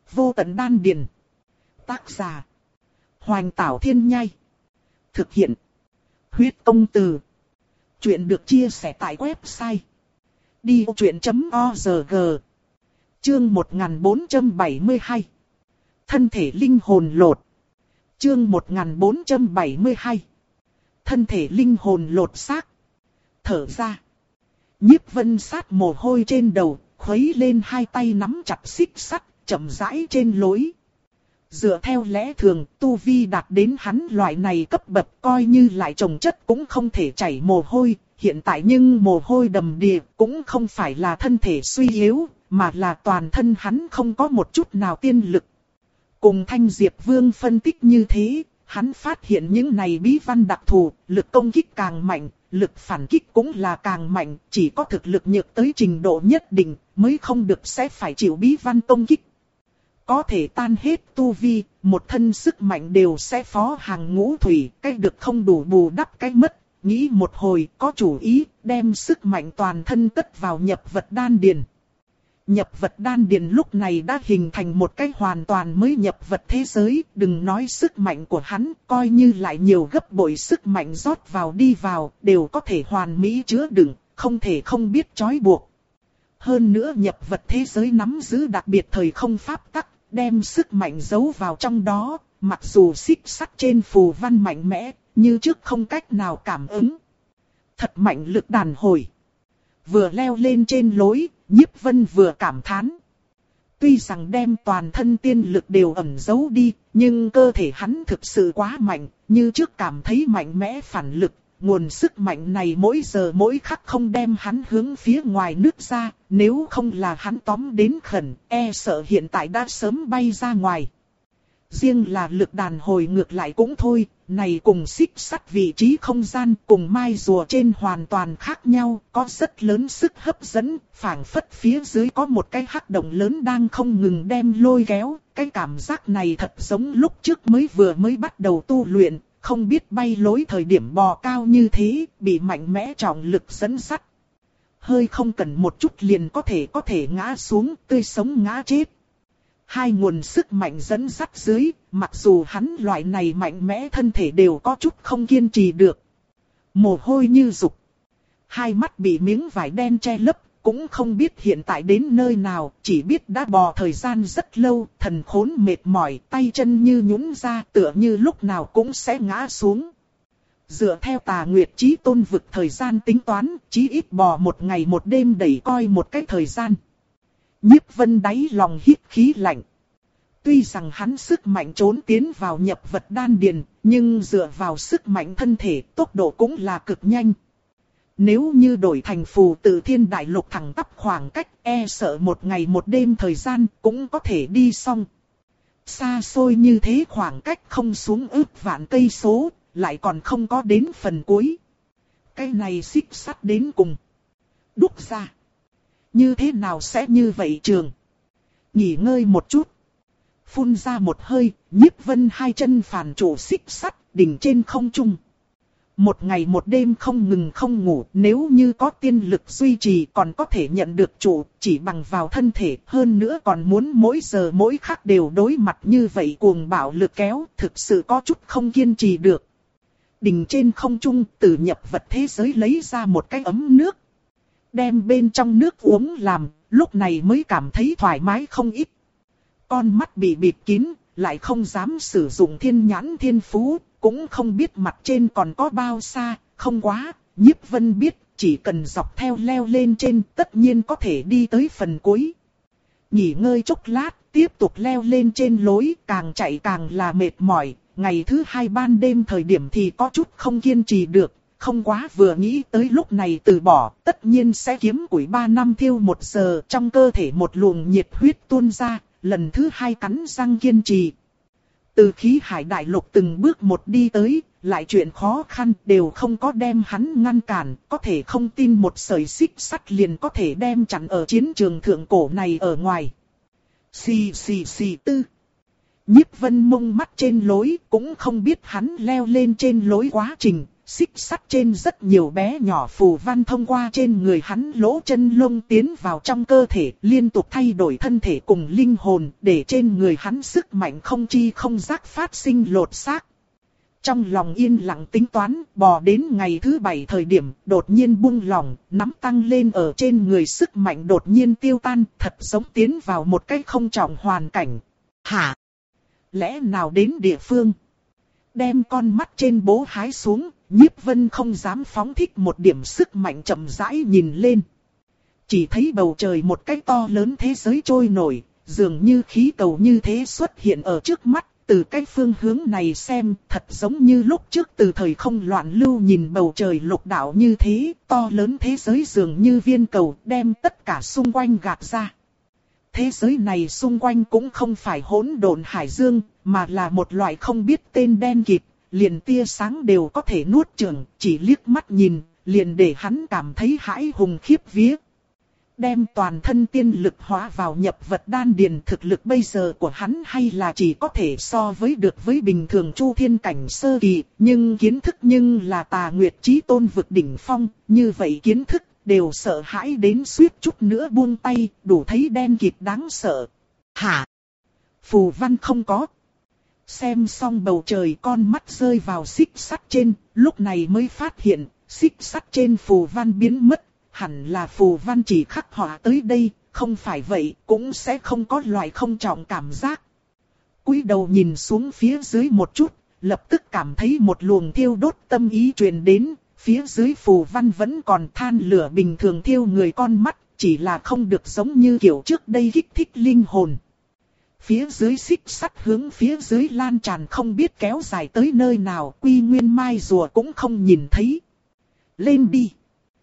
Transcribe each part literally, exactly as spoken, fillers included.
Vô tận đan điền. Tác giả. Hoành Tảo Thiên Nhai. Thực hiện. Huyết Công Từ. Chuyện được chia sẻ tại website đi vô chuyện chấm org. Chương một nghìn bốn trăm bảy mươi hai. Thân thể linh hồn lột. Chương một nghìn bốn trăm bảy mươi hai. Thân thể linh hồn lột xác. Thở ra. Nhiếp Vân sát mồ hôi trên đầu, khuấy lên hai tay nắm chặt xích sắt, chậm rãi trên lối. Dựa theo lẽ thường, tu vi đạt đến hắn loại này cấp bậc coi như lại trồng chất cũng không thể chảy mồ hôi. Hiện tại nhưng mồ hôi đầm đìa cũng không phải là thân thể suy yếu, mà là toàn thân hắn không có một chút nào tiên lực. Cùng Thanh Diệp Vương phân tích như thế, hắn phát hiện những này bí văn đặc thù, lực công kích càng mạnh, lực phản kích cũng là càng mạnh, chỉ có thực lực nhược tới trình độ nhất định mới không được sẽ phải chịu bí văn công kích. Có thể tan hết tu vi, một thân sức mạnh đều sẽ phó hàng ngũ thủy, cái được không đủ bù đắp cái mất. Nghĩ một hồi có chủ ý, đem sức mạnh toàn thân cất vào nhập vật đan điền. Nhập vật đan điền lúc này đã hình thành một cái hoàn toàn mới nhập vật thế giới, đừng nói sức mạnh của hắn, coi như lại nhiều gấp bội sức mạnh rót vào đi vào, đều có thể hoàn mỹ chứa đựng, không thể không biết trói buộc. Hơn nữa nhập vật thế giới nắm giữ đặc biệt thời không pháp tắc, đem sức mạnh giấu vào trong đó, mặc dù xích sắt trên phù văn mạnh mẽ, như trước không cách nào cảm ứng. Thật mạnh lực đàn hồi. Vừa leo lên trên lối, Nhiếp Vân vừa cảm thán. Tuy rằng đem toàn thân tiên lực đều ẩn giấu đi, nhưng cơ thể hắn thực sự quá mạnh, như trước cảm thấy mạnh mẽ phản lực. Nguồn sức mạnh này mỗi giờ mỗi khắc không đem hắn hướng phía ngoài nứt ra, nếu không là hắn tóm đến khẩn, e sợ hiện tại đã sớm bay ra ngoài. Riêng là lực đàn hồi ngược lại cũng thôi, này cùng xích sắt vị trí không gian cùng mai rùa trên hoàn toàn khác nhau, có rất lớn sức hấp dẫn, phảng phất phía dưới có một cái hắc động lớn đang không ngừng đem lôi kéo, cái cảm giác này thật giống lúc trước mới vừa mới bắt đầu tu luyện, không biết bay lối thời điểm bò cao như thế, bị mạnh mẽ trọng lực dẫn sắt. Hơi không cần một chút liền có thể có thể ngã xuống, tươi sống ngã chết. Hai nguồn sức mạnh dẫn dắt dưới, mặc dù hắn loại này mạnh mẽ thân thể đều có chút không kiên trì được. Mồ hôi như dục. Hai mắt bị miếng vải đen che lấp, cũng không biết hiện tại đến nơi nào, chỉ biết đã bò thời gian rất lâu, thần khốn mệt mỏi, tay chân như nhũn ra tựa như lúc nào cũng sẽ ngã xuống. Dựa theo Tà Nguyệt Chí Tôn vực thời gian tính toán, chí ít bò một ngày một đêm đẩy coi một cái thời gian. Nhiếp Vân đáy lòng hít khí lạnh. Tuy rằng hắn sức mạnh trốn tiến vào nhập vật đan điền, nhưng dựa vào sức mạnh thân thể, tốc độ cũng là cực nhanh. Nếu như đổi thành phù tự thiên đại lục thẳng tắp khoảng cách, e sợ một ngày một đêm thời gian cũng có thể đi xong. Xa xôi như thế khoảng cách không xuống ước vạn cây số, lại còn không có đến phần cuối. Cái này xích sắt đến cùng. Đúc ra. Như thế nào sẽ như vậy trường? Nghỉ ngơi một chút. Phun ra một hơi, Nhiếp Vân hai chân phản trụ xích sắt, đỉnh trên không trung. Một ngày một đêm không ngừng không ngủ, nếu như có tiên lực duy trì còn có thể nhận được trụ, chỉ bằng vào thân thể, hơn nữa còn muốn mỗi giờ mỗi khắc đều đối mặt như vậy cuồng bạo lực kéo, thực sự có chút không kiên trì được. Đỉnh trên không trung, từ nhập vật thế giới lấy ra một cái ấm nước. Đem bên trong nước uống làm, lúc này mới cảm thấy thoải mái không ít. Con mắt bị bịt kín, lại không dám sử dụng thiên nhãn thiên phú, cũng không biết mặt trên còn có bao xa, không quá, Nhiếp Vân biết, chỉ cần dọc theo leo lên trên tất nhiên có thể đi tới phần cuối. Nghỉ ngơi chốc lát, tiếp tục leo lên trên lối, càng chạy càng là mệt mỏi, ngày thứ hai ban đêm thời điểm thì có chút không kiên trì được. Không quá vừa nghĩ tới lúc này từ bỏ, tất nhiên sẽ kiếm củi ba năm thiêu một giờ, trong cơ thể một luồng nhiệt huyết tuôn ra, lần thứ hai cắn răng kiên trì. Từ khí hải đại lục từng bước một đi tới, lại chuyện khó khăn đều không có đem hắn ngăn cản, có thể không tin một sợi xích sắt liền có thể đem chặn ở chiến trường thượng cổ này ở ngoài. Xì xì xì tư. Nhiếp Vân mông mắt trên lối, cũng không biết hắn leo lên trên lối quá trình. xích sắt trên rất nhiều bé nhỏ phù văn thông qua trên người hắn lỗ chân lông tiến vào trong cơ thể, liên tục thay đổi thân thể cùng linh hồn, để trên người hắn sức mạnh không chi không giác phát sinh lột xác. Trong lòng yên lặng tính toán, bò đến ngày thứ bảy thời điểm, đột nhiên buông lỏng, nắm tăng lên ở trên người sức mạnh đột nhiên tiêu tan, thật giống tiến vào một cái không trọng hoàn cảnh. Hả? Lẽ nào đến địa phương? Đem con mắt trên bố hái xuống, Nhiếp Vân không dám phóng thích một điểm sức mạnh, chậm rãi nhìn lên. Chỉ thấy bầu trời một cái to lớn thế giới trôi nổi, dường như khí cầu như thế xuất hiện ở trước mắt. Từ cái phương hướng này xem, thật giống như lúc trước từ thời không loạn lưu nhìn bầu trời lục đạo như thế, to lớn thế giới dường như viên cầu đem tất cả xung quanh gạt ra. Thế giới này xung quanh cũng không phải hỗn độn hải dương, mà là một loại không biết tên đen kịt, liền tia sáng đều có thể nuốt chửng, chỉ liếc mắt nhìn, liền để hắn cảm thấy hãi hùng khiếp vía. Đem toàn thân tiên lực hóa vào nhập vật đan điền, thực lực bây giờ của hắn hay là chỉ có thể so với được với bình thường chu thiên cảnh sơ kỳ, nhưng kiến thức nhưng là Tà Nguyệt Chí Tôn vực đỉnh phong, như vậy kiến thức đều sợ hãi đến suýt chút nữa buông tay, đủ thấy đen kịt đáng sợ. Hả? Phù văn không có. Xem xong bầu trời, con mắt rơi vào xích sắt trên, lúc này mới phát hiện, xích sắt trên phù văn biến mất. Hẳn là phù văn chỉ khắc họa tới đây, không phải vậy cũng sẽ không có loại không trọng cảm giác. Cúi đầu nhìn xuống phía dưới một chút, lập tức cảm thấy một luồng thiêu đốt tâm ý truyền đến, phía dưới phù văn vẫn còn than lửa bình thường thiêu người con mắt, chỉ là không được giống như kiểu trước đây kích thích linh hồn. Phía dưới xích sắt hướng phía dưới lan tràn không biết kéo dài tới nơi nào, Quy Nguyên Mai rùa cũng không nhìn thấy. Lên đi!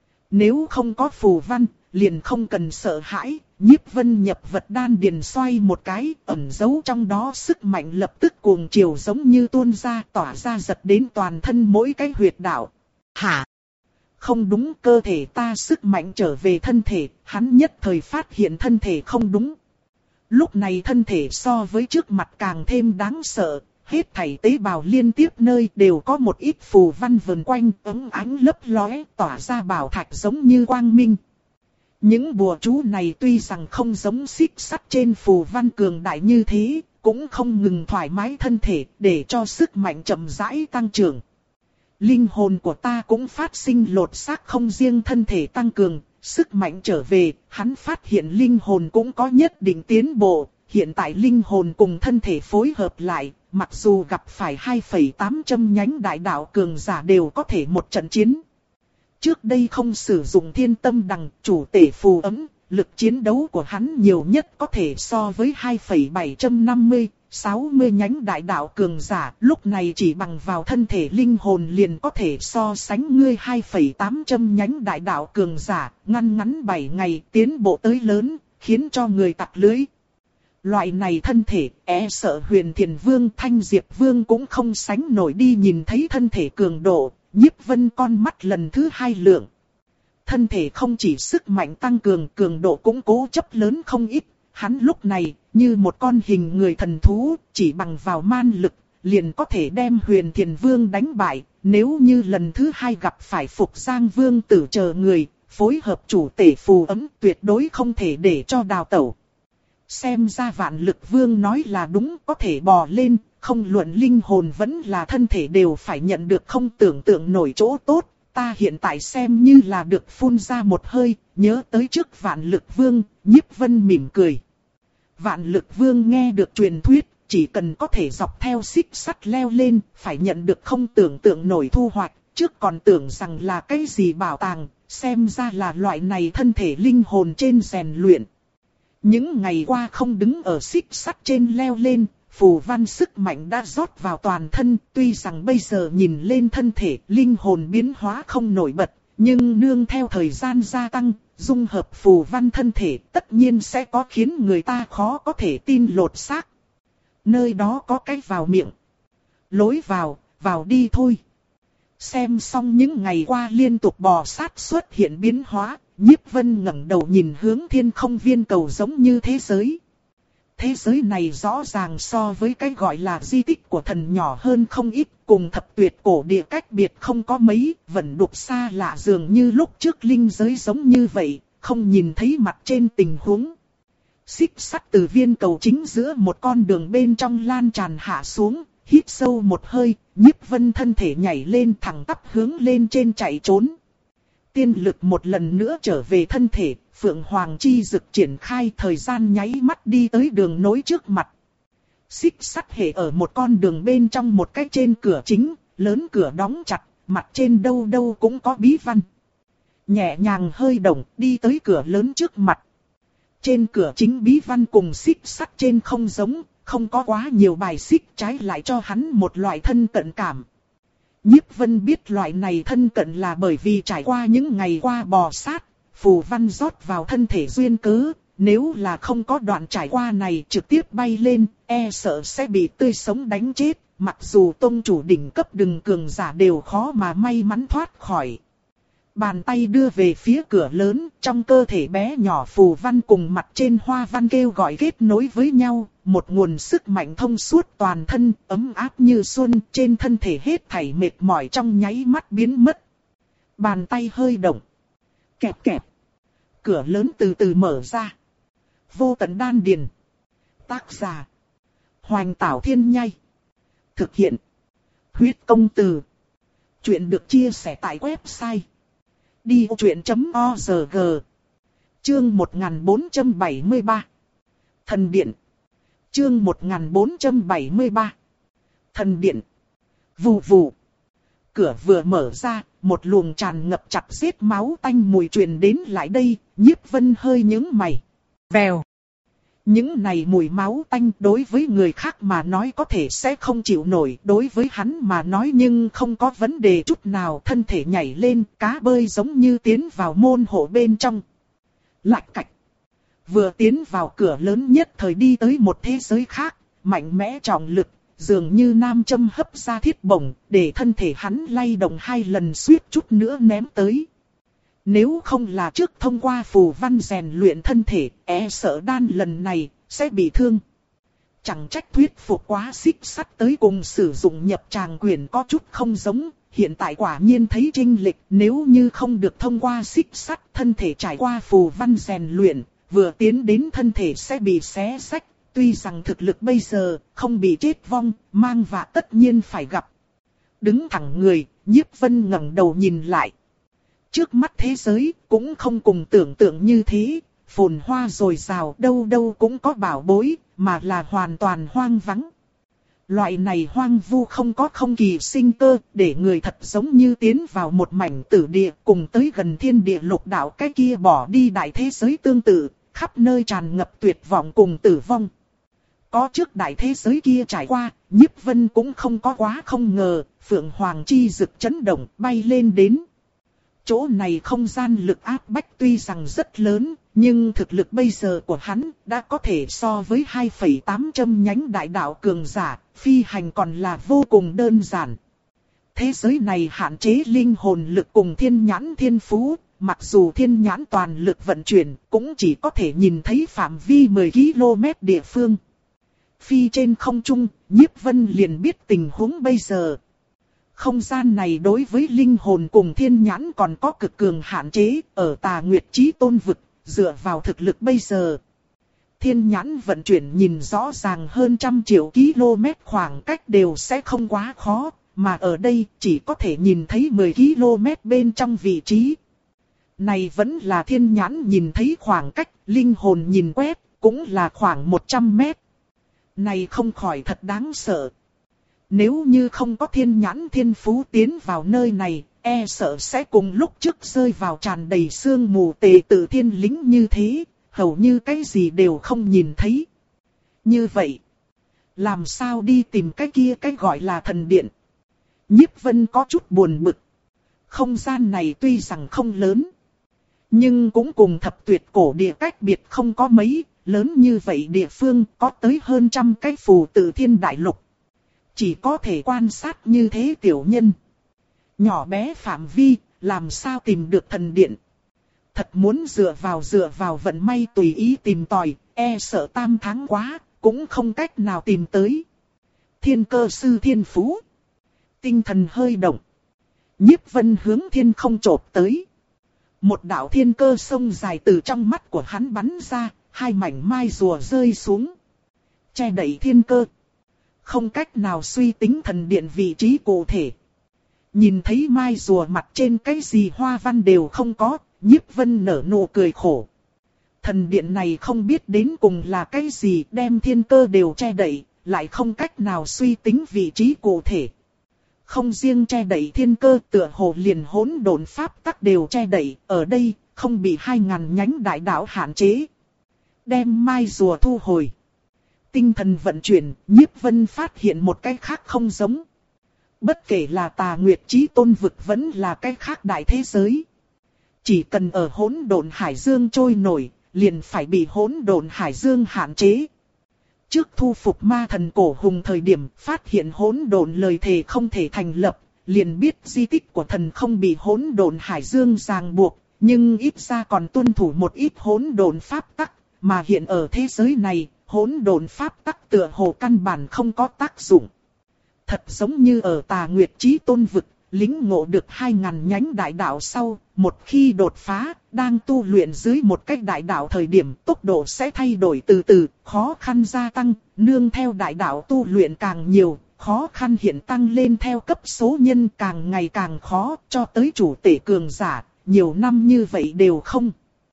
Nếu không có phù văn, liền không cần sợ hãi. Nhiếp Vân nhập vật đan điền xoay một cái, ẩn giấu trong đó sức mạnh lập tức cuồng chiều giống như tuôn ra, tỏa ra giật đến toàn thân mỗi cái huyệt đạo. Hả? Không đúng, cơ thể ta sức mạnh trở về thân thể, hắn nhất thời phát hiện thân thể không đúng. Lúc này thân thể so với trước mặt càng thêm đáng sợ. Hết thảy tế bào liên tiếp nơi đều có một ít phù văn vần quanh, ấm ánh lấp lóe, tỏa ra bảo thạch giống như quang minh. Những bùa chú này tuy rằng không giống xích sắt trên phù văn cường đại như thế, cũng không ngừng thoải mái thân thể, để cho sức mạnh chậm rãi tăng trưởng. Linh hồn của ta cũng phát sinh lột xác, không riêng thân thể tăng cường, sức mạnh trở về, hắn phát hiện linh hồn cũng có nhất định tiến bộ. Hiện tại linh hồn cùng thân thể phối hợp lại, mặc dù gặp phải hai phẩy tám trăm nhánh đại đạo cường giả đều có thể một trận chiến. Trước đây không sử dụng thiên tâm đằng, chủ tể phù ấm, lực chiến đấu của hắn nhiều nhất có thể so với hai phẩy bảy trăm năm mươi, sáu mươi nhánh đại đạo cường giả, lúc này chỉ bằng vào thân thể linh hồn liền có thể so sánh ngươi hai phẩy tám trăm nhánh đại đạo cường giả, ngăn ngắn bảy ngày tiến bộ tới lớn, khiến cho người tặc lưới. Loại này thân thể, e sợ Huyền Thiền Vương, Thanh Diệp Vương cũng không sánh nổi. Đi nhìn thấy thân thể cường độ, Nhiếp Vân con mắt lần thứ hai lượng. Thân thể không chỉ sức mạnh tăng cường, cường độ cũng cố chấp lớn không ít. Hắn lúc này, như một con hình người thần thú, chỉ bằng vào man lực, liền có thể đem Huyền Thiền Vương đánh bại. Nếu như lần thứ hai gặp phải Phục Giang Vương tử chờ người, phối hợp chủ tể phù ấm, tuyệt đối không thể để cho đào tẩu. Xem ra Vạn Lực Vương nói là đúng, có thể bò lên, không luận linh hồn vẫn là thân thể đều phải nhận được không tưởng tượng nổi chỗ tốt. Ta hiện tại xem như là được phun ra một hơi, nhớ tới trước Vạn Lực Vương, Nhiếp Vân mỉm cười. Vạn Lực Vương nghe được truyền thuyết, chỉ cần có thể dọc theo xích sắt leo lên, phải nhận được không tưởng tượng nổi thu hoạch, trước còn tưởng rằng là cái gì bảo tàng, xem ra là loại này thân thể linh hồn trên rèn luyện. Những ngày qua không đứng ở xích sắt trên leo lên, phù văn sức mạnh đã rót vào toàn thân, tuy rằng bây giờ nhìn lên thân thể linh hồn biến hóa không nổi bật, nhưng nương theo thời gian gia tăng, dung hợp phù văn thân thể tất nhiên sẽ có khiến người ta khó có thể tin lột xác. Nơi đó có cái vào miệng. Lối vào, vào đi thôi. Xem xong những ngày qua liên tục bò sát xuất hiện biến hóa, Nhiếp Vân ngẩng đầu nhìn hướng thiên không viên cầu giống như thế giới. Thế giới này rõ ràng so với cái gọi là di tích của thần nhỏ hơn không ít, cùng thập tuyệt cổ địa cách biệt không có mấy, vẫn đục xa lạ dường như lúc trước linh giới giống như vậy, không nhìn thấy mặt trên tình huống. Xích sắt từ viên cầu chính giữa một con đường bên trong lan tràn hạ xuống, hít sâu một hơi, Nhiếp Vân thân thể nhảy lên thẳng tắp hướng lên trên chạy trốn. Tiên lực một lần nữa trở về thân thể, Phượng Hoàng chi dực triển khai thời gian nháy mắt đi tới đường nối trước mặt. Xích sắt hệ ở một con đường bên trong một cái trên cửa chính, lớn cửa đóng chặt, mặt trên đâu đâu cũng có bí văn. Nhẹ nhàng hơi động đi tới cửa lớn trước mặt. Trên cửa chính bí văn cùng xích sắt trên không giống, không có quá nhiều bài xích trái lại cho hắn một loại thân cận cảm. Nhiếp Vân biết loại này thân cận là bởi vì trải qua những ngày qua bò sát, phù văn rót vào thân thể duyên cớ, nếu là không có đoạn trải qua này trực tiếp bay lên, e sợ sẽ bị tươi sống đánh chết, mặc dù tông chủ đỉnh cấp đừng cường giả đều khó mà may mắn thoát khỏi. Bàn tay đưa về phía cửa lớn, trong cơ thể bé nhỏ phù văn cùng mặt trên hoa văn kêu gọi kết nối với nhau, một nguồn sức mạnh thông suốt toàn thân, ấm áp như xuân, trên thân thể hết thảy mệt mỏi trong nháy mắt biến mất. Bàn tay hơi động. Kẹp kẹp. Cửa lớn từ từ mở ra. Vô tận đan điền. Tác giả: Hoành Tảo Thiên Nhai. Thực hiện: Huyết Công Từ. Chuyện được chia sẻ tại website đi vô chuyện chấm org. Chương một nghìn bốn trăm bảy mươi ba. Thần Điện. Chương một nghìn bốn trăm bảy mươi ba. Thần Điện. Vù vù. Cửa vừa mở ra, một luồng tràn ngập chặt giết máu tanh mùi truyền đến lại đây, Nhiếp Vân hơi nhướng mày. Vèo. Những này mùi máu tanh đối với người khác mà nói có thể sẽ không chịu nổi, đối với hắn mà nói nhưng không có vấn đề chút nào, thân thể nhảy lên, cá bơi giống như tiến vào môn hộ bên trong. Lạch cạch. Vừa tiến vào cửa lớn nhất thời đi tới một thế giới khác, mạnh mẽ trọng lực, dường như nam châm hấp ra thiết bổng, để thân thể hắn lay động hai lần suýt chút nữa ném tới. Nếu không là trước thông qua phù văn rèn luyện thân thể, e sợ đan lần này sẽ bị thương. Chẳng trách thuyết phục quá xích sắt tới cùng sử dụng nhập tràng quyền có chút không giống, hiện tại quả nhiên thấy chênh lệch, nếu như không được thông qua xích sắt, thân thể trải qua phù văn rèn luyện, vừa tiến đến thân thể sẽ bị xé rách, tuy rằng thực lực bây giờ không bị chết vong, mang vạ tất nhiên phải gặp. Đứng thẳng người, Nhiếp Vân ngẩng đầu nhìn lại. Trước mắt thế giới cũng không cùng tưởng tượng như thế, phồn hoa dồi dào đâu đâu cũng có bảo bối, mà là hoàn toàn hoang vắng. Loại này hoang vu không có không kỳ sinh cơ, để người thật giống như tiến vào một mảnh tử địa cùng tới gần thiên địa lục đạo cái kia bỏ đi đại thế giới tương tự, khắp nơi tràn ngập tuyệt vọng cùng tử vong. Có trước đại thế giới kia trải qua, Nhiếp Vân cũng không có quá không ngờ, Phượng Hoàng chi dực chấn động bay lên đến. Chỗ này không gian lực áp bách tuy rằng rất lớn, nhưng thực lực bây giờ của hắn đã có thể so với hai phẩy tám trăm nhánh đại đạo cường giả, phi hành còn là vô cùng đơn giản. Thế giới này hạn chế linh hồn lực cùng thiên nhãn thiên phú, mặc dù thiên nhãn toàn lực vận chuyển, cũng chỉ có thể nhìn thấy phạm vi mười ki lô mét địa phương. Phi trên không trung, Nhiếp Vân liền biết tình huống bây giờ. Không gian này đối với linh hồn cùng thiên nhãn còn có cực cường hạn chế, ở Tà Nguyệt Chí Tôn vực, dựa vào thực lực bây giờ. Thiên nhãn vận chuyển nhìn rõ ràng hơn trăm triệu km khoảng cách đều sẽ không quá khó, mà ở đây chỉ có thể nhìn thấy mười ki lô mét bên trong vị trí. Này vẫn là thiên nhãn nhìn thấy khoảng cách, linh hồn nhìn quét, cũng là khoảng một trăm mét. Này không khỏi thật đáng sợ. Nếu như không có thiên nhãn thiên phú tiến vào nơi này, e sợ sẽ cùng lúc trước rơi vào tràn đầy sương mù tề tự thiên lính như thế, hầu như cái gì đều không nhìn thấy. Như vậy, làm sao đi tìm cái kia cái gọi là thần điện? Nhiếp Vân có chút buồn bực. Không gian này tuy rằng không lớn, nhưng cũng cùng thập tuyệt cổ địa cách biệt không có mấy, lớn như vậy địa phương có tới hơn trăm cái phù tự thiên đại lục. Chỉ có thể quan sát như thế tiểu nhân. Nhỏ bé phạm vi, làm sao tìm được thần điện? Thật muốn dựa vào dựa vào vận may tùy ý tìm tòi, e sợ tam tháng quá, cũng không cách nào tìm tới. Thiên cơ sư thiên phú. Tinh thần hơi động. Nhiếp Vân hướng thiên không chộp tới. Một đạo thiên cơ sông dài từ trong mắt của hắn bắn ra, hai mảnh mai rùa rơi xuống. Che đậy thiên cơ. Không cách nào suy tính thần điện vị trí cụ thể. Nhìn thấy mai rùa mặt trên cái gì hoa văn đều không có, Nhiếp Vân nở nụ cười khổ. Thần điện này không biết đến cùng là cái gì, đem thiên cơ đều che đậy, lại không cách nào suy tính vị trí cụ thể. Không riêng che đậy thiên cơ, tựa hồ liền hỗn độn pháp tắc đều che đậy, ở đây không bị hai ngàn nhánh đại đạo hạn chế. Đem mai rùa thu hồi. Tinh thần vận chuyển, Nhiếp Vân phát hiện một cái khác không giống. Bất kể là Tà Nguyệt Chí Tôn vực vẫn là cái khác đại thế giới. Chỉ cần ở hỗn độn hải dương trôi nổi, liền phải bị hỗn độn hải dương hạn chế. Trước thu phục ma thần cổ hùng thời điểm phát hiện hỗn độn lời thề không thể thành lập, liền biết di tích của thần không bị hỗn độn hải dương ràng buộc, nhưng ít ra còn tuân thủ một ít hỗn độn pháp tắc, mà hiện ở thế giới này, hỗn độn pháp tắc tựa hồ căn bản không có tác dụng. Thật giống như ở Tà Nguyệt Chí Tôn vực, lĩnh ngộ được hai ngàn nhánh đại đạo sau, một khi đột phá, đang tu luyện dưới một cách đại đạo thời điểm, tốc độ sẽ thay đổi từ từ, khó khăn gia tăng, nương theo đại đạo tu luyện càng nhiều, khó khăn hiện tăng lên theo cấp số nhân càng ngày càng khó, cho tới chủ tể cường giả, nhiều năm như vậy đều không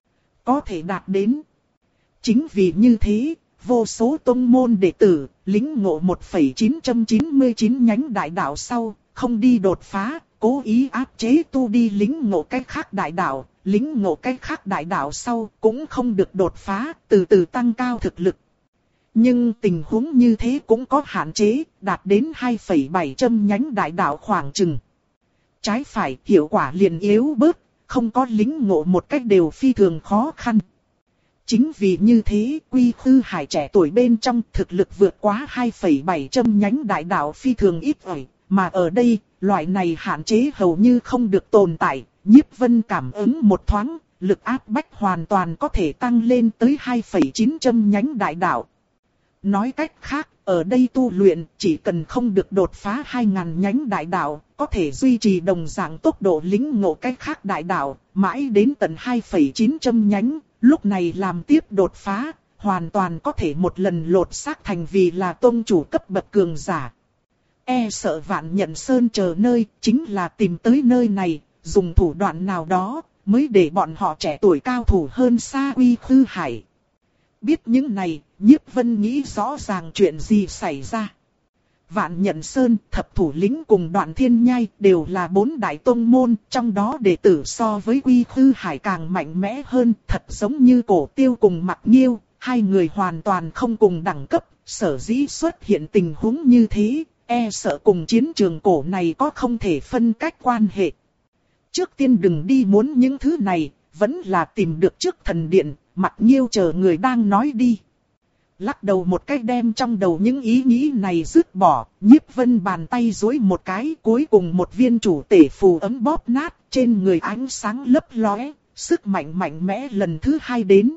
có thể đạt đến. Chính vì như thế, vô số tông môn đệ tử, lĩnh ngộ một phẩy chín chín chín nhánh đại đạo sau, không đi đột phá, cố ý áp chế tu đi lĩnh ngộ cách khác đại đạo, lĩnh ngộ cách khác đại đạo sau cũng không được đột phá, từ từ tăng cao thực lực. Nhưng tình huống như thế cũng có hạn chế, đạt đến hai phẩy bảy trăm nhánh đại đạo khoảng chừng. Trái phải, hiệu quả liền yếu bớt, không có lĩnh ngộ một cách đều phi thường khó khăn. Chính vì như thế, Quy Khư Hải trẻ tuổi bên trong thực lực vượt quá hai phẩy bảy trăm nhánh đại đạo phi thường ít ỏi, mà ở đây, loại này hạn chế hầu như không được tồn tại. Nhiếp Vân cảm ứng một thoáng, lực áp bách hoàn toàn có thể tăng lên tới hai phẩy chín trăm nhánh đại đạo. Nói cách khác, ở đây tu luyện chỉ cần không được đột phá hai ngàn nhánh đại đạo, có thể duy trì đồng dạng tốc độ lĩnh ngộ cách khác đại đạo, mãi đến tận hai phẩy chín trăm nhánh, lúc này làm tiếp đột phá, hoàn toàn có thể một lần lột xác thành vì là tôn chủ cấp bậc cường giả. E sợ Vạn Nhận Sơn chờ nơi, chính là tìm tới nơi này, dùng thủ đoạn nào đó, mới để bọn họ trẻ tuổi cao thủ hơn xa Quy Khư Hải. Biết những này, Nhiếp Vân nghĩ rõ ràng chuyện gì xảy ra. Vạn Nhận Sơn, Thập Thủ Lĩnh cùng Đoạn Thiên Nhai đều là bốn đại tông môn, trong đó đệ tử so với Quy Khư Hải càng mạnh mẽ hơn, thật giống như Cổ Tiêu cùng Mặc Nghiêu, hai người hoàn toàn không cùng đẳng cấp, sở dĩ xuất hiện tình huống như thế, e sợ cùng chiến trường cổ này có không thể phân cách quan hệ. Trước tiên đừng đi muốn những thứ này, vẫn là tìm được trước thần điện, Mặc Nghiêu chờ người đang nói đi. Lắc đầu một cái đem trong đầu những ý nghĩ này dứt bỏ, Nhiếp Vân bàn tay duỗi một cái, cuối cùng một viên chủ tể phù ấm bóp nát, trên người ánh sáng lấp lóe, sức mạnh mạnh mẽ lần thứ hai đến.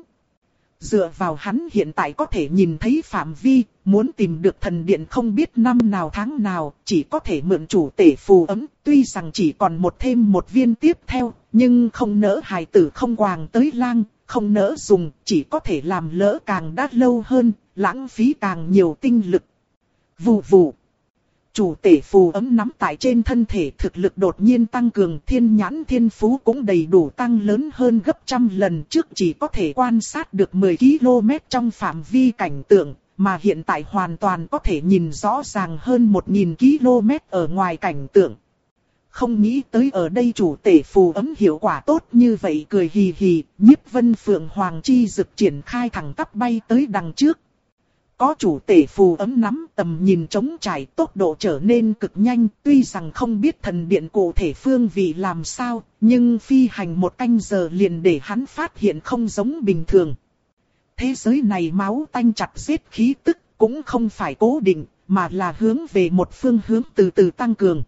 Dựa vào hắn hiện tại có thể nhìn thấy phạm vi, muốn tìm được thần điện không biết năm nào tháng nào, chỉ có thể mượn chủ tể phù ấm, tuy rằng chỉ còn một thêm một viên tiếp theo, nhưng không nỡ hài tử không quàng tới lang. Không nỡ dùng, chỉ có thể làm lỡ càng đắt lâu hơn, lãng phí càng nhiều tinh lực. Vù vù. Chủ tể phù ấm nắm tại trên thân thể thực lực đột nhiên tăng cường, thiên nhãn thiên phú cũng đầy đủ tăng lớn hơn gấp trăm lần, trước chỉ có thể quan sát được mười ki lô mét trong phạm vi cảnh tượng, mà hiện tại hoàn toàn có thể nhìn rõ ràng hơn một nghìn ki lô mét ở ngoài cảnh tượng. Không nghĩ tới ở đây chủ tể phù ấm hiệu quả tốt như vậy, cười hì hì, Nhiếp Vân Phượng Hoàng chi dực triển khai thẳng tắp bay tới đằng trước. Có chủ tể phù ấm nắm, tầm nhìn trống trải, tốc độ trở nên cực nhanh, tuy rằng không biết thần điện cụ thể phương vị làm sao, nhưng phi hành một canh giờ liền để hắn phát hiện không giống bình thường. Thế giới này máu tanh chặt giết khí tức cũng không phải cố định, mà là hướng về một phương hướng từ từ tăng cường.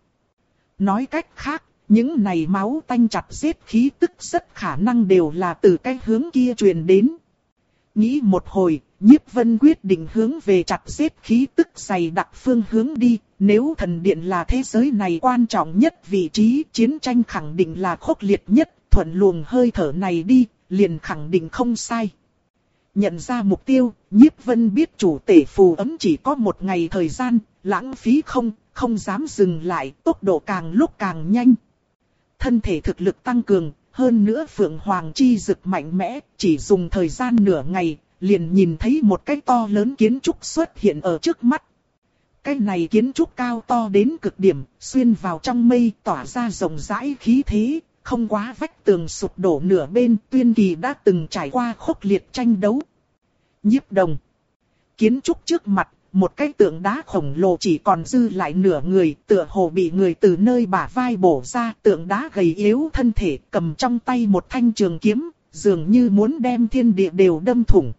Nói cách khác, những này máu tanh chặt giết khí tức rất khả năng đều là từ cái hướng kia truyền đến. Nghĩ một hồi, Nhiếp Vân quyết định hướng về chặt giết khí tức dày đặc phương hướng đi. Nếu thần điện là thế giới này quan trọng nhất vị trí, chiến tranh khẳng định là khốc liệt nhất, thuận luồng hơi thở này đi, liền khẳng định không sai. Nhận ra mục tiêu, Nhiếp Vân biết chủ tể phù ấm chỉ có một ngày thời gian, lãng phí không, không dám dừng lại, tốc độ càng lúc càng nhanh. Thân thể thực lực tăng cường, hơn nữa Phượng Hoàng chi dực mạnh mẽ, chỉ dùng thời gian nửa ngày, liền nhìn thấy một cái to lớn kiến trúc xuất hiện ở trước mắt. Cái này kiến trúc cao to đến cực điểm, xuyên vào trong mây tỏa ra rộng rãi khí thế, không quá vách tường sụp đổ nửa bên, Tuyên Kỳ đã từng trải qua khốc liệt tranh đấu. Nhiếp Đồng. Kiến trúc trước mặt, một cái tượng đá khổng lồ chỉ còn dư lại nửa người, tựa hồ bị người từ nơi bả vai bổ ra, tượng đá gầy yếu thân thể, cầm trong tay một thanh trường kiếm, dường như muốn đem thiên địa đều đâm thủng.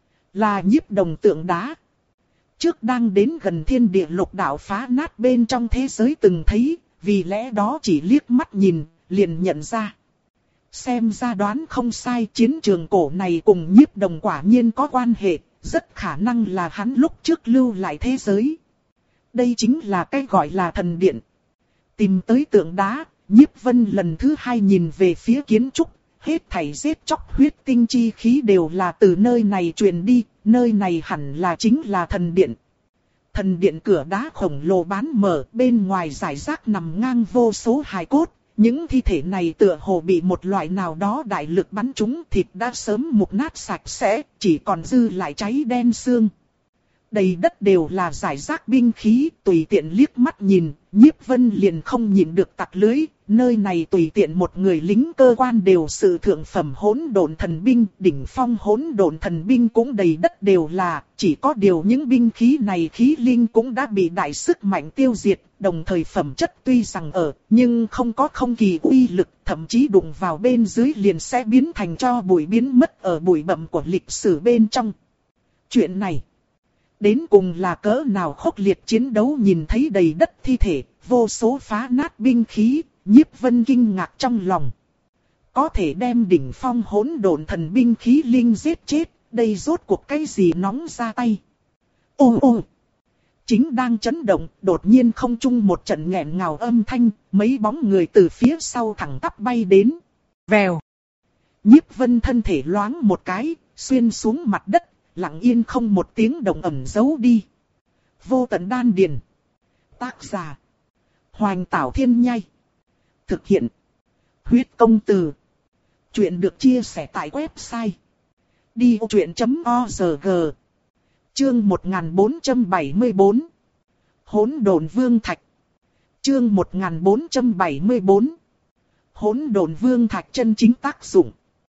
Là Nhiếp Đồng tượng đá. Trước đang đến gần thiên địa lục đạo phá nát bên trong thế giới từng thấy, vì lẽ đó chỉ liếc mắt nhìn, liền nhận ra. Xem ra đoán không sai, chiến trường cổ này cùng Nhiếp Đồng quả nhiên có quan hệ, rất khả năng là hắn lúc trước lưu lại thế giới. Đây chính là cái gọi là thần điện. Tìm tới tượng đá, Nhiếp Vân lần thứ hai nhìn về phía kiến trúc, hết thảy giết chóc huyết tinh chi khí đều là từ nơi này truyền đi, nơi này hẳn là chính là thần điện. Thần điện cửa đá khổng lồ bán mở, bên ngoài rải rác nằm ngang vô số hài cốt. Những thi thể này tựa hồ bị một loại nào đó đại lực bắn trúng, thịt đã sớm mục nát sạch sẽ, chỉ còn dư lại cháy đen xương. Đầy đất đều là rải rác binh khí, tùy tiện liếc mắt nhìn, Nhiếp Vân liền không nhịn được tặc lưới. Nơi này tùy tiện một người lính cơ quan đều sự thượng phẩm hỗn độn thần binh, đỉnh phong hỗn độn thần binh cũng đầy đất đều là, chỉ có điều những binh khí này khí linh cũng đã bị đại sức mạnh tiêu diệt, đồng thời phẩm chất tuy rằng ở, nhưng không có không kỳ uy lực, thậm chí đụng vào bên dưới liền sẽ biến thành cho bụi biến mất ở bụi bặm của lịch sử bên trong. Chuyện này, đến cùng là cỡ nào khốc liệt chiến đấu, nhìn thấy đầy đất thi thể, vô số phá nát binh khí. Nhiếp Vân kinh ngạc trong lòng. Có thể đem đỉnh phong hỗn độn thần binh khí linh giết chết, đây rốt cuộc cái gì nóng ra tay. Ô ô! Chính đang chấn động, đột nhiên không trung một trận nghẹn ngào âm thanh, mấy bóng người từ phía sau thẳng tắp bay đến. Vèo! Nhiếp Vân thân thể loáng một cái, xuyên xuống mặt đất, lặng yên không một tiếng động ẩn giấu đi. Vô tận đan điền. Tác giả. Hoành Tảo Thiên Nhai. Thực hiện. Huyết công từ. Chuyện được chia sẻ tại website. đi ô chuyện chấm org. Chương một nghìn bốn trăm bảy mươi bốn. Hỗn độn vương thạch. Chương một nghìn bốn trăm bảy mươi bốn. Hỗn độn vương thạch chân chính tác dụng.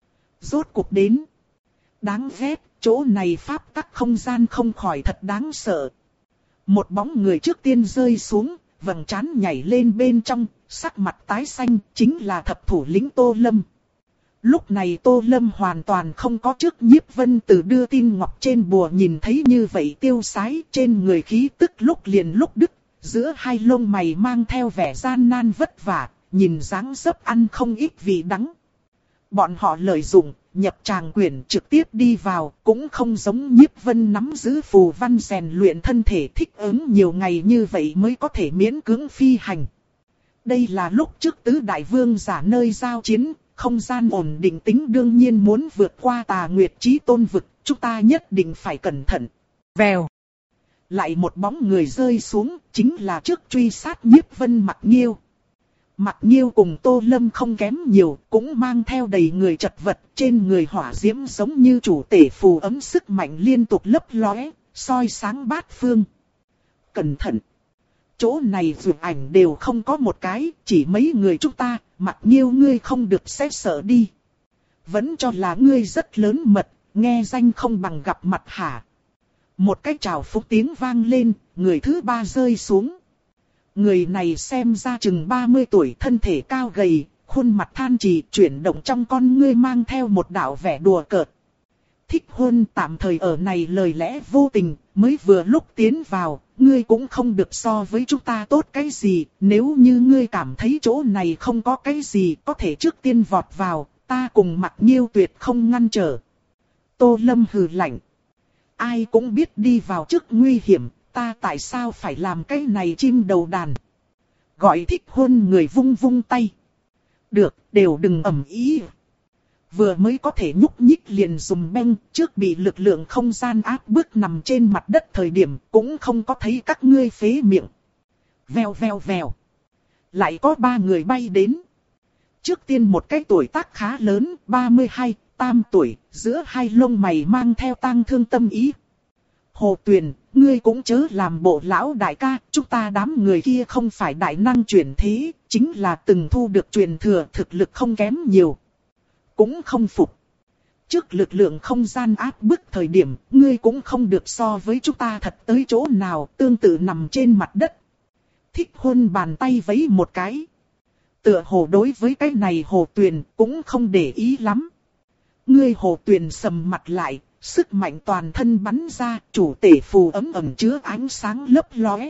Rốt cuộc đến. Đáng ghét, chỗ này pháp tắc không gian không khỏi thật đáng sợ. Một bóng người trước tiên rơi xuống, vầng trán nhảy lên bên trong, sắc mặt tái xanh, chính là thập thủ lĩnh Tô Lâm. Lúc này Tô Lâm hoàn toàn không có trước Nhiếp Vân từ đưa tin ngọc trên bùa nhìn thấy như vậy tiêu sái, trên người khí tức lúc liền lúc đứt, giữa hai lông mày mang theo vẻ gian nan vất vả, nhìn dáng dấp ăn không ít vị đắng. Bọn họ lợi dụng, nhập tràng quyển trực tiếp đi vào, cũng không giống Nhiếp Vân nắm giữ phù văn rèn luyện thân thể thích ứng nhiều ngày như vậy mới có thể miễn cưỡng phi hành. Đây là lúc trước tứ đại vương giả nơi giao chiến, không gian ổn định tính đương nhiên muốn vượt qua Tà Nguyệt Chí Tôn vực, chúng ta nhất định phải cẩn thận. Vèo. Lại một bóng người rơi xuống, chính là trước truy sát Nhiếp Vân Mặc Nghiêu. Mặc Nghiêu cùng Tô Lâm không kém nhiều, cũng mang theo đầy người chật vật, trên người hỏa diễm giống như chủ tể phù ấm sức mạnh liên tục lấp lóe, soi sáng bát phương. Cẩn thận! Chỗ này vượt ảnh đều không có một cái, chỉ mấy người chúng ta, Mặc Nghiêu ngươi không được sẽ sợ đi. Vẫn cho là ngươi rất lớn mật, nghe danh không bằng gặp mặt hả. Một cái trào phúc tiếng vang lên, người thứ ba rơi xuống. Người này xem ra chừng ba mươi tuổi, thân thể cao gầy, khuôn mặt than trì, chuyển động trong con ngươi mang theo một đạo vẻ đùa cợt. Thích hôn tạm thời ở này lời lẽ vô tình, mới vừa lúc tiến vào, ngươi cũng không được so với chúng ta tốt cái gì, nếu như ngươi cảm thấy chỗ này không có cái gì, có thể trước tiên vọt vào, ta cùng Mặc Nghiêu tuyệt không ngăn trở. Tô Lâm hừ lạnh. Ai cũng biết đi vào trước nguy hiểm, ta tại sao phải làm cái này chim đầu đàn. Gọi thích hôn người vung vung tay. Được, đều đừng ầm ĩ. Vừa mới có thể nhúc nhích liền dùng beng, trước bị lực lượng không gian áp bức nằm trên mặt đất thời điểm cũng không có thấy các ngươi phế miệng. Vèo vèo vèo. Lại có ba người bay đến. Trước tiên một cái tuổi tác khá lớn, ba mươi hai, tam tuổi, giữa hai lông mày mang theo tang thương tâm ý. Hồ Tuyền, ngươi cũng chớ làm bộ lão đại ca, chúng ta đám người kia không phải đại năng chuyển thế, chính là từng thu được truyền thừa, thực lực không kém nhiều. Cũng không phục. Trước lực lượng không gian áp bức thời điểm, ngươi cũng không được so với chúng ta thật tới chỗ nào, tương tự nằm trên mặt đất. Thích hôn bàn tay vẫy một cái. Tựa hồ đối với cái này Hồ Tuyền cũng không để ý lắm. Ngươi Hồ Tuyền sầm mặt lại, sức mạnh toàn thân bắn ra, chủ tể phù ấm ẩm chứa ánh sáng lấp lóe.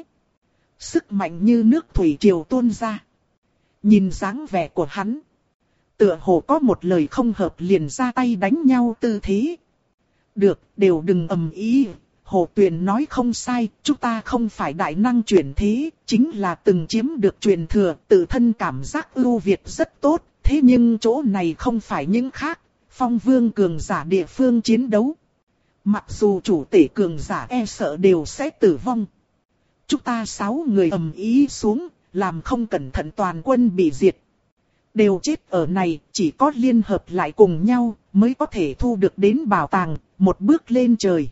Sức mạnh như nước thủy triều tuôn ra. Nhìn dáng vẻ của hắn, tựa hồ có một lời không hợp liền ra tay đánh nhau tư thế. Được, đều đừng ầm ĩ. Hồ Tuyền nói không sai, chúng ta không phải đại năng chuyển thế, chính là từng chiếm được truyền thừa, tự thân cảm giác ưu việt rất tốt, thế nhưng chỗ này không phải những khác, phong vương cường giả địa phương chiến đấu. Mặc dù chủ tể cường giả e sợ đều sẽ tử vong. Chúng ta sáu người ầm ĩ xuống, làm không cẩn thận toàn quân bị diệt. Đều chết ở này, chỉ có liên hợp lại cùng nhau, mới có thể thu được đến bảo tàng, một bước lên trời.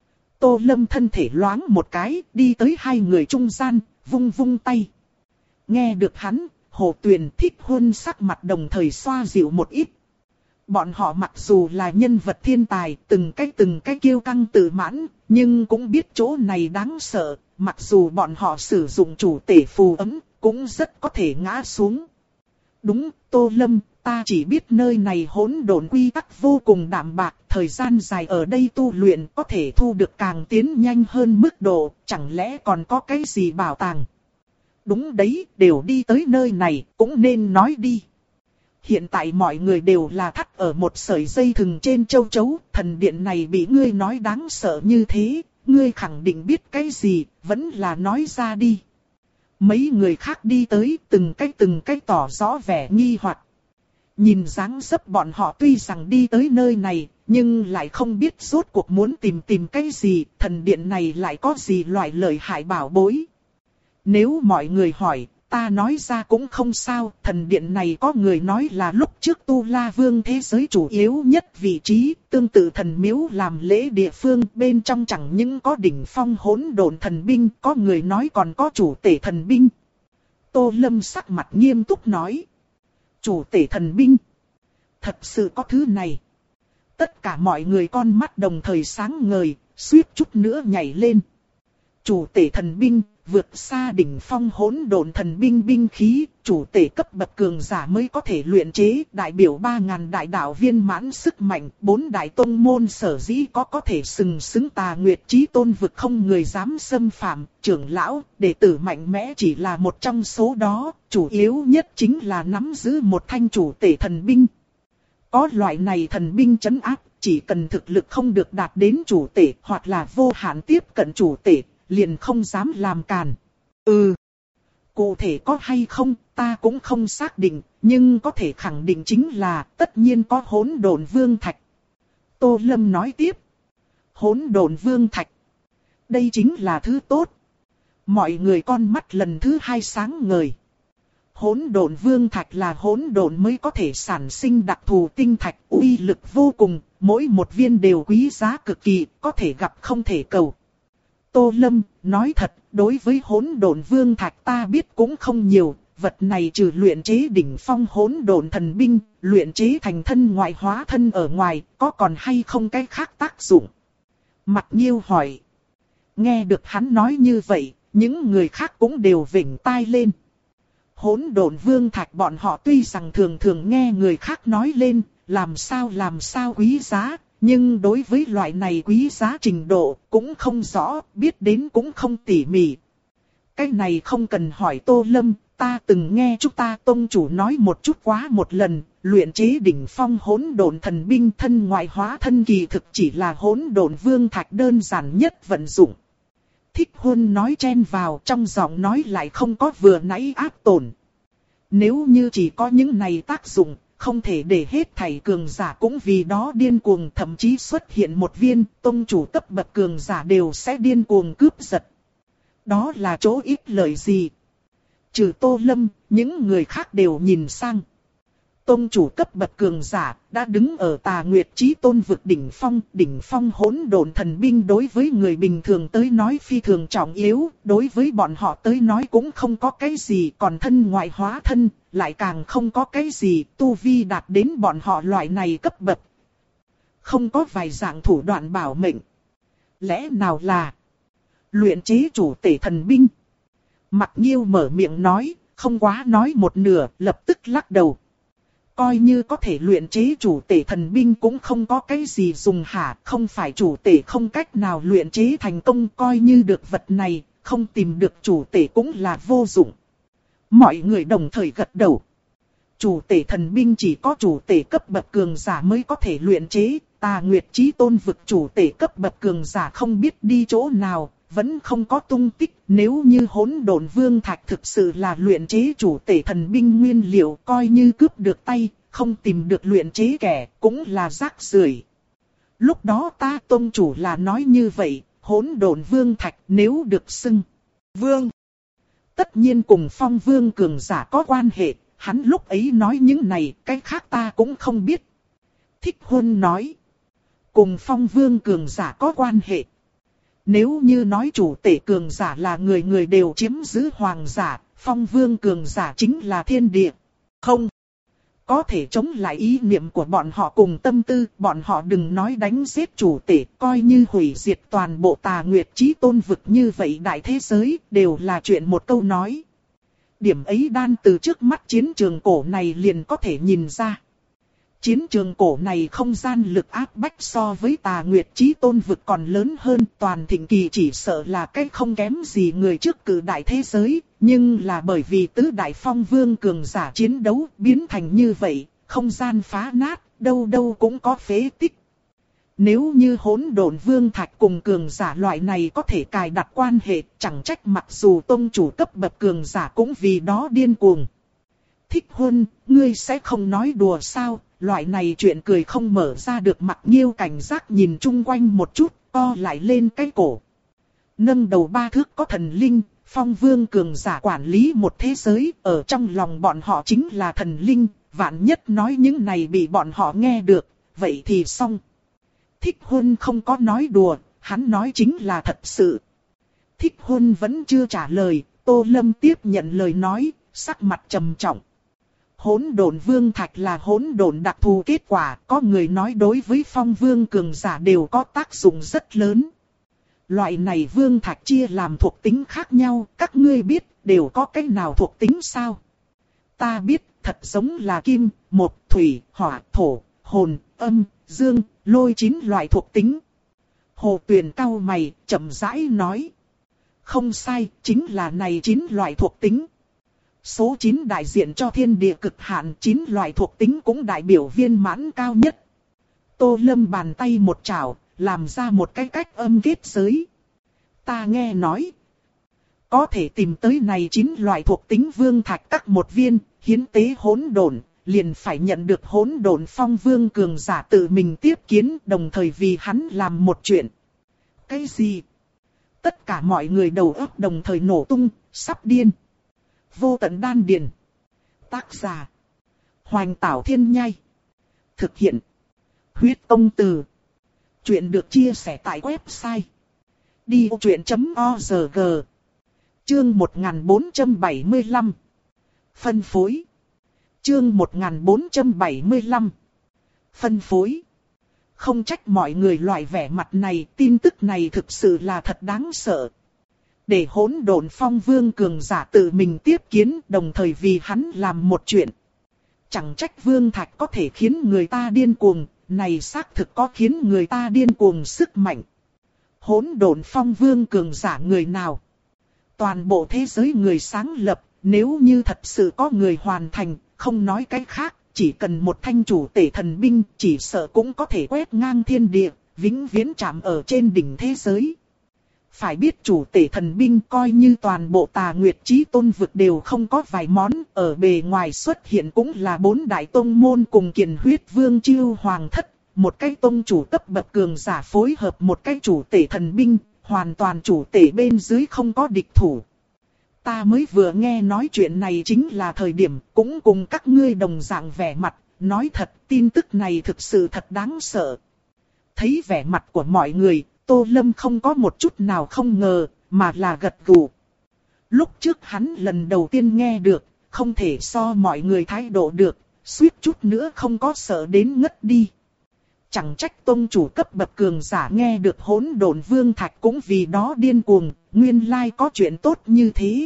Tô Lâm thân thể loáng một cái, đi tới hai người trung gian, vung vung tay. Nghe được hắn, Hồ Tuyền thích hôn sắc mặt đồng thời xoa dịu một ít. Bọn họ mặc dù là nhân vật thiên tài, từng cái từng cái kiêu căng tự mãn, nhưng cũng biết chỗ này đáng sợ, mặc dù bọn họ sử dụng chủ tể phù ấm, cũng rất có thể ngã xuống. Đúng, Tô Lâm, ta chỉ biết nơi này hỗn độn quy tắc vô cùng đạm bạc, thời gian dài ở đây tu luyện có thể thu được càng tiến nhanh hơn mức độ, chẳng lẽ còn có cái gì bảo tàng. Đúng đấy, đều đi tới nơi này, cũng nên nói đi. Hiện tại mọi người đều là thắt ở một sợi dây thừng trên châu chấu, thần điện này bị ngươi nói đáng sợ như thế, ngươi khẳng định biết cái gì, vẫn là nói ra đi. Mấy người khác đi tới, từng cái từng cái tỏ rõ vẻ nghi hoặc. Nhìn dáng dấp bọn họ tuy rằng đi tới nơi này, nhưng lại không biết rốt cuộc muốn tìm tìm cái gì, thần điện này lại có gì loại lợi hại bảo bối. Nếu mọi người hỏi, ta nói ra cũng không sao, thần điện này có người nói là lúc trước Tu La Vương thế giới chủ yếu nhất vị trí, tương tự thần miếu làm lễ địa phương, bên trong chẳng những có đỉnh phong hỗn độn thần binh, có người nói còn có chủ tể thần binh. Tô Lâm sắc mặt nghiêm túc nói. Chủ tể thần binh. Thật sự có thứ này. Tất cả mọi người con mắt đồng thời sáng ngời, suýt chút nữa nhảy lên. Chủ tể thần binh, vượt xa đỉnh phong hỗn độn thần binh binh khí, chủ tể cấp bậc cường giả mới có thể luyện chế, đại biểu ba ngàn đại đạo viên mãn sức mạnh, bốn đại tông môn sở dĩ có có thể sừng sững Tà Nguyệt Chí Tôn vực không người dám xâm phạm, trưởng lão, đệ tử mạnh mẽ chỉ là một trong số đó, chủ yếu nhất chính là nắm giữ một thanh chủ tể thần binh. Có loại này thần binh trấn áp, chỉ cần thực lực không được đạt đến chủ tể hoặc là vô hạn tiếp cận chủ tể, liền không dám làm càn. Ừ. Cụ thể có hay không, ta cũng không xác định, nhưng có thể khẳng định chính là tất nhiên có hỗn độn vương thạch. Tô Lâm nói tiếp. Hỗn độn vương thạch. Đây chính là thứ tốt. Mọi người con mắt lần thứ hai sáng ngời. Hỗn độn vương thạch là hỗn độn mới có thể sản sinh đặc thù tinh thạch, uy lực vô cùng, mỗi một viên đều quý giá cực kỳ, có thể gặp không thể cầu. Tô Lâm, nói thật, đối với hỗn độn vương thạch ta biết cũng không nhiều, vật này trừ luyện chế đỉnh phong hỗn độn thần binh, luyện chế thành thân ngoại hóa thân ở ngoài, có còn hay không cái khác tác dụng? Mạc Nghiêu hỏi. Nghe được hắn nói như vậy, những người khác cũng đều vểnh tai lên. Hỗn độn vương thạch bọn họ tuy rằng thường thường nghe người khác nói lên, làm sao làm sao quý giá. Nhưng đối với loại này quý giá trình độ cũng không rõ, biết đến cũng không tỉ mỉ. Cái này không cần hỏi Tô Lâm, ta từng nghe chúng ta tông chủ nói một chút quá một lần, luyện chế đỉnh phong hỗn độn thần binh thân ngoại hóa thân kỳ thực chỉ là hỗn độn vương thạch đơn giản nhất vận dụng. Thích Huân nói chen vào, trong giọng nói lại không có vừa nãy áp tổn. Nếu như chỉ có những này tác dụng, không thể để hết thảy cường giả cũng vì đó điên cuồng, thậm chí xuất hiện một viên tông chủ cấp bậc cường giả đều sẽ điên cuồng cướp giật. Đó là chỗ ít lợi gì? Trừ Tô Lâm, những người khác đều nhìn sang. Tông chủ cấp bậc cường giả đã đứng ở Tà Nguyệt Chí Tôn vực đỉnh phong, đỉnh phong hỗn độn thần binh đối với người bình thường tới nói phi thường trọng yếu, đối với bọn họ tới nói cũng không có cái gì, còn thân ngoại hóa thân lại càng không có cái gì, tu vi đạt đến bọn họ loại này cấp bậc. Không có vài dạng thủ đoạn bảo mệnh. Lẽ nào là luyện chế chủ tể thần binh? Mặc Nghiêu mở miệng nói, không quá nói một nửa, lập tức lắc đầu. Coi như có thể luyện chế chủ tể thần binh cũng không có cái gì dùng hả, không phải chủ tể không cách nào luyện chế thành công, coi như được vật này, không tìm được chủ tể cũng là vô dụng. Mọi người đồng thời gật đầu. Chủ tể thần binh chỉ có chủ tể cấp bậc cường giả mới có thể luyện chế, Tà Nguyệt Chí Tôn vực chủ tể cấp bậc cường giả không biết đi chỗ nào, vẫn không có tung tích. Nếu như hỗn độn vương thạch thực sự là luyện chế chủ tể thần binh nguyên liệu, coi như cướp được tay, không tìm được luyện chế kẻ, cũng là rác rưởi. Lúc đó ta tôn chủ là nói như vậy, hỗn độn vương thạch nếu được xưng vương, tất nhiên cùng phong vương cường giả có quan hệ, hắn lúc ấy nói những này, cái khác ta cũng không biết. Thích Huân nói, cùng phong vương cường giả có quan hệ. Nếu như nói chủ tể cường giả là người người đều chiếm giữ hoàng giả, phong vương cường giả chính là thiên địa. Không có thể chống lại ý niệm của bọn họ cùng tâm tư, bọn họ đừng nói đánh giết chủ tể, coi như hủy diệt toàn bộ Tà Nguyệt Chí Tôn vực như vậy đại thế giới, đều là chuyện một câu nói. Điểm ấy đan từ trước mắt chiến trường cổ này liền có thể nhìn ra. Chiến trường cổ này không gian lực áp bách so với Tà Nguyệt Chí Tôn vực còn lớn hơn, toàn thịnh kỳ chỉ sợ là cái không kém gì người trước cử đại thế giới, nhưng là bởi vì tứ đại phong vương cường giả chiến đấu biến thành như vậy, không gian phá nát, đâu đâu cũng có phế tích. Nếu như hỗn độn vương thạch cùng cường giả loại này có thể cài đặt quan hệ, chẳng trách mặc dù tông chủ cấp bậc cường giả cũng vì đó điên cuồng. Thích Huân, ngươi sẽ không nói đùa sao? Loại này chuyện cười không mở ra được. Mặc Nghiêu cảnh giác nhìn chung quanh một chút, co lại lên cái cổ. Nâng đầu ba thước có thần linh, phong vương cường giả quản lý một thế giới, ở trong lòng bọn họ chính là thần linh, vạn nhất nói những này bị bọn họ nghe được, vậy thì xong. Thích Huân không có nói đùa, hắn nói chính là thật sự. Thích Huân vẫn chưa trả lời, Tô Lâm tiếp nhận lời nói, sắc mặt trầm trọng. Hỗn độn vương thạch là hỗn độn đặc thù kết quả, có người nói đối với phong vương cường giả đều có tác dụng rất lớn. Loại này vương thạch chia làm thuộc tính khác nhau, các ngươi biết đều có cách nào thuộc tính sao? Ta biết, thật giống là kim, một, thủy, hỏa, thổ, hồn, âm, dương, lôi chín loại thuộc tính. Hồ Tuyền cau mày, chậm rãi nói. Không sai, chính là này chín loại thuộc tính. Số chín đại diện cho thiên địa cực hạn, chín loại thuộc tính cũng đại biểu viên mãn cao nhất. Tô Lâm bàn tay một chảo, làm ra một cái cách âm kết giới. Ta nghe nói, có thể tìm tới này chín loại thuộc tính vương thạch các một viên, hiến tế hỗn độn, liền phải nhận được hỗn độn phong vương cường giả tự mình tiếp kiến, đồng thời vì hắn làm một chuyện. Cái gì? Tất cả mọi người đầu óc đồng thời nổ tung, sắp điên. Vô tận đan điền. Tác giả: Hoành Tảo Thiên Nhai. Thực hiện: Huyết Tông Từ. Chuyện được chia sẻ tại website đi vô chuyện chấm org. Chương một nghìn bốn trăm bảy mươi lăm. Phân phối. Chương một nghìn bốn trăm bảy mươi lăm. Phân phối. Không trách mọi người loại vẻ mặt này, tin tức này thực sự là thật đáng sợ. Để hỗn độn phong vương cường giả tự mình tiếp kiến, đồng thời vì hắn làm một chuyện. Chẳng trách vương thạch có thể khiến người ta điên cuồng, này xác thực có khiến người ta điên cuồng sức mạnh. Hỗn độn phong vương cường giả người nào? Toàn bộ thế giới người sáng lập, nếu như thật sự có người hoàn thành, không nói cái khác, chỉ cần một thanh chủ tể thần binh, chỉ sợ cũng có thể quét ngang thiên địa, vĩnh viễn chạm ở trên đỉnh thế giới. Phải biết chủ tể thần binh coi như toàn bộ Tà Nguyệt Chí Tôn vực đều không có vài món, ở bề ngoài xuất hiện cũng là bốn đại tông môn cùng Kiền Huyết Vương Chiêu Hoàng Thất, một cái tông chủ cấp bậc cường giả phối hợp một cái chủ tể thần binh, hoàn toàn chủ tể bên dưới không có địch thủ. Ta mới vừa nghe nói chuyện này chính là thời điểm cũng cùng các ngươi đồng dạng vẻ mặt, nói thật tin tức này thực sự thật đáng sợ. Thấy vẻ mặt của mọi người, Tô Lâm không có một chút nào không ngờ, mà là gật gù. Lúc trước hắn lần đầu tiên nghe được, không thể so mọi người thái độ được, suýt chút nữa không có sợ đến ngất đi. Chẳng trách tông chủ cấp bậc cường giả nghe được Hỗn Độn Vương Thạch cũng vì đó điên cuồng, nguyên lai có chuyện tốt như thế.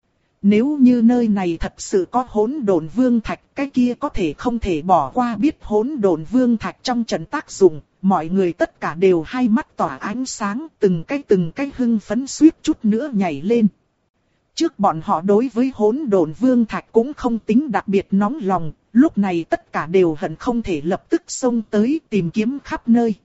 Nếu như nơi này thật sự có Hỗn Độn Vương Thạch, cái kia có thể không thể bỏ qua biết Hỗn Độn Vương Thạch trong trận tác dụng, mọi người tất cả đều hai mắt tỏa ánh sáng, từng cái từng cái hưng phấn suýt chút nữa nhảy lên. Trước bọn họ đối với Hỗn Độn Vương Thạch cũng không tính đặc biệt nóng lòng, lúc này tất cả đều hận không thể lập tức xông tới tìm kiếm khắp nơi.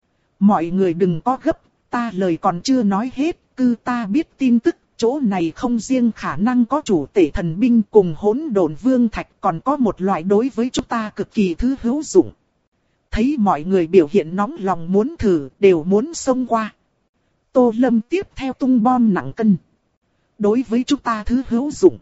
Mọi người đừng có gấp, ta lời còn chưa nói hết, cứ ta biết tin tức, chỗ này không riêng khả năng có chủ tể thần binh cùng Hỗn Độn Vương Thạch, còn có một loại đối với chúng ta cực kỳ thứ hữu dụng. Thấy mọi người biểu hiện nóng lòng muốn thử, đều muốn xông qua. Tô Lâm tiếp theo tung bom nặng cân. Đối với chúng ta thứ hữu dụng.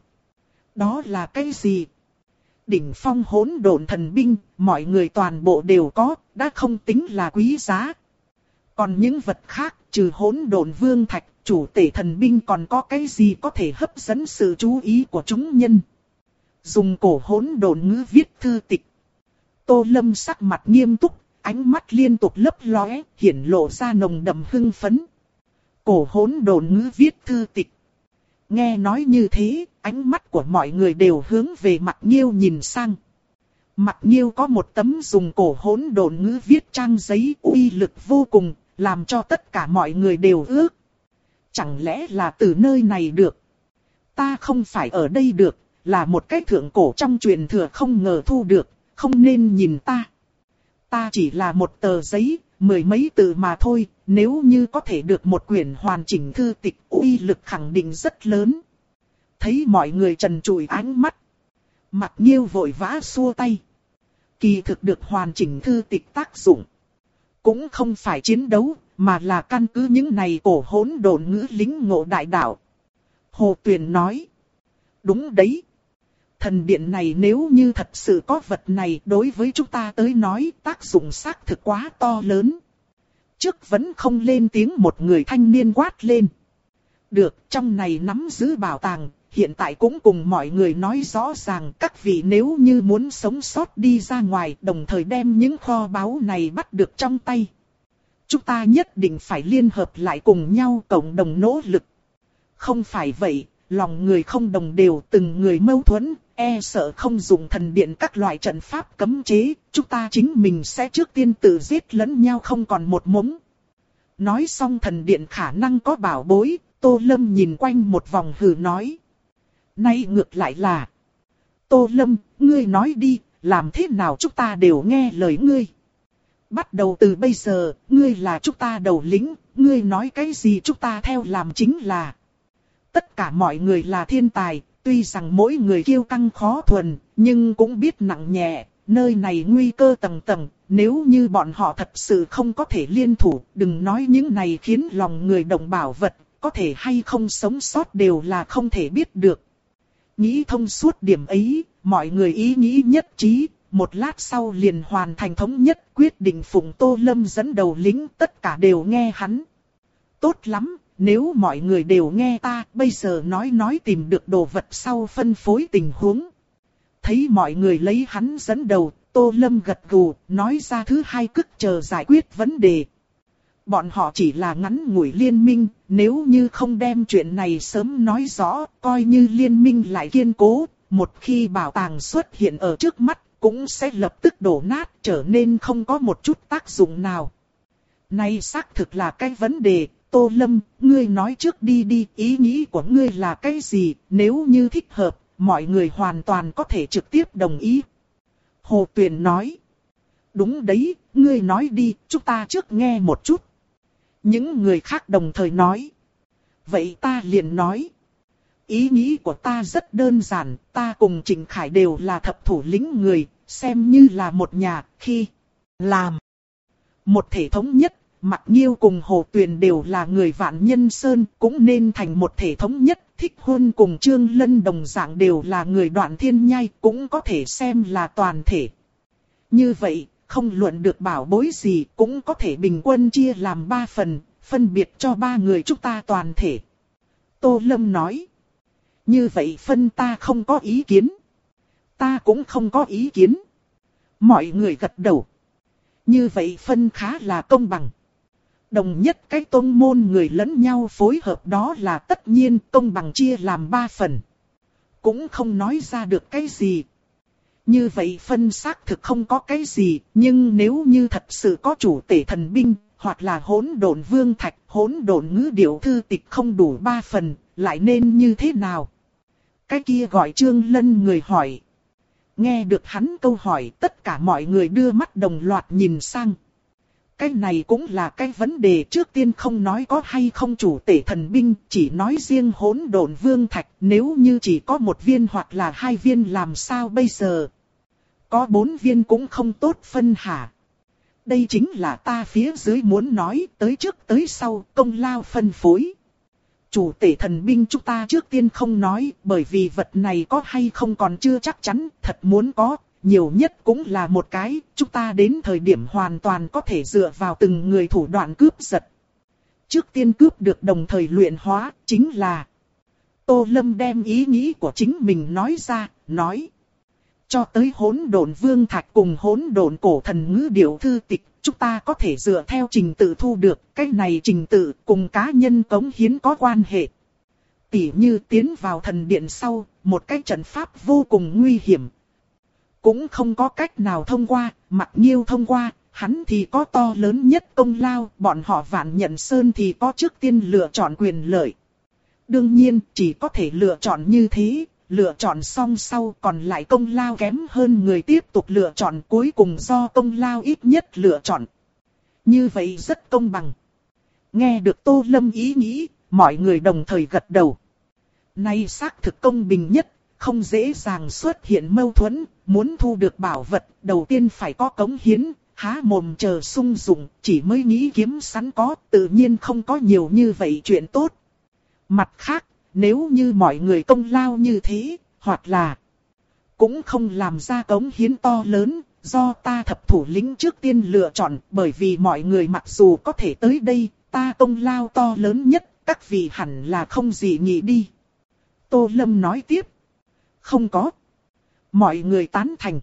Đó là cái gì? Đỉnh phong Hỗn Độn thần binh, mọi người toàn bộ đều có, đã không tính là quý giá. Còn những vật khác, trừ Hỗn Độn Vương Thạch, chủ tể thần binh còn có cái gì có thể hấp dẫn sự chú ý của chúng nhân? Dùng cổ Hỗn Độn ngữ viết thư tịch. Tô Lâm sắc mặt nghiêm túc, ánh mắt liên tục lấp lóe, hiển lộ ra nồng đậm hưng phấn. Cổ Hỗn Độn ngữ viết thư tịch. Nghe nói như thế, ánh mắt của mọi người đều hướng về Mạc Nghiêu nhìn sang. Mạc Nghiêu có một tấm dùng cổ Hỗn Độn ngữ viết trang giấy uy lực vô cùng, làm cho tất cả mọi người đều ước. Chẳng lẽ là từ nơi này được? Ta không phải ở đây được, là một cái thượng cổ trong truyền thừa không ngờ thu được, không nên nhìn ta. Ta chỉ là một tờ giấy, mười mấy từ mà thôi, nếu như có thể được một quyển hoàn chỉnh thư tịch, uy lực khẳng định rất lớn. Thấy mọi người trần trụi ánh mắt, Mạc Nghiêu vội vã xua tay. Kỳ thực được hoàn chỉnh thư tịch tác dụng, cũng không phải chiến đấu, mà là căn cứ những này cổ hỗn độn ngữ lính ngộ đại đạo. Hồ Tuyền nói, đúng đấy. Thần điện này nếu như thật sự có vật này đối với chúng ta tới nói tác dụng xác thực quá to lớn. Trước vẫn không lên tiếng một người thanh niên quát lên. Được, trong này nắm giữ bảo tàng, hiện tại cũng cùng mọi người nói rõ ràng các vị nếu như muốn sống sót đi ra ngoài đồng thời đem những kho báu này bắt được trong tay. Chúng ta nhất định phải liên hợp lại cùng nhau cộng đồng nỗ lực. Không phải vậy, lòng người không đồng đều từng người mâu thuẫn, e sợ không dùng thần điện các loại trận pháp cấm chế, chúng ta chính mình sẽ trước tiên tự giết lẫn nhau không còn một mống. Nói xong thần điện khả năng có bảo bối, Tô Lâm nhìn quanh một vòng hừ nói. Nay ngược lại là, Tô Lâm, ngươi nói đi, làm thế nào chúng ta đều nghe lời ngươi. Bắt đầu từ bây giờ, ngươi là chúng ta đầu lĩnh, ngươi nói cái gì chúng ta theo làm chính là. Tất cả mọi người là thiên tài, tuy rằng mỗi người kiêu căng khó thuần, nhưng cũng biết nặng nhẹ, nơi này nguy cơ tầng tầng, nếu như bọn họ thật sự không có thể liên thủ, đừng nói những này khiến lòng người động bảo vật, có thể hay không sống sót đều là không thể biết được. Nghĩ thông suốt điểm ấy, mọi người ý nghĩ nhất trí, một lát sau liền hoàn thành thống nhất quyết định phụng Tô Lâm dẫn đầu lính, tất cả đều nghe hắn. Tốt lắm, nếu mọi người đều nghe ta, bây giờ nói nói tìm được đồ vật sau phân phối tình huống. Thấy mọi người lấy hắn dẫn đầu, Tô Lâm gật gù, nói ra thứ hai cức chờ giải quyết vấn đề. Bọn họ chỉ là ngắn ngủi liên minh, nếu như không đem chuyện này sớm nói rõ, coi như liên minh lại kiên cố, một khi bảo tàng xuất hiện ở trước mắt, cũng sẽ lập tức đổ nát, trở nên không có một chút tác dụng nào. Này xác thực là cái vấn đề, Tô Lâm, ngươi nói trước đi đi, ý nghĩ của ngươi là cái gì, nếu như thích hợp, mọi người hoàn toàn có thể trực tiếp đồng ý. Hồ Tuyền nói. Đúng đấy, ngươi nói đi, chúng ta trước nghe một chút. Những người khác đồng thời nói. Vậy ta liền nói. Ý nghĩ của ta rất đơn giản, ta cùng Trịnh Khải đều là thập thủ lĩnh người, xem như là một nhà, khi làm một thể thống nhất, Mạc Nghiêu cùng Hồ Tuyền đều là người Vạn Nhân Sơn, cũng nên thành một thể thống nhất. Thích Huân cùng Trương Lân đồng dạng đều là người Đoạn Thiên Nhai, cũng có thể xem là toàn thể. Như vậy, không luận được bảo bối gì, cũng có thể bình quân chia làm ba phần, phân biệt cho ba người chúng ta toàn thể. Tô Lâm nói. Như vậy phân ta không có ý kiến. Ta cũng không có ý kiến. Mọi người gật đầu. Như vậy phân khá là công bằng. Đồng nhất cái tôn môn người lẫn nhau phối hợp đó là tất nhiên, công bằng chia làm ba phần. Cũng không nói ra được cái gì. Như vậy phân xác thực không có cái gì, nhưng nếu như thật sự có chủ tể thần binh, hoặc là hỗn độn vương thạch, hỗn độn ngữ điệu thư tịch không đủ ba phần, lại nên như thế nào? Cái kia gọi Trương Lân người hỏi. Nghe được hắn câu hỏi, tất cả mọi người đưa mắt đồng loạt nhìn sang. Cái này cũng là cái vấn đề, trước tiên không nói có hay không chủ tể thần binh, chỉ nói riêng hỗn độn vương thạch, nếu như chỉ có một viên hoặc là hai viên làm sao bây giờ? Có bốn viên cũng không tốt phân hả? Đây chính là ta phía dưới muốn nói, tới trước tới sau, công lao phân phối. Chủ tể thần binh chúng ta trước tiên không nói, bởi vì vật này có hay không còn chưa chắc chắn, thật muốn có, nhiều nhất cũng là một cái, chúng ta đến thời điểm hoàn toàn có thể dựa vào từng người thủ đoạn cướp giật. Trước tiên cướp được đồng thời luyện hóa, chính là... Tô Lâm đem ý nghĩ của chính mình nói ra, nói. Cho tới hỗn độn vương thạch cùng hỗn độn cổ thần ngữ điệu thư tịch, chúng ta có thể dựa theo trình tự thu được, cái này trình tự cùng cá nhân cống hiến có quan hệ. Tỉ như tiến vào thần điện sau, một cái trận pháp vô cùng nguy hiểm. Cũng không có cách nào thông qua, Mạc Nghiêu thông qua, hắn thì có to lớn nhất công lao, bọn họ Vạn Nhận Sơn thì có trước tiên lựa chọn quyền lợi. Đương nhiên, chỉ có thể lựa chọn như thế. Lựa chọn xong sau còn lại công lao kém hơn người tiếp tục lựa chọn, cuối cùng do công lao ít nhất lựa chọn. Như vậy rất công bằng. Nghe được Tô Lâm ý nghĩ, mọi người đồng thời gật đầu. Này xác thực công bình nhất, không dễ dàng xuất hiện mâu thuẫn, muốn thu được bảo vật, đầu tiên phải có cống hiến, há mồm chờ sung dụng, chỉ mới nghĩ kiếm sẵn có, tự nhiên không có nhiều như vậy chuyện tốt. Mặt khác, nếu như mọi người công lao như thế, hoặc là cũng không làm ra cống hiến to lớn, do ta thập thủ lĩnh trước tiên lựa chọn, bởi vì mọi người mặc dù có thể tới đây, ta công lao to lớn nhất, các vị hẳn là không gì nghĩ đi. Tô Lâm nói tiếp. Không có. Mọi người tán thành.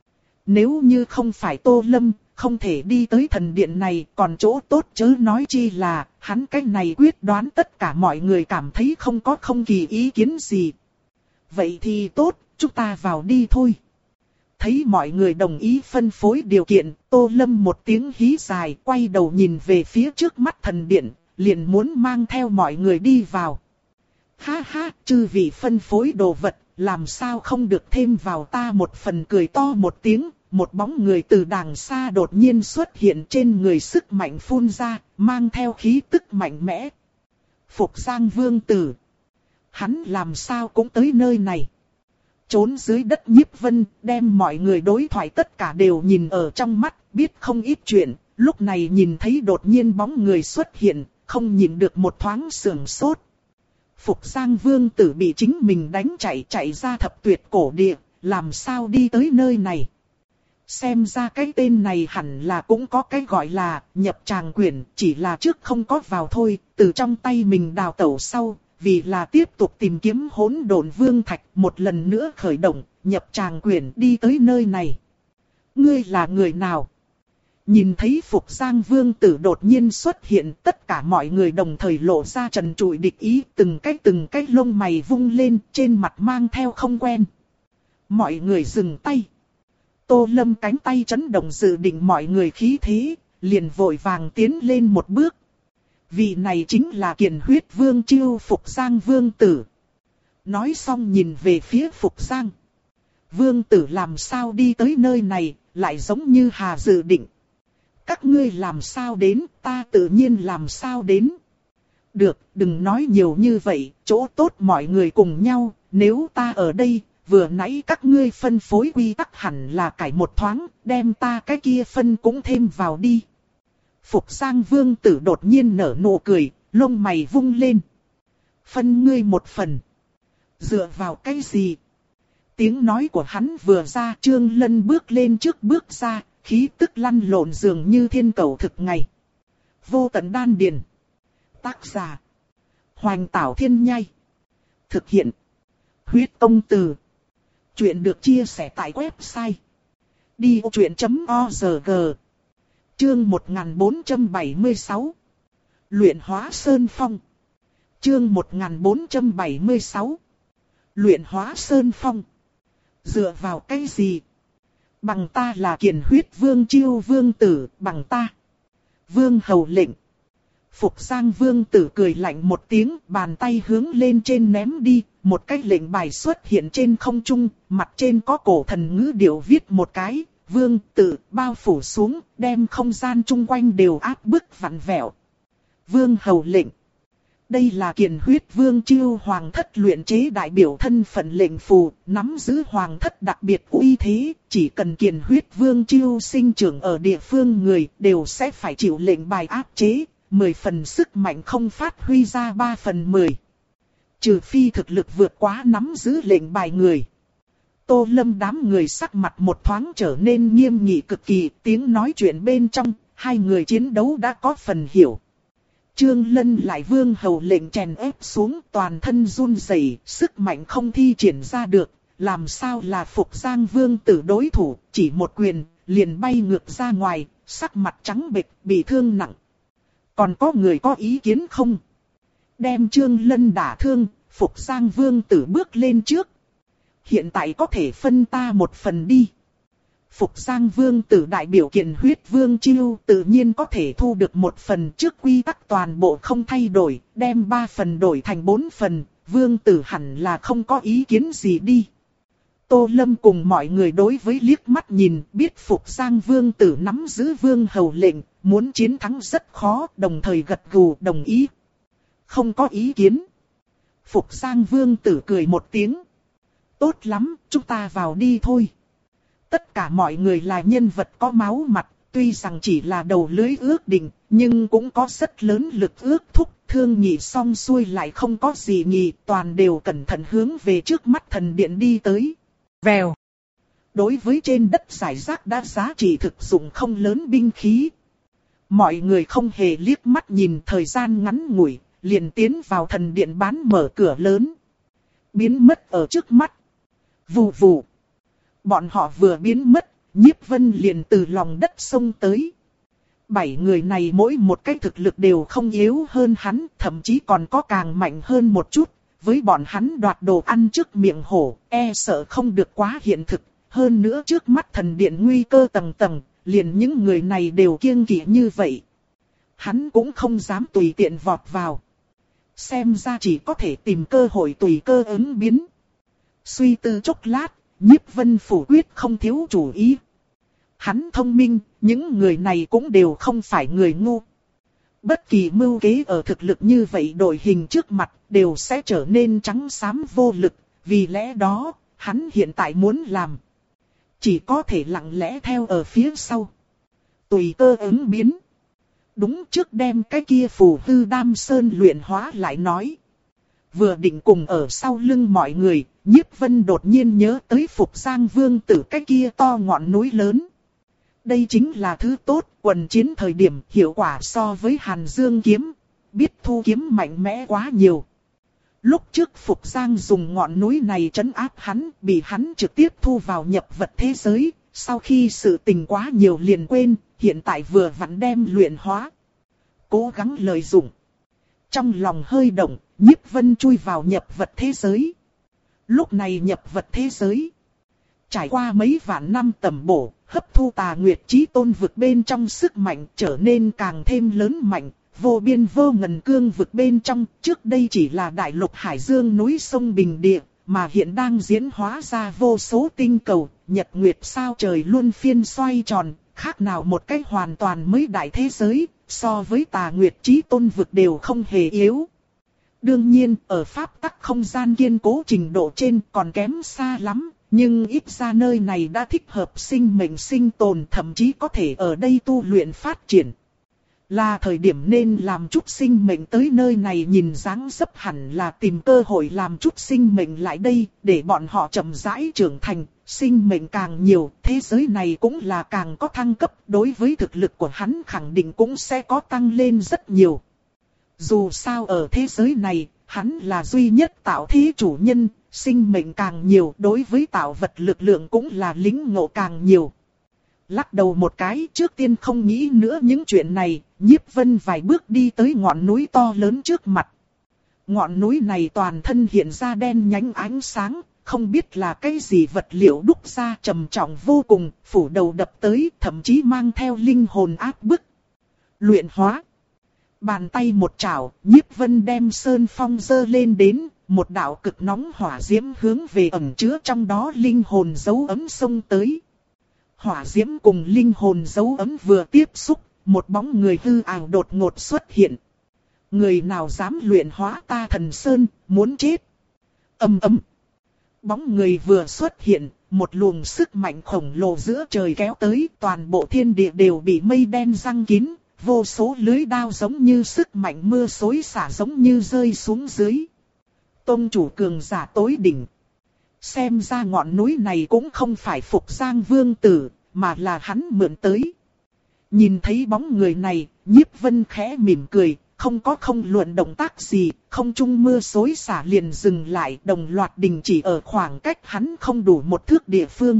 Nếu như không phải Tô Lâm, không thể đi tới thần điện này, còn chỗ tốt chớ nói chi là, hắn cái này quyết đoán tất cả mọi người cảm thấy không có không kỳ ý kiến gì. Vậy thì tốt, chúng ta vào đi thôi. Thấy mọi người đồng ý phân phối điều kiện, Tô Lâm một tiếng hí dài, quay đầu nhìn về phía trước mắt thần điện, liền muốn mang theo mọi người đi vào. Ha ha, chư vị phân phối đồ vật, làm sao không được thêm vào ta một phần, cười to một tiếng. Một bóng người từ đàng xa đột nhiên xuất hiện, trên người sức mạnh phun ra, mang theo khí tức mạnh mẽ. Phục Giang Vương Tử. Hắn làm sao cũng tới nơi này. Trốn dưới đất Nhiếp Vân, đem mọi người đối thoại tất cả đều nhìn ở trong mắt, biết không ít chuyện. Lúc này nhìn thấy đột nhiên bóng người xuất hiện, không nhìn được một thoáng sườn sốt. Phục Giang Vương Tử bị chính mình đánh chạy chạy ra thập tuyệt cổ địa, làm sao đi tới nơi này. Xem ra cái tên này hẳn là cũng có cái gọi là nhập tràng quyển, chỉ là trước không có vào thôi, từ trong tay mình đào tẩu sau, vì là tiếp tục tìm kiếm hỗn độn vương thạch, một lần nữa khởi động, nhập tràng quyển đi tới nơi này. Ngươi là người nào? Nhìn thấy Phục Giang Vương Tử đột nhiên xuất hiện, tất cả mọi người đồng thời lộ ra trần trụi địch ý, từng cái từng cái lông mày vung lên, trên mặt mang theo không quen. Mọi người dừng tay. Tô Lâm cánh tay chấn động dự định mọi người khí thế, liền vội vàng tiến lên một bước. Vị này chính là Kiền Huyết Vương Chiêu Phục Giang Vương Tử. Nói xong nhìn về phía Phục Giang. Vương tử làm sao đi tới nơi này, lại giống như hà dự định. Các ngươi làm sao đến, ta tự nhiên làm sao đến. Được, đừng nói nhiều như vậy, chỗ tốt mọi người cùng nhau, nếu ta ở đây, vừa nãy các ngươi phân phối quy tắc hẳn là cải một thoáng, đem ta cái kia phân cũng thêm vào đi. Phục Giang Vương tử đột nhiên nở nụ cười, lông mày vung lên. Phân ngươi một phần. Dựa vào cái gì? Tiếng nói của hắn vừa ra, Trương Lân bước lên trước bước ra, khí tức lăn lộn dường như thiên cầu thực ngày. Vô tận đan điền. Tác giả. Hoành Tảo Thiên Nhai. Thực hiện. Huyết Công Từ. Chuyện được chia sẻ tại website. đi ô chuyện chấm o rờ giê. Chương một nghìn bốn trăm bảy mươi sáu. Luyện hóa Sơn Phong. Chương một nghìn bốn trăm bảy mươi sáu. Luyện hóa Sơn Phong. Dựa vào cái gì? Bằng ta là Kiền Huyết Vương Chiêu Vương tử, bằng ta. Vương hầu lệnh. Phục Giang Vương tử cười lạnh một tiếng, bàn tay hướng lên trên ném đi, một cái lệnh bài xuất hiện trên không trung, mặt trên có cổ thần ngữ điệu viết một cái, Vương tử bao phủ xuống, đem không gian chung quanh đều áp bức vặn vẹo. Vương hầu lệnh. Đây là Kiền Huyết Vương Chiêu Hoàng thất luyện chế đại biểu thân phận lệnh phù, nắm giữ Hoàng thất đặc biệt uy thế, chỉ cần Kiền Huyết Vương Chiêu sinh trưởng ở địa phương người đều sẽ phải chịu lệnh bài áp chế, mười phần sức mạnh không phát huy ra ba phần mười. Trừ phi thực lực vượt quá nắm giữ lệnh bài người. Tô Lâm đám người sắc mặt một thoáng trở nên nghiêm nghị cực kỳ, tiếng nói chuyện bên trong, hai người chiến đấu đã có phần hiểu. Trương Lân lại vương hầu lệnh chèn ép xuống, toàn thân run rẩy, sức mạnh không thi triển ra được, làm sao là Phục Giang Vương tử đối thủ, chỉ một quyền, liền bay ngược ra ngoài, sắc mặt trắng bệch, bị thương nặng. Còn có người có ý kiến không? Đem Trương Lân đả thương, Phục Giang Vương tử bước lên trước. Hiện tại có thể phân ta một phần đi. Phục Giang Vương tử đại biểu Kiền Huyết Vương Chiêu tự nhiên có thể thu được một phần, trước quy tắc toàn bộ không thay đổi, đem ba phần đổi thành bốn phần, Vương tử hẳn là không có ý kiến gì đi. Tô Lâm cùng mọi người đối với liếc mắt nhìn, biết Phục Giang Vương tử nắm giữ Vương hầu lệnh, muốn chiến thắng rất khó, đồng thời gật gù đồng ý. Không có ý kiến. Phục Giang Vương tử cười một tiếng. Tốt lắm, chúng ta vào đi thôi. Tất cả mọi người là nhân vật có máu mặt, tuy rằng chỉ là đầu lưới ước định, nhưng cũng có rất lớn lực ước thúc, thương nhị xong xuôi lại không có gì nhị, toàn đều cẩn thận hướng về trước mắt thần điện đi tới. Vèo. Đối với trên đất giải rác đã giá trị thực dụng không lớn binh khí. Mọi người không hề liếc mắt nhìn, thời gian ngắn ngủi, liền tiến vào thần điện bán mở cửa lớn. Biến mất ở trước mắt. Vù vù. Bọn họ vừa biến mất, Nhiếp Vân liền từ lòng đất xông tới. Bảy người này mỗi một cái thực lực đều không yếu hơn hắn, thậm chí còn có càng mạnh hơn một chút. Với bọn hắn đoạt đồ ăn trước miệng hổ, e sợ không được quá hiện thực. Hơn nữa trước mắt thần điện nguy cơ tầng tầng, liền những người này đều kiêng kỵ như vậy. Hắn cũng không dám tùy tiện vọt vào. Xem ra chỉ có thể tìm cơ hội tùy cơ ứng biến. Suy tư chốc lát, Nhiếp Vân phủ quyết không thiếu chủ ý. Hắn thông minh, những người này cũng đều không phải người ngu. Bất kỳ mưu kế ở thực lực như vậy đội hình trước mặt đều sẽ trở nên trắng xám vô lực. Vì lẽ đó, hắn hiện tại muốn làm. Chỉ có thể lặng lẽ theo ở phía sau. Tùy cơ ứng biến. Đúng trước đem cái kia phù hư đam sơn luyện hóa lại nói. Vừa định cùng ở sau lưng mọi người, Nhiếp Vân đột nhiên nhớ tới Phục Giang Vương tử cái kia to ngọn núi lớn. Đây chính là thứ tốt, quần chiến thời điểm hiệu quả so với Hàn Dương kiếm, biết thu kiếm mạnh mẽ quá nhiều. Lúc trước Phục Giang dùng ngọn núi này trấn áp hắn, bị hắn trực tiếp thu vào nhập vật thế giới, sau khi sự tình quá nhiều liền quên, hiện tại vừa vặn đem luyện hóa. Cố gắng lợi dụng. Trong lòng hơi động, Nhiếp Vân chui vào nhập vật thế giới. Lúc này nhập vật thế giới. Trải qua mấy vạn năm tầm bổ, hấp thu Tà Nguyệt Chí Tôn vực bên trong sức mạnh trở nên càng thêm lớn mạnh, vô biên vô ngần cương vực bên trong, trước đây chỉ là đại lục hải dương núi sông bình địa, mà hiện đang diễn hóa ra vô số tinh cầu, nhật nguyệt sao trời luôn phiên xoay tròn, khác nào một cái hoàn toàn mới đại thế giới, so với Tà Nguyệt Chí Tôn vực đều không hề yếu. Đương nhiên, ở pháp tắc không gian kiên cố trình độ trên còn kém xa lắm, nhưng ít ra nơi này đã thích hợp sinh mệnh sinh tồn, thậm chí có thể ở đây tu luyện phát triển. Là thời điểm nên làm chút sinh mệnh tới nơi này, nhìn dáng dấp hẳn là tìm cơ hội làm chút sinh mệnh lại đây, để bọn họ chậm rãi trưởng thành, sinh mệnh càng nhiều, thế giới này cũng là càng có thăng cấp, đối với thực lực của hắn khẳng định cũng sẽ có tăng lên rất nhiều. Dù sao ở thế giới này, hắn là duy nhất tạo thế chủ nhân, sinh mệnh càng nhiều, đối với tạo vật lực lượng cũng là lĩnh ngộ càng nhiều. Lắc đầu một cái, trước tiên không nghĩ nữa những chuyện này, Nhiếp Vân vài bước đi tới ngọn núi to lớn trước mặt. Ngọn núi này toàn thân hiện ra đen nhánh ánh sáng, không biết là cái gì vật liệu đúc ra, trầm trọng vô cùng, phủ đầu đập tới, thậm chí mang theo linh hồn áp bức. Luyện hóa. Bàn tay một chảo, Nhiếp Vân đem sơn phong dơ lên đến, một đạo cực nóng hỏa diễm hướng về ẩn chứa trong đó linh hồn dấu ấm xông tới. Hỏa diễm cùng linh hồn dấu ấm vừa tiếp xúc, một bóng người hư ảo đột ngột xuất hiện. Người nào dám luyện hóa ta thần sơn, muốn chết. Ầm ầm. Bóng người vừa xuất hiện, một luồng sức mạnh khổng lồ giữa trời kéo tới, toàn bộ thiên địa đều bị mây đen giăng kín, vô số lưới đao giống như sức mạnh mưa xối xả giống như rơi xuống dưới. Tông chủ cường giả tối đỉnh. Xem ra ngọn núi này cũng không phải Phục Giang Vương Tử, mà là hắn mượn tới. Nhìn thấy bóng người này, Nhiếp Vân khẽ mỉm cười, không có không luận động tác gì, không trung mưa xối xả liền dừng lại, đồng loạt đình chỉ ở khoảng cách hắn không đủ một thước địa phương.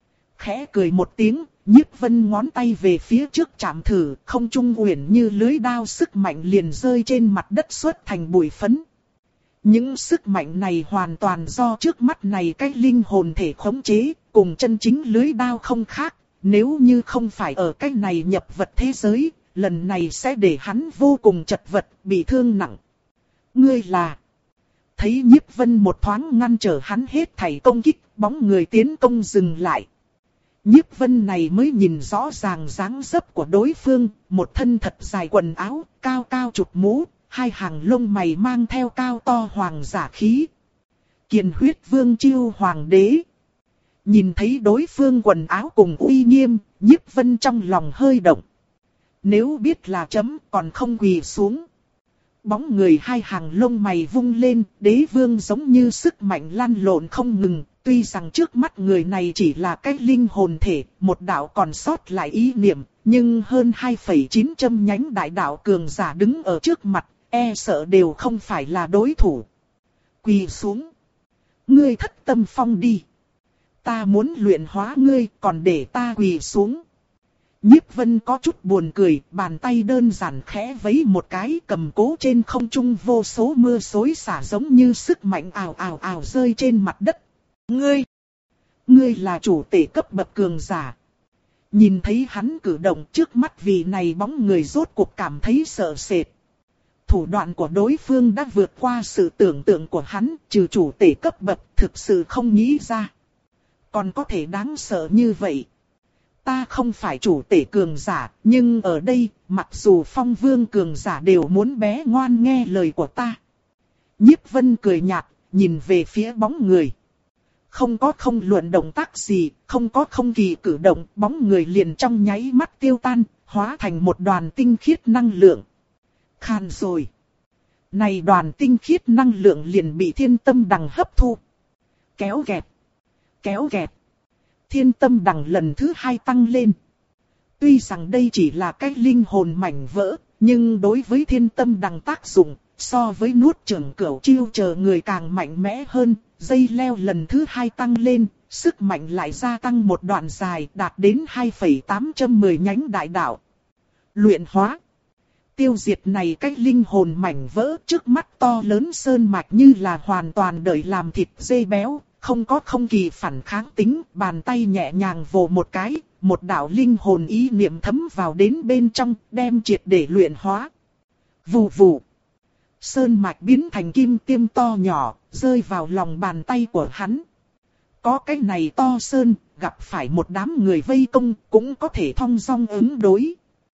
Khẽ cười một tiếng, Nhiếp Vân ngón tay về phía trước chạm thử, không trung uyển như lưới đao, sức mạnh liền rơi trên mặt đất xuất thành bụi phấn. Những sức mạnh này hoàn toàn do trước mắt này cái linh hồn thể khống chế, cùng chân chính lưới đao không khác, nếu như không phải ở cái này nhập vật thế giới, lần này sẽ để hắn vô cùng chật vật, bị thương nặng. Ngươi là... Thấy Nhiếp Vân một thoáng ngăn trở hắn hết thảy công kích, bóng người tiến công dừng lại. Nhiếp Vân này mới nhìn rõ ràng dáng dấp của đối phương, một thân thật dài quần áo, cao cao chụp mũ, hai hàng lông mày mang theo cao to hoàng giả khí. Kiền huyết vương chiêu hoàng đế. Nhìn thấy đối phương quần áo cùng uy nghiêm, Nhiếp Vân trong lòng hơi động. Nếu biết là chấm còn không quỳ xuống. Bóng người hai hàng lông mày vung lên, đế vương giống như sức mạnh lăn lộn không ngừng. Tuy rằng trước mắt người này chỉ là cái linh hồn thể, một đạo còn sót lại ý niệm, nhưng hơn hai phẩy chín châm nhánh đại đạo cường giả đứng ở trước mặt, e sợ đều không phải là đối thủ. Quỳ xuống. Ngươi thất tâm phong đi. Ta muốn luyện hóa ngươi, còn để ta quỳ xuống. Nhiếp Vân có chút buồn cười, bàn tay đơn giản khẽ vẫy một cái, cầm cố trên không trung vô số mưa xối xả giống như sức mạnh ào ào ào rơi trên mặt đất. Ngươi, ngươi là chủ tể cấp bậc cường giả. Nhìn thấy hắn cử động, trước mắt vì này bóng người rốt cuộc cảm thấy sợ sệt. Thủ đoạn của đối phương đã vượt qua sự tưởng tượng của hắn, trừ chủ tể cấp bậc thực sự không nghĩ ra. Còn có thể đáng sợ như vậy. Ta không phải chủ tể cường giả, nhưng ở đây, mặc dù phong vương cường giả đều muốn bé ngoan nghe lời của ta. Nhiếp Vân cười nhạt, nhìn về phía bóng người. Không có không luận động tác gì, không có không kỳ cử động, bóng người liền trong nháy mắt tiêu tan, hóa thành một đoàn tinh khiết năng lượng. Khan rồi. Này đoàn tinh khiết năng lượng liền bị thiên tâm đằng hấp thu. Kéo kẹt. Kéo kẹt. Thiên tâm đằng lần thứ hai tăng lên. Tuy rằng đây chỉ là cái linh hồn mảnh vỡ, nhưng đối với thiên tâm đằng tác dụng, so với nuốt chửng cửu chiêu chờ người càng mạnh mẽ hơn. Dây leo lần thứ hai tăng lên, sức mạnh lại gia tăng một đoạn dài đạt đến hai phẩy tám mười nhánh đại đạo. Luyện hóa. Tiêu diệt này cách linh hồn mảnh vỡ, trước mắt to lớn sơn mạch như là hoàn toàn đợi làm thịt dê béo, không có không kỳ phản kháng tính, bàn tay nhẹ nhàng vồ một cái, một đạo linh hồn ý niệm thấm vào đến bên trong, đem triệt để luyện hóa. Vù vù. sơn mạch biến thành kim tiêm to nhỏ, rơi vào lòng bàn tay của hắn. Có cái này to sơn, gặp phải một đám người vây công, cũng có thể thong dong ứng đối.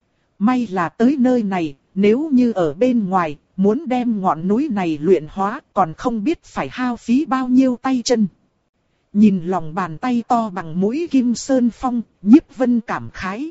May là tới nơi này, nếu như ở bên ngoài, muốn đem ngọn núi này luyện hóa, còn không biết phải hao phí bao nhiêu tay chân. Nhìn lòng bàn tay to bằng mũi kim sơn phong, Nhiếp Vân cảm khái.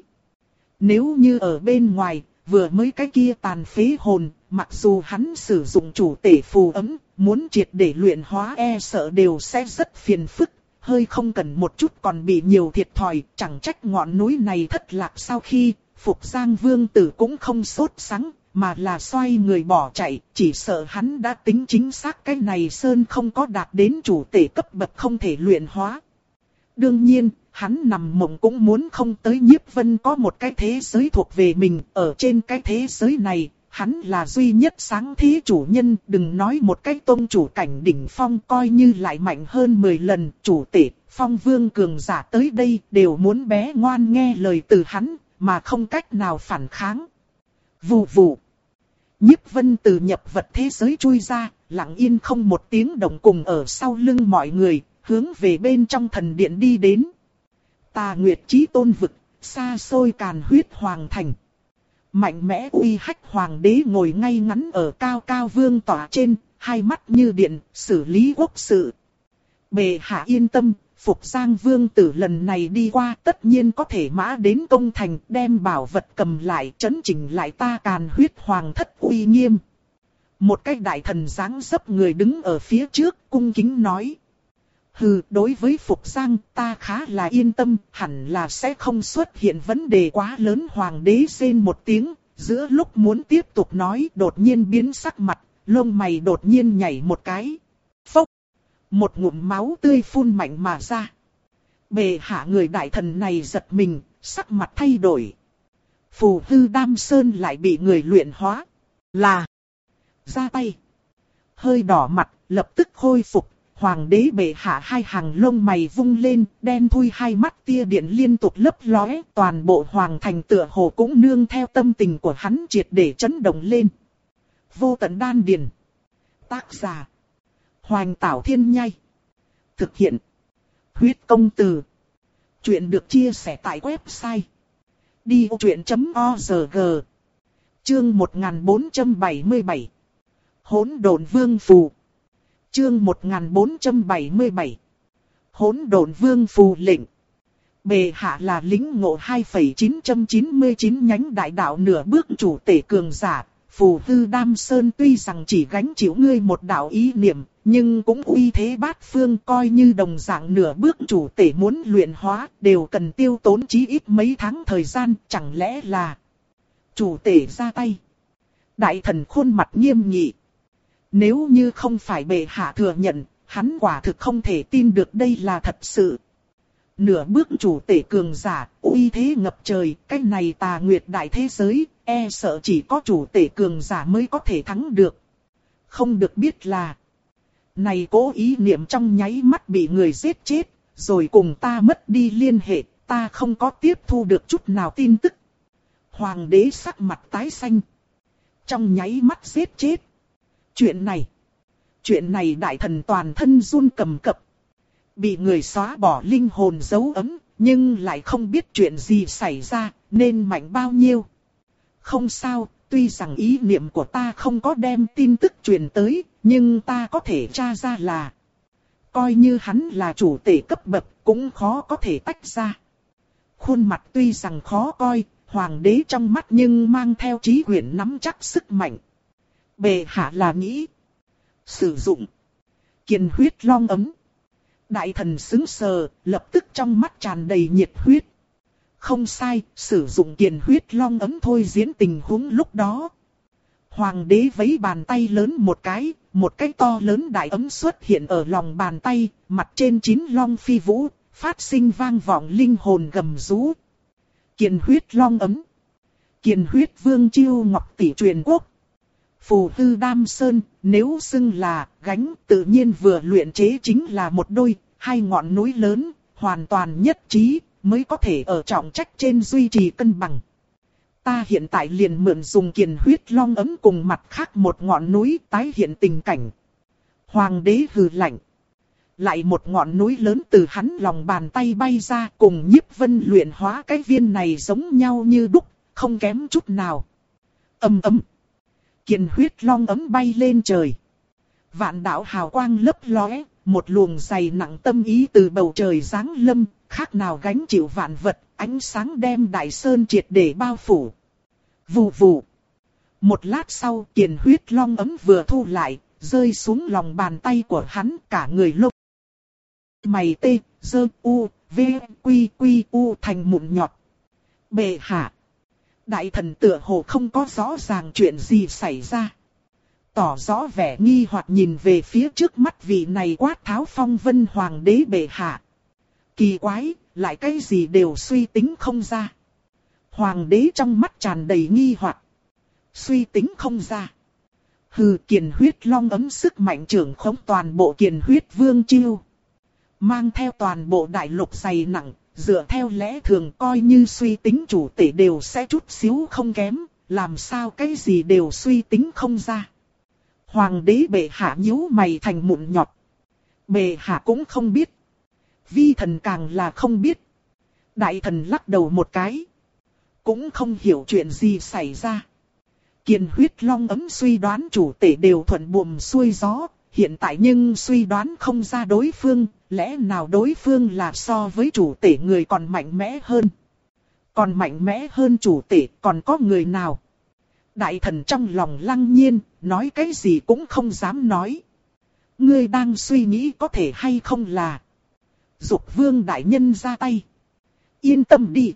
Nếu như ở bên ngoài, vừa mới cái kia tàn phế hồn, mặc dù hắn sử dụng chủ tể phù ấm, muốn triệt để luyện hóa e sợ đều sẽ rất phiền phức, hơi không cần một chút còn bị nhiều thiệt thòi, chẳng trách ngọn núi này thất lạc sau khi, Phục Giang Vương Tử cũng không sốt sắng, mà là xoay người bỏ chạy, chỉ sợ hắn đã tính chính xác cái này sơn không có đạt đến chủ tể cấp bậc không thể luyện hóa. Đương nhiên, hắn nằm mộng cũng muốn không tới Nhiếp Vân có một cái thế giới thuộc về mình, ở trên cái thế giới này, hắn là duy nhất sáng thế chủ nhân, đừng nói một cái tôn chủ cảnh đỉnh phong coi như lại mạnh hơn mười lần, chủ tể, phong vương cường giả tới đây đều muốn bé ngoan nghe lời từ hắn, mà không cách nào phản kháng. Vù vù. Nhiếp Vân từ nhập vật thế giới chui ra, lặng yên không một tiếng động cùng ở sau lưng mọi người, hướng về bên trong thần điện đi đến. Tà Nguyệt Chí Tôn vực, xa xôi Càn Huyết Hoàng thành. Mạnh mẽ uy hách hoàng đế ngồi ngay ngắn ở cao cao vương tỏa trên, hai mắt như điện, xử lý quốc sự. Bệ hạ yên tâm, Phục Giang Vương Tử lần này đi qua tất nhiên có thể mã đến công thành, đem bảo vật cầm lại, trấn chỉnh lại ta Càn Huyết Hoàng thất uy nghiêm. Một cái đại thần dáng dấp người đứng ở phía trước, cung kính nói. Hừ, đối với Phục Giang ta khá là yên tâm, hẳn là sẽ không xuất hiện vấn đề quá lớn. Hoàng đế rên một tiếng, giữa lúc muốn tiếp tục nói đột nhiên biến sắc mặt, lông mày đột nhiên nhảy một cái. Phốc! Một ngụm máu tươi phun mạnh mà ra. Bệ hạ người đại thần này giật mình, sắc mặt thay đổi. Phù Hư Đam Sơn lại bị người luyện hóa. Là! Ra tay! Hơi đỏ mặt, lập tức khôi phục. Hoàng đế bệ hạ hai hàng lông mày vung lên, đen thui hai mắt tia điện liên tục lấp lóe, toàn bộ hoàng thành tựa hồ cũng nương theo tâm tình của hắn triệt để chấn động lên. Vô tận đan điền. Tác giả: Hoành Tảo Thiên Nhai. Thực hiện: Huyết Công Từ. Chuyện được chia sẻ tại website đi ô chuyện chấm org. Chương một nghìn bốn trăm bảy mươi bảy. Hỗn Độn Vương Phù. Chương một nghìn bốn trăm bảy mươi bảy. Hỗn Độn Vương Phù lệnh. Bệ hạ là lĩnh ngộ hai phẩy chín chín chín nhánh đại đạo nửa bước chủ tể cường giả. Phù Hư Đam Sơn tuy rằng chỉ gánh chịu ngươi một đạo ý niệm, nhưng cũng uy thế bát phương, coi như đồng dạng nửa bước chủ tể muốn luyện hóa, đều cần tiêu tốn chí ít mấy tháng thời gian, chẳng lẽ là chủ tể ra tay. Đại thần khuôn mặt nghiêm nghị. Nếu như không phải bệ hạ thừa nhận, hắn quả thực không thể tin được đây là thật sự. Nửa bước chủ tể cường giả, uy thế ngập trời, cái này Tà Nguyệt đại thế giới, e sợ chỉ có chủ tể cường giả mới có thể thắng được. Không được biết là, này cố ý niệm trong nháy mắt bị người giết chết, rồi cùng ta mất đi liên hệ, ta không có tiếp thu được chút nào tin tức. Hoàng đế sắc mặt tái xanh. Trong nháy mắt giết chết. Chuyện này, chuyện này đại thần toàn thân run cầm cập. Bị người xóa bỏ linh hồn dấu ấm, nhưng lại không biết chuyện gì xảy ra, nên mạnh bao nhiêu. Không sao, tuy rằng ý niệm của ta không có đem tin tức truyền tới, nhưng ta có thể tra ra là, coi như hắn là chủ tể cấp bậc, cũng khó có thể tách ra. Khuôn mặt tuy rằng khó coi, hoàng đế trong mắt nhưng mang theo trí quyền nắm chắc sức mạnh. Bệ hạ là nghĩ sử dụng Kiền Huyết Long ấm. Đại thần sững sờ, lập tức trong mắt tràn đầy nhiệt huyết. Không sai, sử dụng Kiền Huyết Long ấm thôi diễn tình huống lúc đó. Hoàng đế vẫy bàn tay lớn một cái, một cái to lớn đại ấm xuất hiện ở lòng bàn tay, mặt trên chín long phi vũ, phát sinh vang vọng linh hồn gầm rú. Kiền Huyết Long ấm. Kiền Huyết Vương Chiêu Ngọc tỷ truyền quốc. Phù Hư Đam Sơn, nếu xưng là gánh, tự nhiên vừa luyện chế chính là một đôi, hai ngọn núi lớn, hoàn toàn nhất trí, mới có thể ở trọng trách trên duy trì cân bằng. Ta hiện tại liền mượn dùng kiền huyết long ấm cùng mặt khác một ngọn núi tái hiện tình cảnh. Hoàng đế hừ lạnh. Lại một ngọn núi lớn từ hắn lòng bàn tay bay ra, cùng Nhiếp Vân luyện hóa cái viên này giống nhau như đúc, không kém chút nào. Ầm ầm. Kiền huyết long ấm bay lên trời. Vạn đạo hào quang lấp lóe, một luồng dày nặng tâm ý từ bầu trời giáng lâm, khác nào gánh chịu vạn vật, ánh sáng đem đại sơn triệt để bao phủ. Vù vù. Một lát sau, kiền huyết long ấm vừa thu lại, rơi xuống lòng bàn tay của hắn, cả người lông mày tê, dơ u, v, quy quy u thành mụn nhọt. Bệ hạ. Đại thần tựa hồ không có rõ ràng chuyện gì xảy ra. Tỏ rõ vẻ nghi hoặc nhìn về phía trước mắt vị này quát tháo phong vân hoàng đế bệ hạ. Kỳ quái, lại cái gì đều suy tính không ra. Hoàng đế trong mắt tràn đầy nghi hoặc. Suy tính không ra. Hừ, kiền huyết long ấm sức mạnh trưởng khống toàn bộ kiền huyết vương chiêu. Mang theo toàn bộ đại lục dày nặng, dựa theo lẽ thường coi như suy tính chủ tể đều sẽ chút xíu không kém, làm sao cái gì đều suy tính không ra. Hoàng đế bệ hạ nhíu mày thành mụn nhọt. Bệ hạ cũng không biết. Vi thần càng là không biết. Đại thần lắc đầu một cái. Cũng không hiểu chuyện gì xảy ra. Kiền huyết long ấm suy đoán chủ tể đều thuận buồm xuôi gió. Hiện tại nhưng suy đoán không ra đối phương. Lẽ nào đối phương là so với chủ tể người còn mạnh mẽ hơn. Còn mạnh mẽ hơn chủ tể còn có người nào. Đại thần trong lòng lăng nhiên, nói cái gì cũng không dám nói. Ngươi đang suy nghĩ có thể hay không là Dục vương đại nhân ra tay. Yên tâm đi.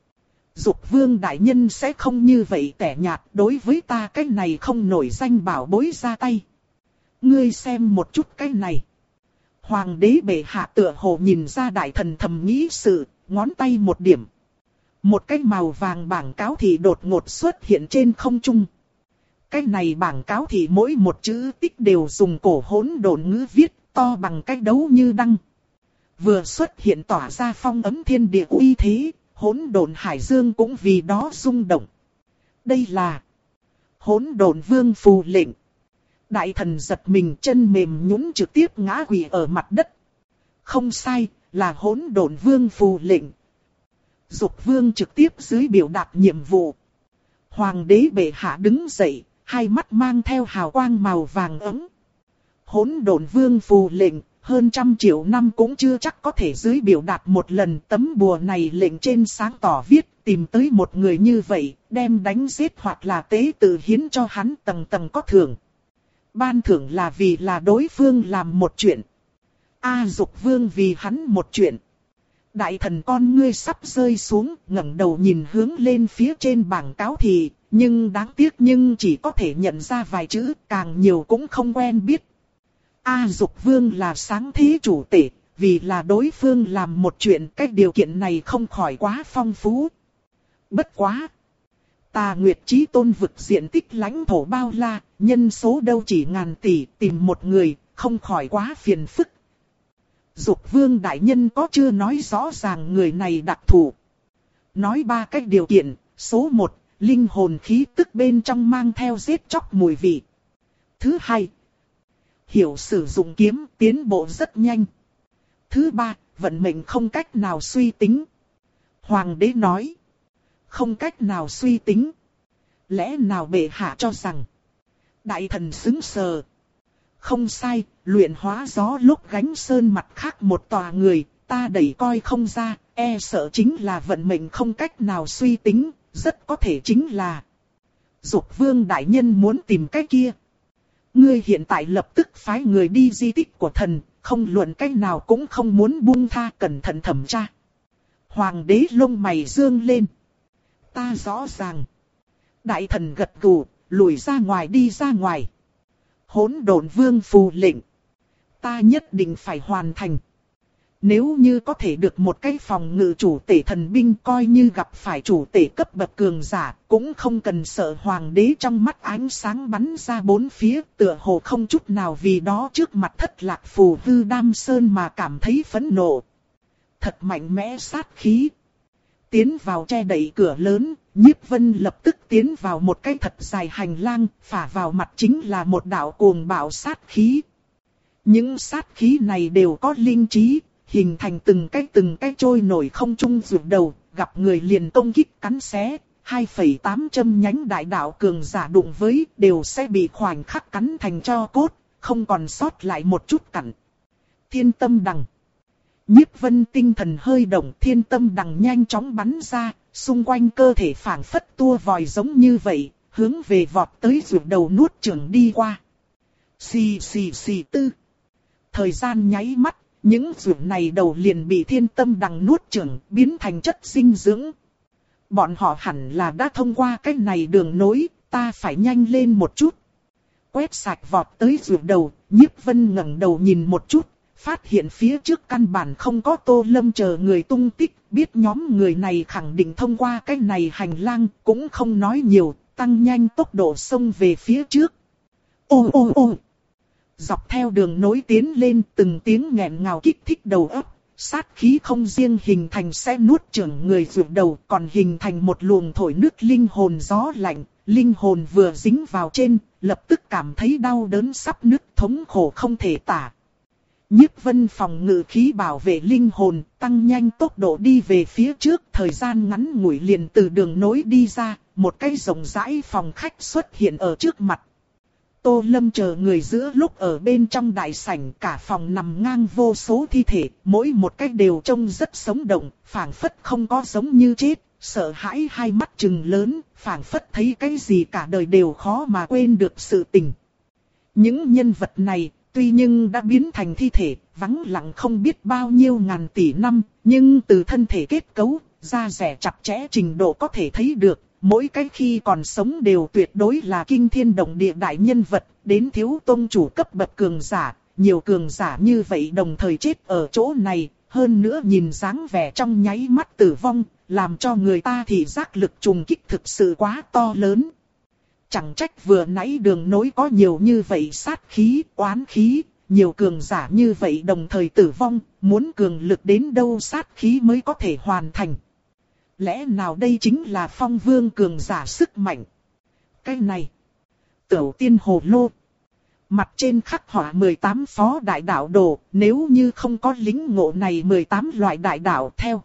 Dục vương đại nhân sẽ không như vậy tẻ nhạt đối với ta cái này không nổi danh bảo bối ra tay. Ngươi xem một chút cái này. Hoàng đế bệ hạ tựa hồ nhìn ra đại thần thầm nghĩ sự, ngón tay một điểm. Một cái màu vàng bảng cáo thị đột ngột xuất hiện trên không trung. Cái này bảng cáo thị mỗi một chữ tích đều dùng cổ hỗn độn ngữ viết, to bằng cái đấu như đăng. Vừa xuất hiện tỏa ra phong ấm thiên địa uy thế, hỗn độn hải dương cũng vì đó rung động. Đây là hỗn độn vương phù lệnh. Đại thần giật mình, chân mềm nhũn trực tiếp ngã quỵ ở mặt đất. Không sai, là hỗn độn vương phù lệnh. Dục vương trực tiếp dưới biểu đạt nhiệm vụ. Hoàng đế bệ hạ đứng dậy, hai mắt mang theo hào quang màu vàng ấm. Hỗn độn vương phù lệnh, hơn trăm triệu năm cũng chưa chắc có thể dưới biểu đạt một lần. Tấm bùa này lệnh trên sáng tỏ viết, tìm tới một người như vậy, đem đánh giết hoặc là tế tự hiến cho hắn tầng tầng có thưởng. Ban thưởng là vì là đối phương làm một chuyện. A Dục vương vì hắn một chuyện. Đại thần con ngươi sắp rơi xuống, ngẩng đầu nhìn hướng lên phía trên bảng cáo thị, nhưng đáng tiếc nhưng chỉ có thể nhận ra vài chữ, càng nhiều cũng không quen biết. A Dục vương là sáng thế chủ tể, vì là đối phương làm một chuyện, cái điều kiện này không khỏi quá phong phú. Bất quá. Tà Nguyệt Chí Tôn vực diện tích lãnh thổ bao la, nhân số đâu chỉ ngàn tỷ, tìm một người, không khỏi quá phiền phức. Dục vương đại nhân có chưa nói rõ ràng người này đặc thù. Nói ba cách điều kiện, số một, linh hồn khí tức bên trong mang theo giết chóc mùi vị. Thứ hai, hiểu sử dụng kiếm, tiến bộ rất nhanh. Thứ ba, vận mệnh không cách nào suy tính. Hoàng đế nói, không cách nào suy tính. Lẽ nào bệ hạ cho rằng. Đại thần sững sờ. Không sai, luyện hóa gió lúc gánh sơn mặt khác một tòa người, ta đẩy coi không ra, e sợ chính là vận mệnh không cách nào suy tính, rất có thể chính là Dục vương đại nhân muốn tìm cái kia. Ngươi hiện tại lập tức phái người đi di tích của thần, không luận cách nào cũng không muốn buông tha, cẩn thận thẩm tra. Hoàng đế lông mày dương lên. Ta rõ ràng. Đại thần gật gù, lùi ra ngoài đi ra ngoài. Hỗn độn vương phù lệnh. Ta nhất định phải hoàn thành. Nếu như có thể được một cái phòng ngự chủ tể thần binh, coi như gặp phải chủ tể cấp bậc cường giả, cũng không cần sợ. Hoàng đế trong mắt ánh sáng bắn ra bốn phía, tựa hồ không chút nào vì đó trước mặt thất lạc phù hư đam sơn mà cảm thấy phẫn nộ. Thật mạnh mẽ sát khí. Tiến vào che đậy cửa lớn, Nhiếp Vân lập tức tiến vào một cái thật dài hành lang, phả vào mặt chính là một đạo cuồng bạo sát khí. Những sát khí này đều có linh trí, hình thành từng cái từng cái trôi nổi không trung rụt đầu, gặp người liền công kích cắn xé. hai phẩy tám châm nhánh đại đạo cường giả đụng với đều sẽ bị khoảnh khắc cắn thành tro cốt, không còn sót lại một chút cặn. Thiên tâm đằng. Nhiếp Vân tinh thần hơi động, thiên tâm đằng nhanh chóng bắn ra, xung quanh cơ thể phảng phất tua vòi giống như vậy, hướng về vọt tới rụt đầu nuốt chửng đi qua. Xì xì xì tư. Thời gian nháy mắt, những rụt này đầu liền bị thiên tâm đằng nuốt chửng, biến thành chất dinh dưỡng. Bọn họ hẳn là đã thông qua cái này đường nối, ta phải nhanh lên một chút. Quét sạch vọt tới rụt đầu, Nhiếp Vân ngẩng đầu nhìn một chút, phát hiện phía trước căn bản không có Tô Lâm chờ người tung tích, biết nhóm người này khẳng định thông qua cái này hành lang, cũng không nói nhiều, tăng nhanh tốc độ xông về phía trước. Ô ô ô! Dọc theo đường nối tiến lên, từng tiếng nghẹn ngào kích thích đầu óc. Sát khí không riêng hình thành sẽ nuốt chửng người rụt đầu, còn hình thành một luồng thổi nước linh hồn gió lạnh. Linh hồn vừa dính vào trên, lập tức cảm thấy đau đớn sắp nứt, thống khổ không thể tả. Nhiếp Vân phòng ngự khí bảo vệ linh hồn, tăng nhanh tốc độ đi về phía trước, thời gian ngắn ngủi liền từ đường nối đi ra, một cái rộng rãi phòng khách xuất hiện ở trước mặt. Tô Lâm chờ người giữa lúc ở bên trong đại sảnh, cả phòng nằm ngang vô số thi thể, mỗi một cái đều trông rất sống động, phảng phất không có giống như chết, sợ hãi hai mắt trừng lớn, phảng phất thấy cái gì cả đời đều khó mà quên được sự tình. Những nhân vật này, tuy nhưng đã biến thành thi thể, vắng lặng không biết bao nhiêu ngàn tỷ năm, nhưng từ thân thể kết cấu, da dẻ chặt chẽ trình độ có thể thấy được. Mỗi cái khi còn sống đều tuyệt đối là kinh thiên động địa đại nhân vật, đến thiếu tông chủ cấp bậc cường giả, nhiều cường giả như vậy đồng thời chết ở chỗ này, hơn nữa nhìn dáng vẻ trong nháy mắt tử vong, làm cho người ta thì giác lực trùng kích thực sự quá to lớn. Chẳng trách vừa nãy đường nối có nhiều như vậy sát khí, oán khí, nhiều cường giả như vậy đồng thời tử vong, muốn cường lực đến đâu sát khí mới có thể hoàn thành. Lẽ nào đây chính là phong vương cường giả sức mạnh? Cái này, Tửu Tiên Hồ Lô. Mặt trên khắc họa mười tám phó đại đạo đồ, nếu như không có lính ngộ này mười tám loại đại đạo theo.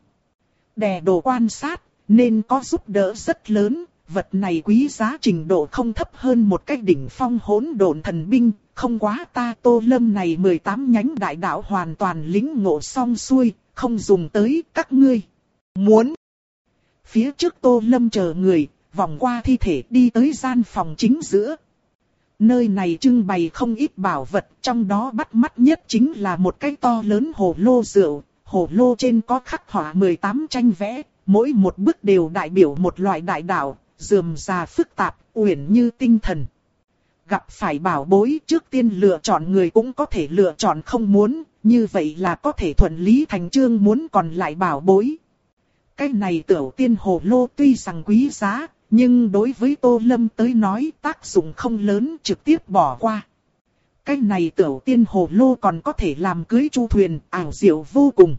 Đè đồ quan sát, nên có giúp đỡ rất lớn, vật này quý giá trình độ không thấp hơn một cái đỉnh phong hỗn độn thần binh, không quá ta Tô Lâm này mười tám nhánh đại đạo hoàn toàn lính ngộ xong xuôi, không dùng tới các ngươi. Muốn. Phía trước Tô Lâm chờ người, vòng qua thi thể đi tới gian phòng chính giữa. Nơi này trưng bày không ít bảo vật, trong đó bắt mắt nhất chính là một cái to lớn hồ lô rượu. Hồ lô trên có khắc họa mười tám tranh vẽ, mỗi một bức đều đại biểu một loại đại đạo, rườm rà phức tạp, uyển như tinh thần. Gặp phải bảo bối trước tiên lựa chọn người cũng có thể lựa chọn không muốn, như vậy là có thể thuận lý thành chương muốn còn lại bảo bối. Cái này Tửu Tiên Hồ Lô tuy rằng quý giá, nhưng đối với Tô Lâm tới nói tác dụng không lớn, trực tiếp bỏ qua. Cái này Tửu Tiên Hồ Lô còn có thể làm cưới chu thuyền, ảo diệu vô cùng.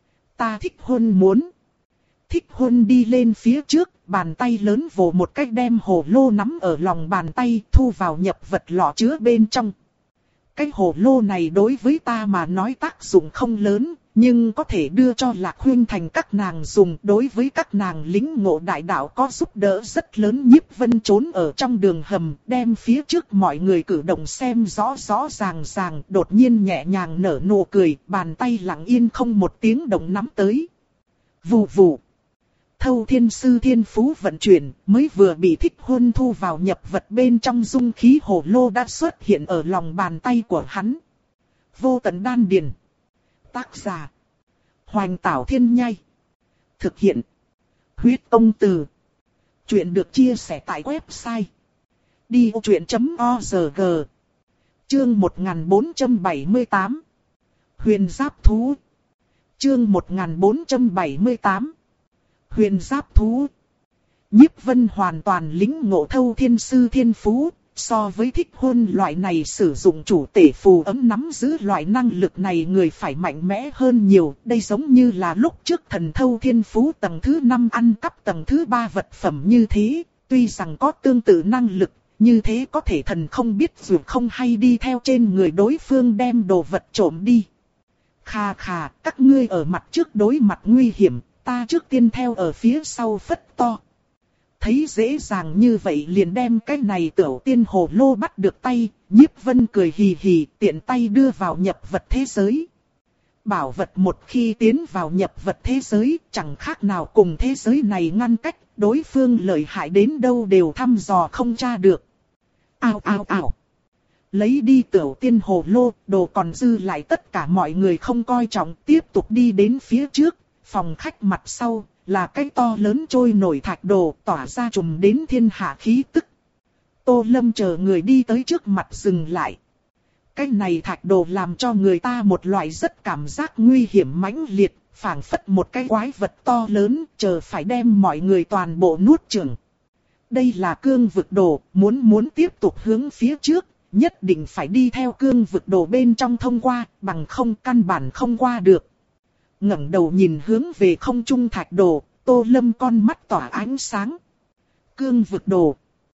Ta thích Huân muốn. Thích Huân đi lên phía trước, bàn tay lớn vồ một cái đem hồ lô nắm ở lòng bàn tay, thu vào nhập vật lọ chứa bên trong. Cái hồ lô này đối với ta mà nói tác dụng không lớn, nhưng có thể đưa cho Lạc Huyên thành các nàng dùng, đối với các nàng lính ngộ đại đạo có giúp đỡ rất lớn. Nhiếp Vân trốn ở trong đường hầm, đem phía trước mọi người cử động xem rõ rõ ràng ràng, đột nhiên nhẹ nhàng nở nụ cười, bàn tay lặng yên không một tiếng động nắm tới. Vù vù. Thâu Thiên Sư thiên phú vận chuyển, mới vừa bị Thích Huân thu vào nhập vật bên trong dung khí hồ lô đã xuất hiện ở lòng bàn tay của hắn. Vô tận đan điền. Tác giả: Hoành Tảo Thiên Nhai. Thực hiện: Huyết Công Từ. Chuyện được chia sẻ tại website đi ô chuyện chấm org. Chương một nghìn bốn trăm bảy mươi tám. Huyền Giáp Thú. Chương một nghìn bốn trăm bảy mươi tám. Huyền Giáp Thú. Nhiếp Vân hoàn toàn lĩnh ngộ Thâu Thiên Sư thiên phú, so với thích hôn loại này sử dụng chủ tể phù ấm nắm giữ loại năng lực này người phải mạnh mẽ hơn nhiều. Đây giống như là lúc trước thần thâu thiên phú tầng thứ năm ăn cắp tầng thứ ba vật phẩm như thế. Tuy rằng có tương tự năng lực, như thế có thể thần không biết dù không hay đi theo trên người đối phương đem đồ vật trộm đi. Khà khà, các ngươi ở mặt trước đối mặt nguy hiểm, ta trước tiên theo ở phía sau phất to. Thấy dễ dàng như vậy liền đem cái này tiểu tiên hồ lô bắt được tay, Nhiếp Vân cười hì hì tiện tay đưa vào nhập vật thế giới. Bảo vật một khi tiến vào nhập vật thế giới, chẳng khác nào cùng thế giới này ngăn cách, đối phương lợi hại đến đâu đều thăm dò không tra được. Ao ao ao. Lấy đi tiểu tiên hồ lô, đồ còn dư lại tất cả mọi người không coi trọng, tiếp tục đi đến phía trước, phòng khách mặt sau, là cái to lớn trôi nổi thạch đồ tỏa ra trùm đến thiên hạ khí tức. Tô Lâm chờ người đi tới trước mặt dừng lại. Cái này thạch đồ làm cho người ta một loại rất cảm giác nguy hiểm mãnh liệt, phảng phất một cái quái vật to lớn, chờ phải đem mọi người toàn bộ nuốt chửng. Đây là cương vực đồ, muốn muốn tiếp tục hướng phía trước, nhất định phải đi theo cương vực đồ bên trong thông qua, bằng không căn bản không qua được. Ngẩng đầu nhìn hướng về không trung thạch đồ, Tô Lâm con mắt tỏa ánh sáng. Cương vực đồ.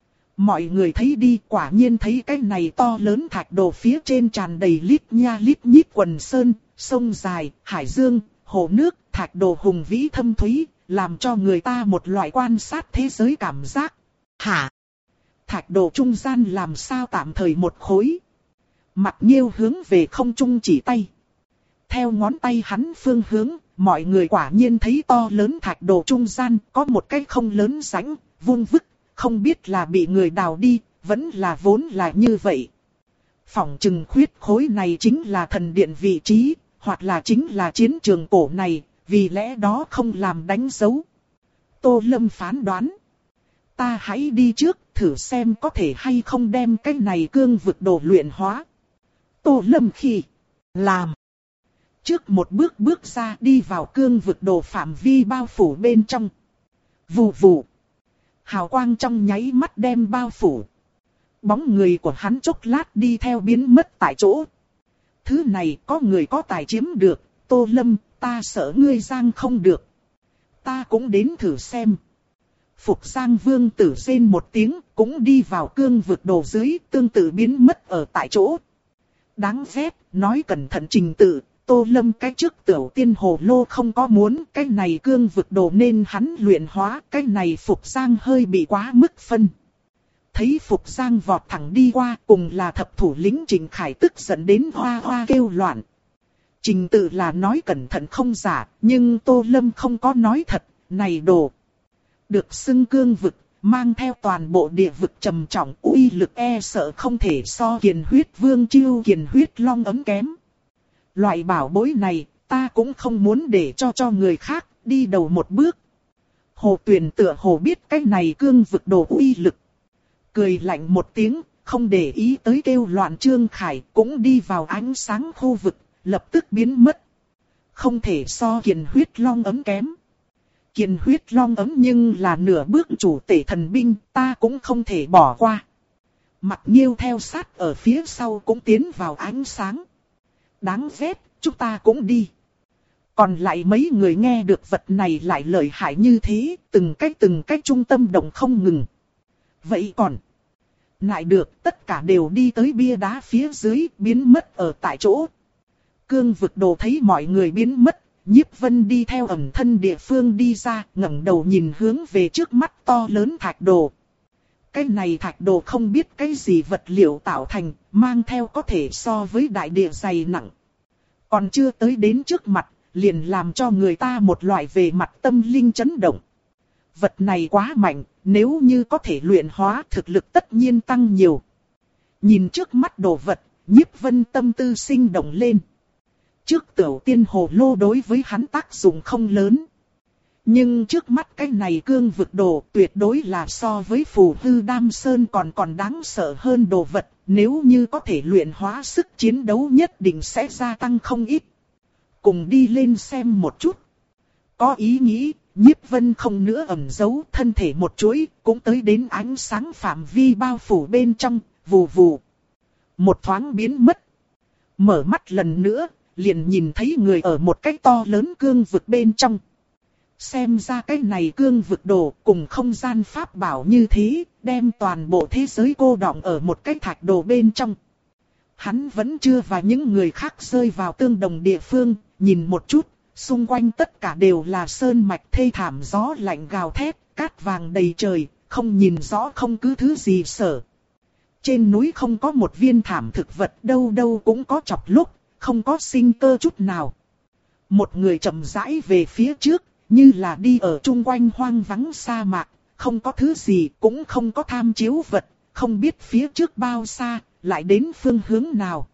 Mọi người thấy đi, quả nhiên thấy cái này to lớn thạch đồ phía trên tràn đầy lít nha lít nhít quần sơn, sông dài, hải dương, hồ nước, thạch đồ hùng vĩ thâm thúy, làm cho người ta một loại quan sát thế giới cảm giác. Hả? Thạch đồ trung gian làm sao tạm thời một khối? Mặc Nghiêu hướng về không trung chỉ tay. Theo ngón tay hắn phương hướng, mọi người quả nhiên thấy to lớn thạch đồ trung gian có một cái không lớn rãnh, vuông vức, không biết là bị người đào đi, vẫn là vốn là như vậy. Phỏng chừng khuyết khối này chính là thần điện vị trí, hoặc là chính là chiến trường cổ này, vì lẽ đó không làm đánh dấu. Tô Lâm phán đoán. Ta hãy đi trước, thử xem có thể hay không đem cái này cương vực đồ luyện hóa. Tô Lâm khi làm. Trước một bước bước ra đi vào cương vực đồ phạm vi bao phủ bên trong. Vù vù. Hào quang trong nháy mắt đem bao phủ. Bóng người của hắn chốc lát đi theo biến mất tại chỗ. Thứ này có người có tài chiếm được, Tô Lâm, ta sợ ngươi giang không được. Ta cũng đến thử xem. Phục Giang Vương tử rên một tiếng, cũng đi vào cương vực đồ dưới, tương tự biến mất ở tại chỗ. Đáng ghét, nói cẩn thận trình tự, Tô Lâm cái trước tiểu tiên hồ lô không có muốn, cái này cương vực đồ nên hắn luyện hóa, cái này Phục Giang hơi bị quá mức phân. Thấy Phục Giang vọt thẳng đi qua, cùng là thập thủ lĩnh Trình Khải tức giận đến hoa hoa kêu loạn. Trình tự là nói cẩn thận không giả, nhưng Tô Lâm không có nói thật, này đồ. Được xưng cương vực, mang theo toàn bộ địa vực trầm trọng, uy lực e sợ không thể so Kiền Huyết Vương chiêu Kiền Huyết Long ấm kém. Loại bảo bối này, ta cũng không muốn để cho cho người khác, đi đầu một bước. Hồ Tuyền tựa hồ biết cái này cương vực đồ uy lực. Cười lạnh một tiếng, không để ý tới kêu loạn Trương Khải, cũng đi vào ánh sáng khu vực, lập tức biến mất. Không thể so Kiền Huyết Long ấm kém. Kiền Huyết Long ấm nhưng là nửa bước chủ tể thần binh, ta cũng không thể bỏ qua. Mặc Nghiêu theo sát ở phía sau cũng tiến vào ánh sáng. Đáng ghét, chúng ta cũng đi. Còn lại mấy người nghe được vật này lại lợi hại như thế, từng cách từng cách trung tâm động không ngừng. Vậy còn, nại được, tất cả đều đi tới bia đá phía dưới, biến mất ở tại chỗ. Cương vực đồ thấy mọi người biến mất, Nhiếp Vân đi theo ẩn thân địa phương đi ra, ngẩng đầu nhìn hướng về trước mắt to lớn thạch đồ. Cái này thạch đồ không biết cái gì vật liệu tạo thành, mang theo có thể so với đại địa dày nặng. Còn chưa tới đến trước mặt, liền làm cho người ta một loại về mặt tâm linh chấn động. Vật này quá mạnh, nếu như có thể luyện hóa thực lực tất nhiên tăng nhiều. Nhìn trước mắt đồ vật, Nhiếp Vân tâm tư sinh động lên. Trước tiểu tiên hồ lô đối với hắn tác dụng không lớn. Nhưng trước mắt cái này cương vực đồ tuyệt đối là so với phù hư đam sơn còn còn đáng sợ hơn đồ vật. Nếu như có thể luyện hóa sức chiến đấu nhất định sẽ gia tăng không ít. Cùng đi lên xem một chút. Có ý nghĩ, Nhiếp Vân không nữa ẩn giấu thân thể một chuỗi, cũng tới đến ánh sáng phạm vi bao phủ bên trong, vù vù. Một thoáng biến mất. Mở mắt lần nữa, liền nhìn thấy người ở một cái to lớn cương vực bên trong. Xem ra cái này cương vực đồ cùng không gian pháp bảo như thế, đem toàn bộ thế giới cô đọng ở một cái thạch đồ bên trong. Hắn vẫn chưa và những người khác rơi vào tương đồng địa phương, nhìn một chút, xung quanh tất cả đều là sơn mạch thê thảm, gió lạnh gào thét, cát vàng đầy trời, không nhìn rõ không cứ thứ gì sở. Trên núi không có một viên thảm thực vật, đâu đâu cũng có chọc lúc, không có sinh cơ chút nào. Một người chậm rãi về phía trước, như là đi ở chung quanh hoang vắng sa mạc, không có thứ gì, cũng không có tham chiếu vật, không biết phía trước bao xa, lại đến phương hướng nào.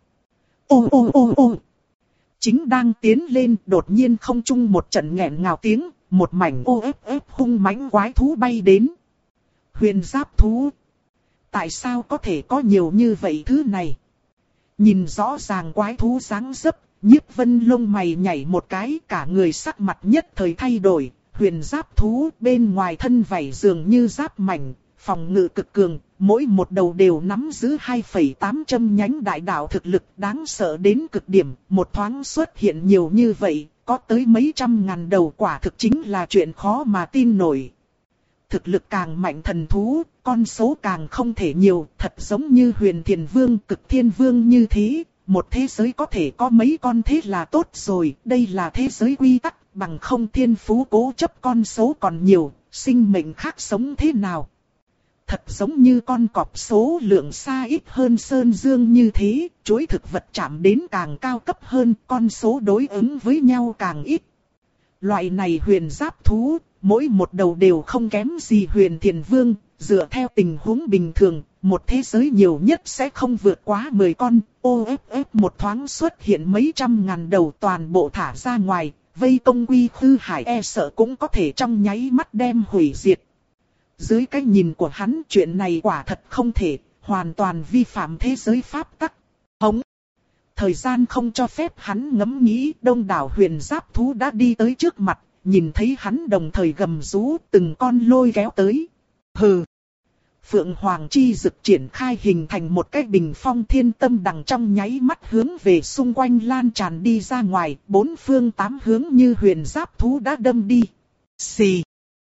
Ô ô ô ô. Chính đang tiến lên, đột nhiên không trung một trận nghẹn ngào tiếng, một mảnh ô ép ép hung mãnh quái thú bay đến. Huyền giáp thú. Tại sao có thể có nhiều như vậy thứ này? Nhìn rõ ràng quái thú dáng dấp, Nhiếp Vân lông mày nhảy một cái, cả người sắc mặt nhất thời thay đổi. Huyền giáp thú bên ngoài thân vảy dường như giáp mảnh, phòng ngự cực cường, mỗi một đầu đều nắm giữ hai phẩy tám châm nhánh đại đạo thực lực, đáng sợ đến cực điểm. Một thoáng xuất hiện nhiều như vậy, có tới mấy trăm ngàn đầu, quả thực chính là chuyện khó mà tin nổi. Thực lực càng mạnh thần thú, con số càng không thể nhiều, thật giống như Huyền Thiền Vương, Cực Thiên Vương như thế. Một thế giới có thể có mấy con thế là tốt rồi, đây là thế giới quy tắc, bằng không thiên phú cố chấp con số còn nhiều, sinh mệnh khác sống thế nào. Thật giống như con cọp số lượng xa ít hơn sơn dương như thế, chuỗi thực vật chạm đến càng cao cấp hơn, con số đối ứng với nhau càng ít. Loại này huyền giáp thú, mỗi một đầu đều không kém gì Huyền Thiền Vương, dựa theo tình huống bình thường, một thế giới nhiều nhất sẽ không vượt quá mười con, ô ép ép một thoáng xuất hiện mấy trăm ngàn đầu toàn bộ thả ra ngoài, vây công Quy Khư Hải e sợ cũng có thể trong nháy mắt đem hủy diệt. Dưới cái nhìn của hắn, chuyện này quả thật không thể, hoàn toàn vi phạm thế giới pháp tắc. Hống! Thời gian không cho phép hắn ngẫm nghĩ, đông đảo huyền giáp thú đã đi tới trước mặt, nhìn thấy hắn đồng thời gầm rú, từng con lôi kéo tới. Hừ! Phượng Hoàng chi dực triển khai hình thành một cái bình phong, thiên tâm đằng trong nháy mắt hướng về xung quanh lan tràn đi ra ngoài, bốn phương tám hướng như huyền giáp thú đã đâm đi. Xì!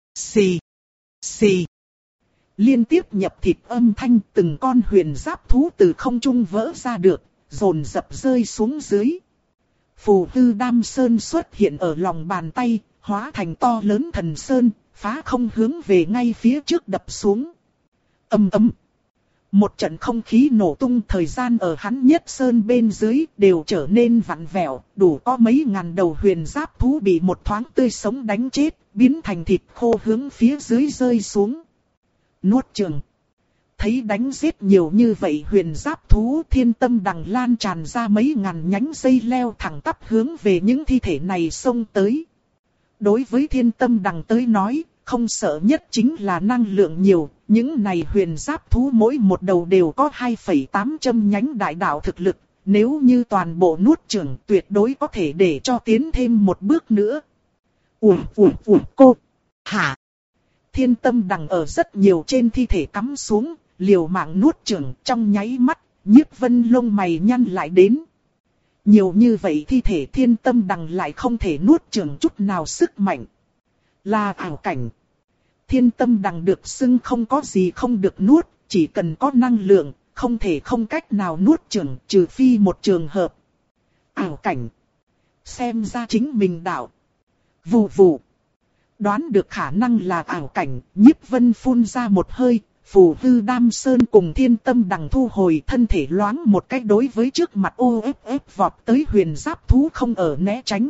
Xì! Xì! Liên tiếp nhập thịt âm thanh, từng con huyền giáp thú từ không trung vỡ ra được, dồn dập rơi xuống dưới. Phù Hư Đam Sơn xuất hiện ở lòng bàn tay, hóa thành to lớn thần sơn, phá không hướng về ngay phía trước đập xuống. Âm ầm. Một trận không khí nổ tung, thời gian ở hắn nhất sơn bên dưới đều trở nên vặn vẹo, đủ có mấy ngàn đầu huyền giáp thú bị một thoáng tươi sống đánh chết, biến thành thịt khô hướng phía dưới rơi xuống. Nuốt chửng. Thấy đánh giết nhiều như vậy huyền giáp thú, thiên tâm đằng lan tràn ra mấy ngàn nhánh dây leo thẳng tắp hướng về những thi thể này xông tới. Đối với thiên tâm đằng tới nói, không sợ nhất chính là năng lượng nhiều, những này huyền giáp thú mỗi một đầu đều có hai phẩy tám châm nhánh đại đạo thực lực, nếu như toàn bộ nuốt chửng tuyệt đối có thể để cho tiến thêm một bước nữa. Ủa ủa ủa cô, hả? Thiên tâm đằng ở rất nhiều trên thi thể cắm xuống, liều mạng nuốt chửng, trong nháy mắt, Nhiếp Vân lông mày nhăn lại đến. Nhiều như vậy thi thể thiên tâm đằng lại không thể nuốt chửng chút nào sức mạnh. Là ảo cảnh. Thiên tâm đằng được xưng không có gì không được nuốt, chỉ cần có năng lượng, không thể không cách nào nuốt chửng, trừ phi một trường hợp. Ảo cảnh. Xem ra chính mình đạo. Vù vù. Đoán được khả năng là ảo cảnh, Nhiếp Vân phun ra một hơi, Phù Hư Đam Sơn cùng thiên tâm đằng thu hồi, thân thể loáng một cách đối với trước mặt ô ép ép vọt tới huyền giáp thú không ở né tránh.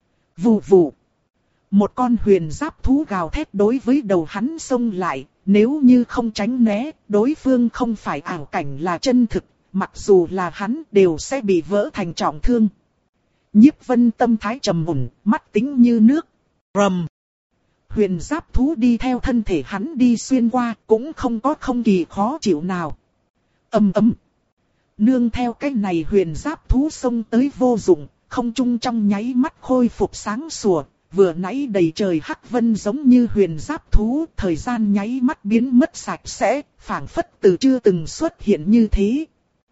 Vù vù. Một con huyền giáp thú gào thét đối với đầu hắn xông lại, nếu như không tránh né, đối phương không phải ảo cảnh là chân thực, mặc dù là hắn đều sẽ bị vỡ thành trọng thương. Nhiếp Vân tâm thái trầm ổn, mắt tính như nước. Rầm. Huyền giáp thú đi theo thân thể hắn đi xuyên qua, cũng không có không kỳ khó chịu nào. Ầm ầm. Nương theo cái này huyền giáp thú xông tới vô dụng, không trung trong nháy mắt khôi phục sáng sủa, vừa nãy đầy trời hắc vân giống như huyền giáp thú, thời gian nháy mắt biến mất sạch sẽ, phảng phất từ chưa từng xuất hiện như thế.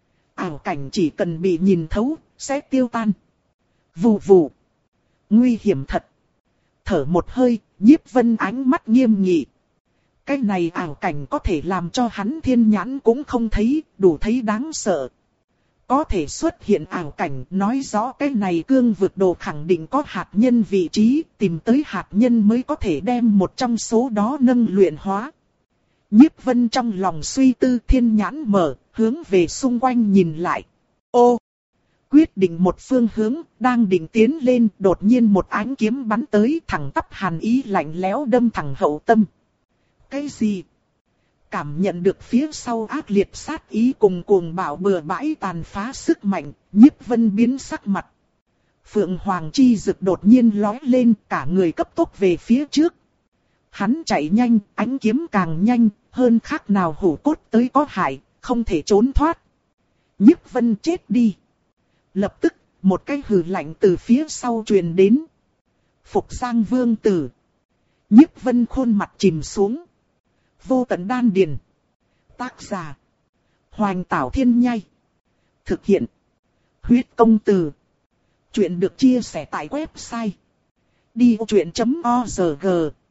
Ảo cảnh chỉ cần bị nhìn thấu, sẽ tiêu tan. Vù vù. Nguy hiểm thật. Thở một hơi, Nhiếp Vân ánh mắt nghiêm nghị. Cái này ảo cảnh có thể làm cho hắn thiên nhãn cũng không thấy, đủ thấy đáng sợ. Có thể xuất hiện ảo cảnh, nói rõ cái này cương vực đồ khẳng định có hạt nhân vị trí, tìm tới hạt nhân mới có thể đem một trong số đó nâng luyện hóa. Nhiếp Vân trong lòng suy tư, thiên nhãn mở, hướng về xung quanh nhìn lại. Ô! Quyết định một phương hướng, đang định tiến lên, đột nhiên một ánh kiếm bắn tới, thẳng tắp hàn ý lạnh lẽo đâm thẳng hậu tâm. Cái gì? Cảm nhận được phía sau ác liệt sát ý cùng cuồng bạo bừa bãi tàn phá sức mạnh, Nhiếp Vân biến sắc mặt. Phượng Hoàng chi dực đột nhiên lói lên, cả người cấp tốc về phía trước. Hắn chạy nhanh, ánh kiếm càng nhanh, hơn khác nào hổ cốt tới có hại, không thể trốn thoát. Nhiếp Vân chết đi. Lập tức, một cái hừ lạnh từ phía sau truyền đến. Phục Giang Vương Tử. Nhiếp Vân khuôn mặt chìm xuống. Vô tận đan điền. Tác giả. Hoành Tảo Thiên Nhai. Thực hiện. Huyết công từ. Chuyện được chia sẻ tại website. đi ô chuyện chấm org.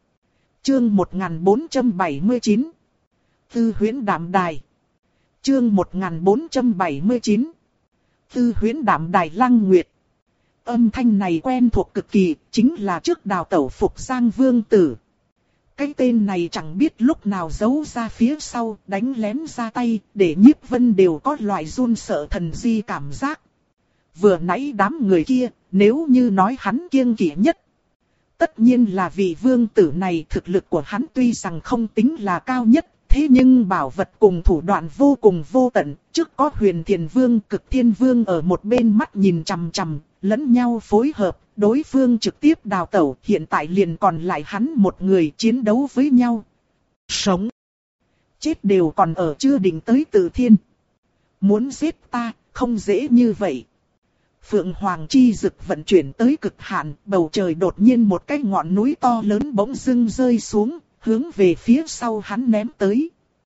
Chương một nghìn bốn trăm bảy mươi chín. Tư huyễn đạm đài. Chương một nghìn bốn trăm bảy mươi chín. Tư huyễn đạm đài Lăng Nguyệt. Âm thanh này quen thuộc cực kỳ, chính là trước đào tẩu Phục Giang Vương Tử. Cái tên này chẳng biết lúc nào giấu ra phía sau, đánh lén ra tay, để Nhiếp Vân đều có loại run sợ thần di cảm giác. Vừa nãy đám người kia, nếu như nói hắn kiêng kỵ nhất, tất nhiên là vị vương tử này. Thực lực của hắn tuy rằng không tính là cao nhất, thế nhưng bảo vật cùng thủ đoạn vô cùng vô tận. Trước có Huyền Thiền Vương, Cực Thiên Vương ở một bên mắt nhìn chằm chằm, lẫn nhau phối hợp, đối phương trực tiếp đào tẩu, hiện tại liền còn lại hắn một người chiến đấu với nhau. Sống, chết đều còn ở chưa định tới Từ Thiên. Muốn giết ta, không dễ như vậy. Phượng Hoàng chi dực vận chuyển tới cực hạn, bầu trời đột nhiên một cái ngọn núi to lớn bỗng dưng rơi xuống, hướng về phía sau hắn ném tới.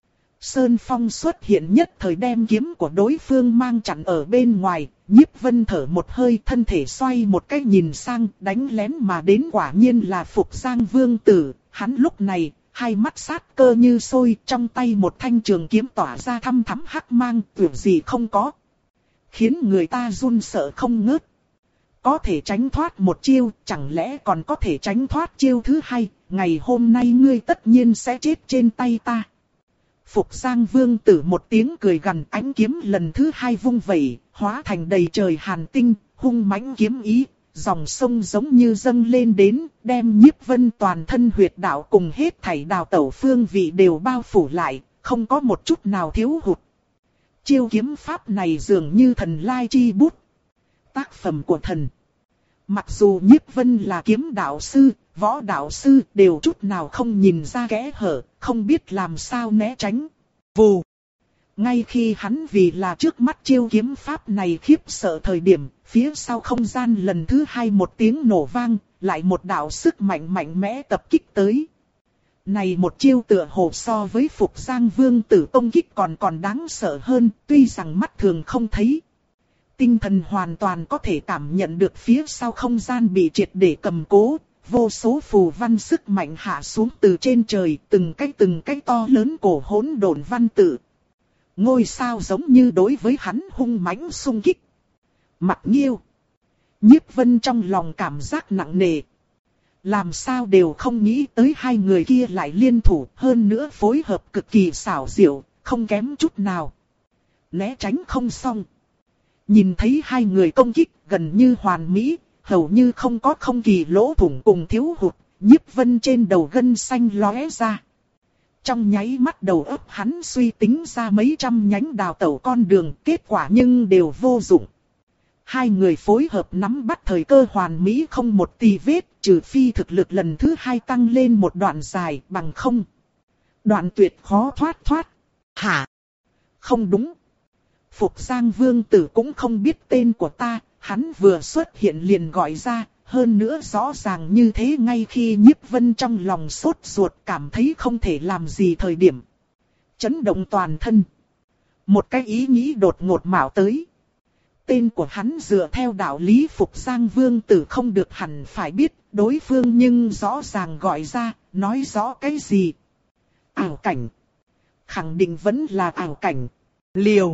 Sơn Phong xuất hiện nhất thời đem kiếm của đối phương mang chặn ở bên ngoài. Nhiếp Vân thở một hơi, thân thể xoay một cái nhìn sang, đánh lén mà đến quả nhiên là Phục Giang Vương Tử. Hắn lúc này, hai mắt sát cơ như sôi, trong tay một thanh trường kiếm tỏa ra thăm thắm hắc mang, tưởng gì không có. Khiến người ta run sợ không ngớt. Có thể tránh thoát một chiêu, chẳng lẽ còn có thể tránh thoát chiêu thứ hai, ngày hôm nay ngươi tất nhiên sẽ chết trên tay ta. Phục Giang Vương Tử một tiếng cười gằn, ánh kiếm lần thứ hai vung vẩy, hóa thành đầy trời hàn tinh, hung mãnh kiếm ý, dòng sông giống như dâng lên đến, đem Nhiếp Vân toàn thân huyệt đạo cùng hết thảy đào tẩu phương vị đều bao phủ lại, không có một chút nào thiếu hụt. Chiêu kiếm pháp này dường như thần lai chi bút, tác phẩm của thần. Mặc dù Nhiếp Vân là kiếm đạo sư, võ đạo sư, đều chút nào không nhìn ra kẽ hở, không biết làm sao né tránh. Vù! Ngay khi hắn vì là trước mắt chiêu kiếm pháp này khiếp sợ thời điểm, phía sau không gian lần thứ hai một tiếng nổ vang, lại một đạo sức mạnh mạnh mẽ tập kích tới. Này một chiêu tựa hồ so với Phục Giang Vương Tử công kích còn còn đáng sợ hơn, tuy rằng mắt thường không thấy. Tinh thần hoàn toàn có thể cảm nhận được phía sau không gian bị triệt để cầm cố, vô số phù văn sức mạnh hạ xuống từ trên trời, từng cái từng cái to lớn cổ hỗn độn văn tự. Ngôi sao giống như đối với hắn hung mãnh xung kích. Mặc Nghiêu, Nhiếp Vân trong lòng cảm giác nặng nề. Làm sao đều không nghĩ tới hai người kia lại liên thủ, hơn nữa phối hợp cực kỳ xảo diệu, không kém chút nào. Né tránh không xong. Nhìn thấy hai người công kích gần như hoàn mỹ, hầu như không có không kỳ lỗ thủng cùng thiếu hụt, Nhiếp Vân trên đầu gân xanh lóe ra. Trong nháy mắt đầu óc hắn suy tính ra mấy trăm nhánh đào tẩu con đường, kết quả nhưng đều vô dụng. Hai người phối hợp nắm bắt thời cơ hoàn mỹ không một tì vết, trừ phi thực lực lần thứ hai tăng lên một đoạn dài, bằng không. Đoạn tuyệt khó thoát thoát. Hả? Không đúng. Phục Giang Vương Tử cũng không biết tên của ta, hắn vừa xuất hiện liền gọi ra, hơn nữa rõ ràng như thế ngay khi Nhiếp Vân trong lòng sốt ruột cảm thấy không thể làm gì thời điểm. Chấn động toàn thân. Một cái ý nghĩ đột ngột mạo tới. Tên của hắn dựa theo đạo lý Phục Giang Vương Tử không được hẳn phải biết đối phương nhưng rõ ràng gọi ra, nói rõ cái gì. Ảo cảnh. Khẳng định vẫn là ảo cảnh. Liều.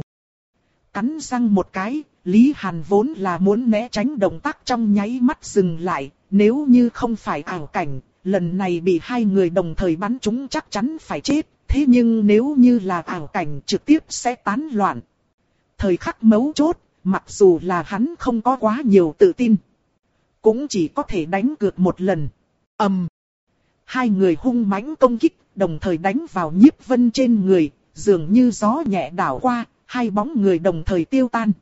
Cắn răng một cái, Lý Hàn vốn là muốn né tránh động tác trong nháy mắt dừng lại, nếu như không phải ảo cảnh, lần này bị hai người đồng thời bắn trúng chắc chắn phải chết, thế nhưng nếu như là ảo cảnh trực tiếp sẽ tán loạn. Thời khắc mấu chốt, mặc dù là hắn không có quá nhiều tự tin, cũng chỉ có thể đánh cược một lần. ầm, um, hai người hung mãnh công kích, đồng thời đánh vào Nhiếp Vân trên người, dường như gió nhẹ đảo qua, hai bóng người đồng thời tiêu tan.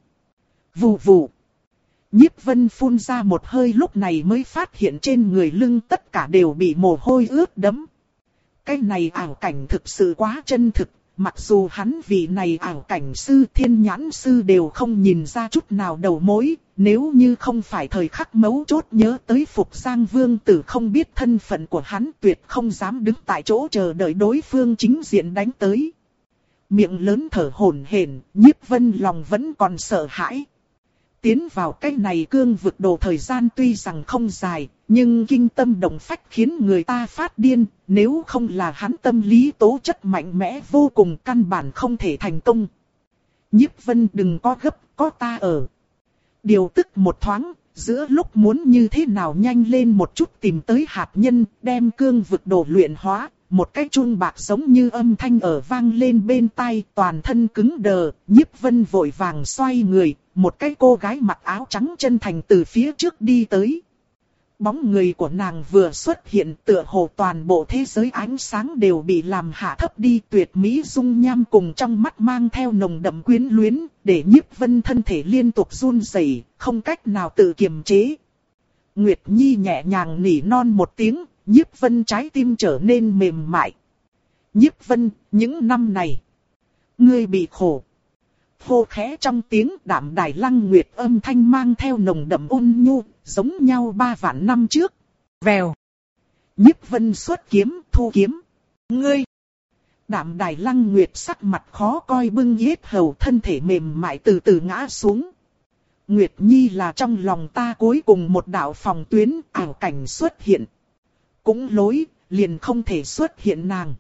Vù vù. Nhiếp Vân phun ra một hơi lúc này mới phát hiện trên người lưng tất cả đều bị mồ hôi ướt đẫm. Cái này ảo cảnh thực sự quá chân thực, mặc dù hắn vị này ảo cảnh sư thiên nhãn sư đều không nhìn ra chút nào đầu mối, nếu như không phải thời khắc mấu chốt nhớ tới Phục Giang Vương Tử không biết thân phận của hắn tuyệt không dám đứng tại chỗ chờ đợi đối phương chính diện đánh tới. Miệng lớn thở hổn hển, Nhiếp Vân lòng vẫn còn sợ hãi. Tiến vào cái này cương vực đồ thời gian tuy rằng không dài, nhưng kinh tâm động phách khiến người ta phát điên, nếu không là hắn tâm lý tố chất mạnh mẽ vô cùng căn bản không thể thành công. Nhiếp Vân đừng có gấp, có ta ở. Điều tức một thoáng, giữa lúc muốn như thế nào nhanh lên một chút tìm tới hạt nhân, đem cương vực đồ luyện hóa. Một cái chuông bạc giống như âm thanh ở vang lên bên tai, toàn thân cứng đờ, Nhiếp Vân vội vàng xoay người, một cái cô gái mặc áo trắng chân thành từ phía trước đi tới. Bóng người của nàng vừa xuất hiện tựa hồ toàn bộ thế giới ánh sáng đều bị làm hạ thấp đi, tuyệt mỹ dung nham cùng trong mắt mang theo nồng đậm quyến luyến, để Nhiếp Vân thân thể liên tục run rẩy, không cách nào tự kiềm chế. Nguyệt Nhi nhẹ nhàng nỉ non một tiếng. Nhiếp Vân trái tim trở nên mềm mại. Nhiếp Vân, những năm này, ngươi bị khổ. Hô khẽ trong tiếng Đạm Đài Lăng Nguyệt âm thanh mang theo nồng đậm ôn nhu, giống nhau ba vạn năm trước. Vèo. Nhiếp Vân xuất kiếm, thu kiếm. Ngươi. Đạm Đài Lăng Nguyệt sắc mặt khó coi bưng yết hầu, thân thể mềm mại từ từ ngã xuống. Nguyệt Nhi là trong lòng ta cuối cùng một đạo phòng tuyến, ảo cảnh xuất hiện. Cũng lối, liền không thể xuất hiện nàng.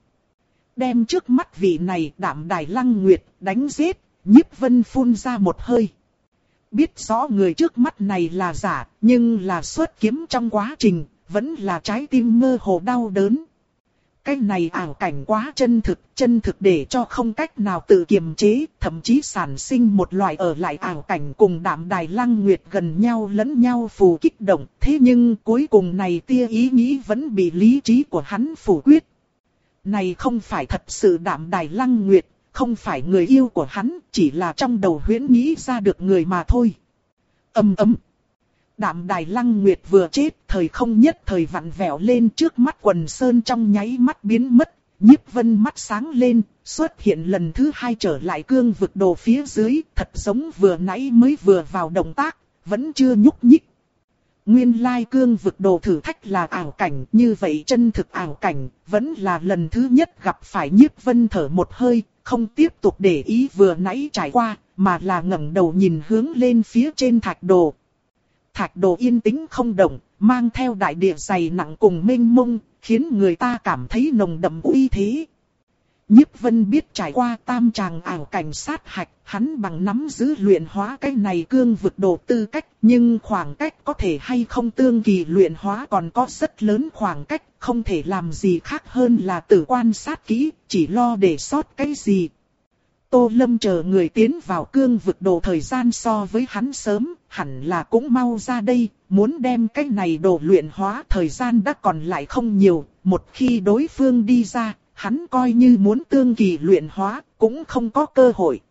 Đem trước mắt vị này Đạm Đài Lăng Nguyệt đánh giết, Nhiếp Vân phun ra một hơi. Biết rõ người trước mắt này là giả, nhưng là xuất kiếm trong quá trình, vẫn là trái tim mơ hồ đau đớn. Cái này ảo cảnh quá chân thực, chân thực để cho không cách nào tự kiềm chế, thậm chí sản sinh một loại ở lại ảo cảnh cùng Đạm Đài Lăng Nguyệt gần nhau lẫn nhau phù kích động. Thế nhưng cuối cùng này tia ý nghĩ vẫn bị lý trí của hắn phủ quyết. Này không phải thật sự Đạm Đài Lăng Nguyệt, không phải người yêu của hắn, chỉ là trong đầu huyễn nghĩ ra được người mà thôi. Ầm ầm. Đạm Đài Lăng Nguyệt vừa chết, thời không nhất thời vặn vẹo lên, trước mắt quần sơn trong nháy mắt biến mất, Nhiếp Vân mắt sáng lên, xuất hiện lần thứ hai trở lại cương vực đồ phía dưới, thật giống vừa nãy mới vừa vào động tác, vẫn chưa nhúc nhích. Nguyên lai cương vực đồ thử thách là ảo cảnh, như vậy chân thực ảo cảnh, vẫn là lần thứ nhất gặp phải. Nhiếp Vân thở một hơi, không tiếp tục để ý vừa nãy trải qua, mà là ngẩng đầu nhìn hướng lên phía trên thạch đồ. Thạch đồ yên tĩnh không động, mang theo đại địa dày nặng cùng mênh mông, khiến người ta cảm thấy nồng đậm uy thế. Nhiếp Vân biết trải qua tam tràng ảo cảnh sát hạch, hắn bằng nắm giữ luyện hóa cái này cương vực đồ tư cách, nhưng khoảng cách có thể hay không tương kỳ luyện hóa còn có rất lớn khoảng cách, không thể làm gì khác hơn là tự quan sát kỹ, chỉ lo để sót cái gì. Tô Lâm chờ người tiến vào cương vực đồ thời gian so với hắn sớm, hẳn là cũng mau ra đây, muốn đem cái này đồ luyện hóa, thời gian đã còn lại không nhiều, một khi đối phương đi ra, hắn coi như muốn tương kỳ luyện hóa, cũng không có cơ hội.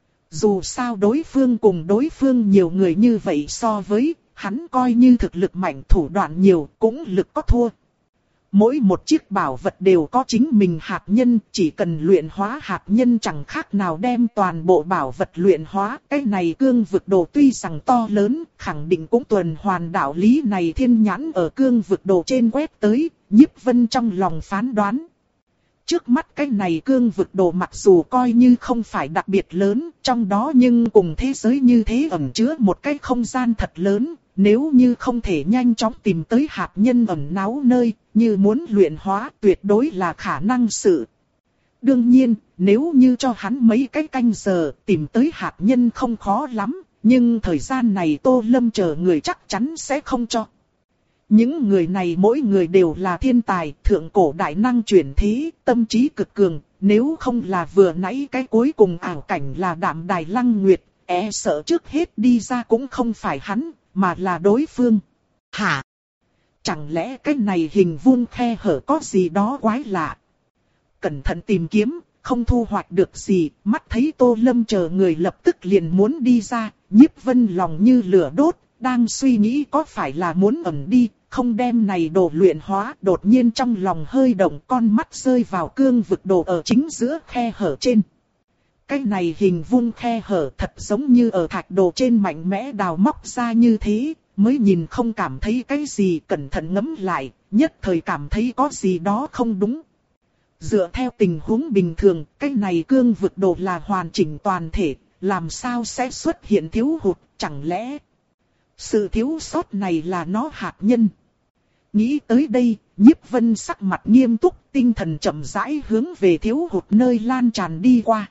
Dù sao đối phương cùng đối phương nhiều người như vậy so với, hắn coi như thực lực mạnh thủ đoạn nhiều, cũng lực có thua. Mỗi một chiếc bảo vật đều có chính mình hạt nhân, chỉ cần luyện hóa hạt nhân chẳng khác nào đem toàn bộ bảo vật luyện hóa. Cái này cương vực đồ tuy rằng to lớn, khẳng định cũng tuần hoàn đạo lý này. Thiên nhãn ở cương vực đồ trên quét tới, Nhiếp Vân trong lòng phán đoán. Trước mắt cái này cương vực đồ mặc dù coi như không phải đặc biệt lớn, trong đó nhưng cùng thế giới như thế ẩn chứa một cái không gian thật lớn. Nếu như không thể nhanh chóng tìm tới hạt nhân ẩn náu nơi, như muốn luyện hóa tuyệt đối là khả năng sự. Đương nhiên, nếu như cho hắn mấy cái canh giờ tìm tới hạt nhân không khó lắm, nhưng thời gian này Tô Lâm chờ người chắc chắn sẽ không cho. Những người này mỗi người đều là thiên tài, thượng cổ đại năng chuyển thế, tâm trí cực cường, nếu không là vừa nãy cái cuối cùng ảo cảnh là Đạm Đài Lăng Nguyệt, e sợ trước hết đi ra cũng không phải hắn, mà là đối phương. Hả? Chẳng lẽ cái này hình vuông khe hở có gì đó quái lạ? Cẩn thận tìm kiếm, không thu hoạch được gì, mắt thấy Tô Lâm chờ người lập tức liền muốn đi ra, Nhiếp Vân lòng như lửa đốt, đang suy nghĩ có phải là muốn ẩn đi, không đem này đồ luyện hóa, đột nhiên trong lòng hơi động, con mắt rơi vào cương vực đồ ở chính giữa khe hở trên. Cái này hình vuông khe hở thật giống như ở thạch đồ trên mạnh mẽ đào móc ra như thế, mới nhìn không cảm thấy cái gì, cẩn thận ngẫm lại, nhất thời cảm thấy có gì đó không đúng. Dựa theo tình huống bình thường, cái này cương vực đồ là hoàn chỉnh toàn thể, làm sao sẽ xuất hiện thiếu hụt, chẳng lẽ sự thiếu sót này là nó hạt nhân? Nghĩ tới đây, Nhiếp Vân sắc mặt nghiêm túc, tinh thần chậm rãi hướng về thiếu hụt nơi lan tràn đi qua.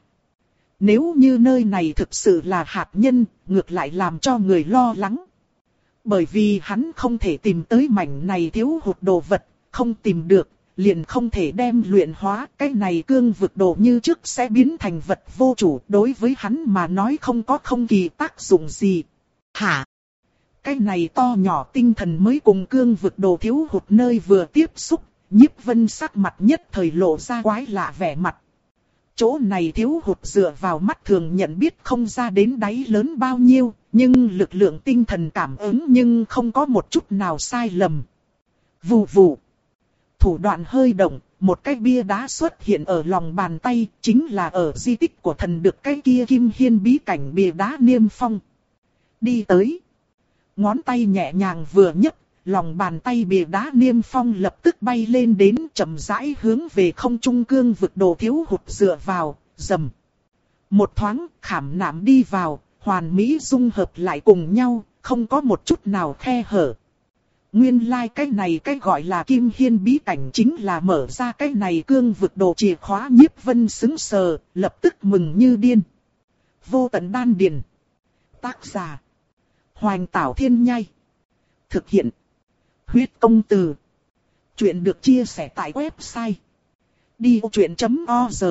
Nếu như nơi này thực sự là hạt nhân, ngược lại làm cho người lo lắng. Bởi vì hắn không thể tìm tới mảnh này thiếu hụt đồ vật, không tìm được, liền không thể đem luyện hóa. Cái này cương vực đồ như trước sẽ biến thành vật vô chủ, đối với hắn mà nói không có không kỳ tác dụng gì. Hả? Cái này to nhỏ tinh thần mới cùng cương vực đồ thiếu hụt nơi vừa tiếp xúc, Nhiếp Vân sắc mặt nhất thời lộ ra quái lạ vẻ mặt. Chỗ này thiếu hụt dựa vào mắt thường nhận biết không ra đến đáy lớn bao nhiêu, nhưng lực lượng tinh thần cảm ứng nhưng không có một chút nào sai lầm. Vù vù. Thủ đoạn hơi động, một cái bia đá xuất hiện ở lòng bàn tay, chính là ở di tích của thần được cái kia Kim Hiên bí cảnh bia đá niêm phong. Đi tới. Ngón tay nhẹ nhàng vừa nhấc, lòng bàn tay bìa đá niêm phong lập tức bay lên đến, chậm rãi hướng về không trung cương vực đồ thiếu hụt dựa vào, rầm. Một thoáng, khảm nạm đi vào, hoàn mỹ dung hợp lại cùng nhau, không có một chút nào khe hở. Nguyên lai like cái này cái gọi là Kim Hiên bí cảnh chính là mở ra cái này cương vực đồ chìa khóa. Nhiếp Vân sững sờ, lập tức mừng như điên. Vô tận đan điền. Tác giả Hoành Tảo Thiên Nhai. Thực hiện Huyết Công Từ. Chuyện được chia sẻ tại website đi ô chuyện chấm org.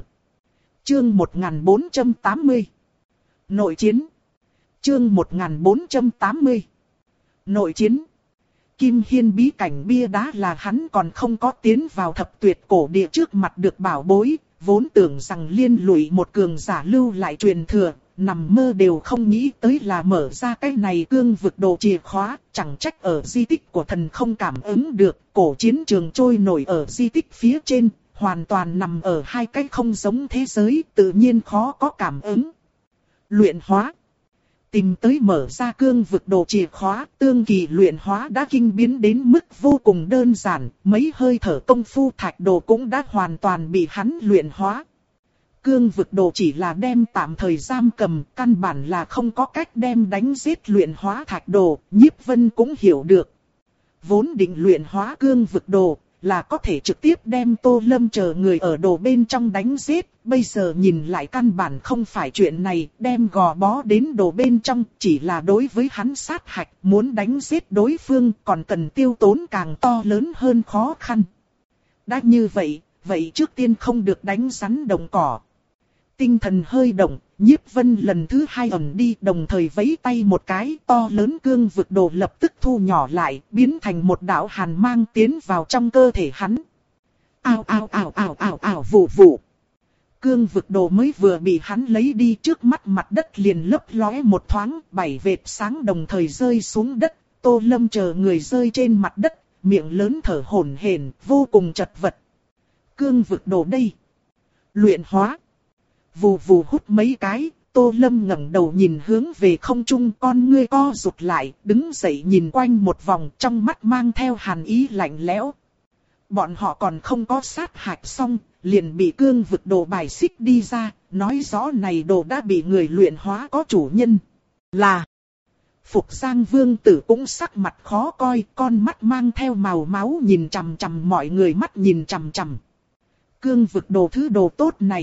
Chương một nghìn bốn trăm tám mươi. Nội chiến. Chương một nghìn bốn trăm tám mươi. Nội chiến. Kim Hiên bí cảnh bia đá là hắn còn không có tiến vào thập tuyệt cổ địa trước mặt được bảo bối, vốn tưởng rằng liên lụy một cường giả lưu lại truyền thừa. Nằm mơ đều không nghĩ tới là mở ra cái này cương vực đồ chìa khóa, chẳng trách ở di tích của thần không cảm ứng được, cổ chiến trường trôi nổi ở di tích phía trên, hoàn toàn nằm ở hai cái không giống thế giới, tự nhiên khó có cảm ứng. Luyện hóa. Tìm tới mở ra cương vực đồ chìa khóa, tương kỳ luyện hóa đã kinh biến đến mức vô cùng đơn giản, mấy hơi thở công phu thạch đồ cũng đã hoàn toàn bị hắn luyện hóa. Cương vực đồ chỉ là đem tạm thời giam cầm, căn bản là không có cách đem đánh giết luyện hóa thạch đồ, Nhiếp Vân cũng hiểu được. Vốn định luyện hóa cương vực đồ, là có thể trực tiếp đem Tô Lâm chờ người ở đồ bên trong đánh giết, bây giờ nhìn lại căn bản không phải chuyện này, đem gò bó đến đồ bên trong, chỉ là đối với hắn sát hạch, muốn đánh giết đối phương còn cần tiêu tốn càng to lớn hơn khó khăn. Đã như vậy, vậy trước tiên không được đánh rắn động cỏ. Tinh thần hơi động, Nhiếp Vân lần thứ hai ẩn đi, đồng thời vẫy tay một cái, to lớn cương vực đồ lập tức thu nhỏ lại, biến thành một đạo hàn mang tiến vào trong cơ thể hắn. Ao ao ao ao ao ao vụ vụ. Cương vực đồ mới vừa bị hắn lấy đi, trước mắt mặt đất liền lấp lóe một thoáng, bảy vệt sáng đồng thời rơi xuống đất, Tô Lâm chờ người rơi trên mặt đất, miệng lớn thở hổn hển, vô cùng chật vật. Cương vực đồ đây. Luyện hóa. Vù vù hút mấy cái, Tô Lâm ngẩng đầu nhìn hướng về không trung, con ngươi co rụt lại, đứng dậy nhìn quanh một vòng, trong mắt mang theo hàn ý lạnh lẽo. Bọn họ còn không có sát hạch xong, liền bị cương vực đồ bài xích đi ra, nói rõ này đồ đã bị người luyện hóa có chủ nhân. Là Phục Giang Vương Tử cũng sắc mặt khó coi, con mắt mang theo màu máu nhìn chằm chằm mọi người, mắt nhìn chằm chằm. Cương vực đồ thứ đồ tốt này.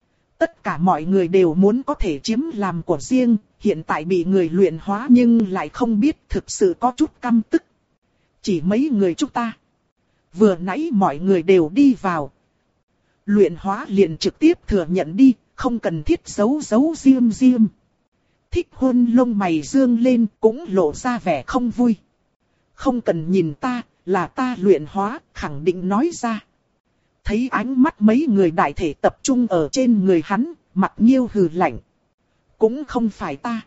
Tất cả mọi người đều muốn có thể chiếm làm của riêng, hiện tại bị người luyện hóa nhưng lại không biết, thực sự có chút căm tức. Chỉ mấy người chúng ta. Vừa nãy mọi người đều đi vào. Luyện hóa liền trực tiếp thừa nhận đi, không cần thiết giấu giấu diêm diêm. Thích Huân lông mày dương lên cũng lộ ra vẻ không vui. Không cần nhìn ta, là ta luyện hóa, khẳng định nói ra. Thấy ánh mắt mấy người đại thể tập trung ở trên người hắn, mặt nghiêu hừ lạnh. Cũng không phải ta.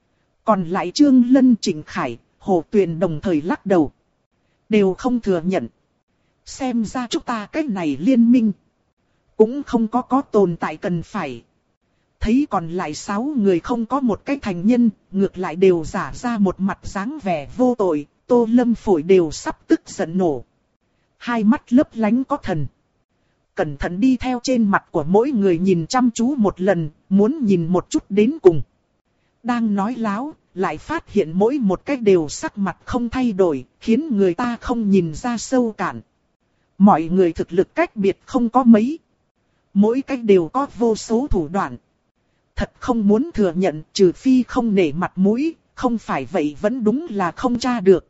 Còn lại Trương Lân, Trịnh Khải, Hồ Tuyền đồng thời lắc đầu. Đều không thừa nhận. Xem ra chúng ta cái này liên minh. Cũng không có có tồn tại cần phải. Thấy còn lại sáu người không có một cái thành nhân, ngược lại đều giả ra một mặt dáng vẻ vô tội, Tô Lâm phổi đều sắp tức giận nổ. Hai mắt lấp lánh có thần. Cẩn thận đi theo trên mặt của mỗi người nhìn chăm chú một lần, muốn nhìn một chút đến cùng. Đang nói láo, lại phát hiện mỗi một cái đều sắc mặt không thay đổi, khiến người ta không nhìn ra sâu cạn. Mọi người thực lực cách biệt không có mấy. Mỗi cái đều có vô số thủ đoạn. Thật không muốn thừa nhận, trừ phi không nể mặt mũi, không phải vậy vẫn đúng là không tra được.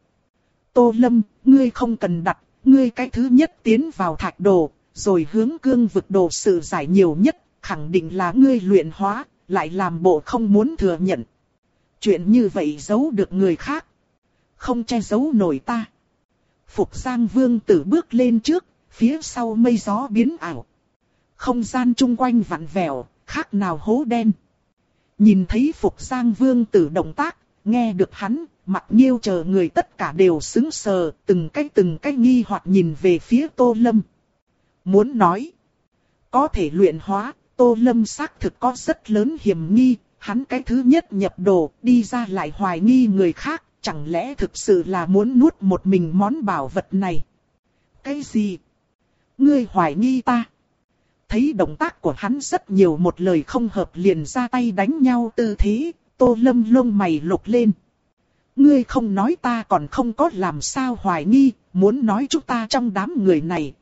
Tô Lâm, ngươi không cần đặt, ngươi cái thứ nhất tiến vào thạch đồ, rồi hướng cương vực đồ sự giải nhiều nhất, khẳng định là ngươi luyện hóa, lại làm bộ không muốn thừa nhận. Chuyện như vậy giấu được người khác, không che giấu nổi ta. Phục Giang Vương Tử bước lên trước, phía sau mây gió biến ảo. Không gian chung quanh vặn vẹo, khác nào hố đen. Nhìn thấy Phục Giang Vương Tử động tác, nghe được hắn, mặt nghiêu chờ người tất cả đều sững sờ, từng cái từng cái nghi hoặc nhìn về phía Tô Lâm. Muốn nói, có thể luyện hóa, Tô Lâm xác thực có rất lớn hiểm nghi, hắn cái thứ nhất nhập đồ, đi ra lại hoài nghi người khác, chẳng lẽ thực sự là muốn nuốt một mình món bảo vật này? Cái gì? Ngươi hoài nghi ta? Thấy động tác của hắn rất nhiều, một lời không hợp liền ra tay đánh nhau tư thế, Tô Lâm lông mày lục lên. Ngươi không nói ta còn không có làm sao hoài nghi, muốn nói chúng ta trong đám người này.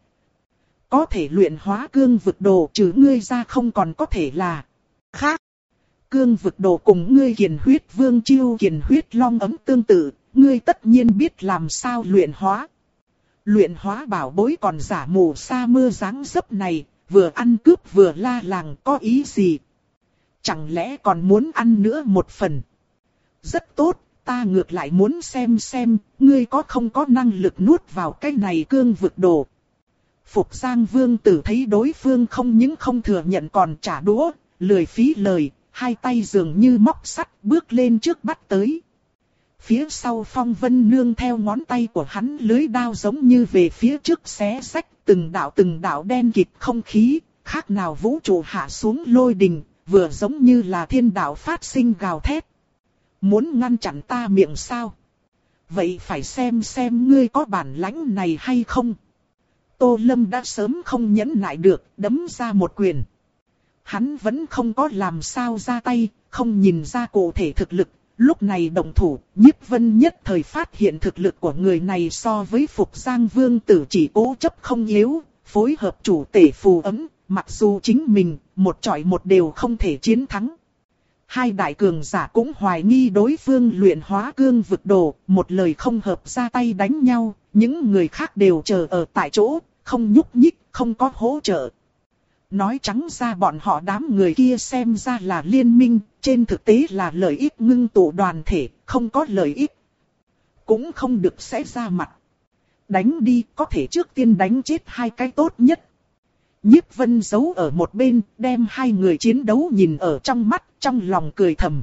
Có thể luyện hóa cương vực đồ trừ ngươi ra không còn có thể là khác. Cương vực đồ cùng ngươi kiền huyết vương chiêu kiền huyết long ấm tương tự, ngươi tất nhiên biết làm sao luyện hóa. Luyện hóa bảo bối còn giả mù sa mưa dáng dấp này, vừa ăn cướp vừa la làng có ý gì? Chẳng lẽ còn muốn ăn nữa một phần? Rất tốt, ta ngược lại muốn xem xem, ngươi có không có năng lực nuốt vào cái này cương vực đồ. Phục Giang Vương Tử thấy đối phương không những không thừa nhận còn trả đũa, lười phí lời, hai tay dường như móc sắt bước lên trước bắt tới. Phía sau Phong Vân Nương theo ngón tay của hắn lưới đao giống như về phía trước xé xách, từng đạo từng đạo đen kịt không khí, khác nào vũ trụ hạ xuống lôi đình, vừa giống như là thiên đạo phát sinh gào thét. Muốn ngăn chặn ta miệng sao? Vậy phải xem xem ngươi có bản lãnh này hay không? Tô Lâm đã sớm không nhẫn nại được, đấm ra một quyền. Hắn vẫn không có làm sao ra tay, không nhìn ra cụ thể thực lực. Lúc này động thủ, Nhiếp Vân nhất thời phát hiện thực lực của người này so với Phục Giang Vương Tử chỉ cố chấp không yếu, phối hợp chủ tể phù ấm, mặc dù chính mình, một chọi một đều không thể chiến thắng. Hai đại cường giả cũng hoài nghi đối phương luyện hóa cương vực đồ, một lời không hợp ra tay đánh nhau, những người khác đều chờ ở tại chỗ, không nhúc nhích, không có hỗ trợ. Nói trắng ra bọn họ đám người kia xem ra là liên minh, trên thực tế là lợi ích ngưng tụ đoàn thể, không có lợi ích. Cũng không được sẽ ra mặt. Đánh đi, có thể trước tiên đánh chết hai cái tốt nhất. Nhiếp Vân giấu ở một bên, đem hai người chiến đấu nhìn ở trong mắt, trong lòng cười thầm.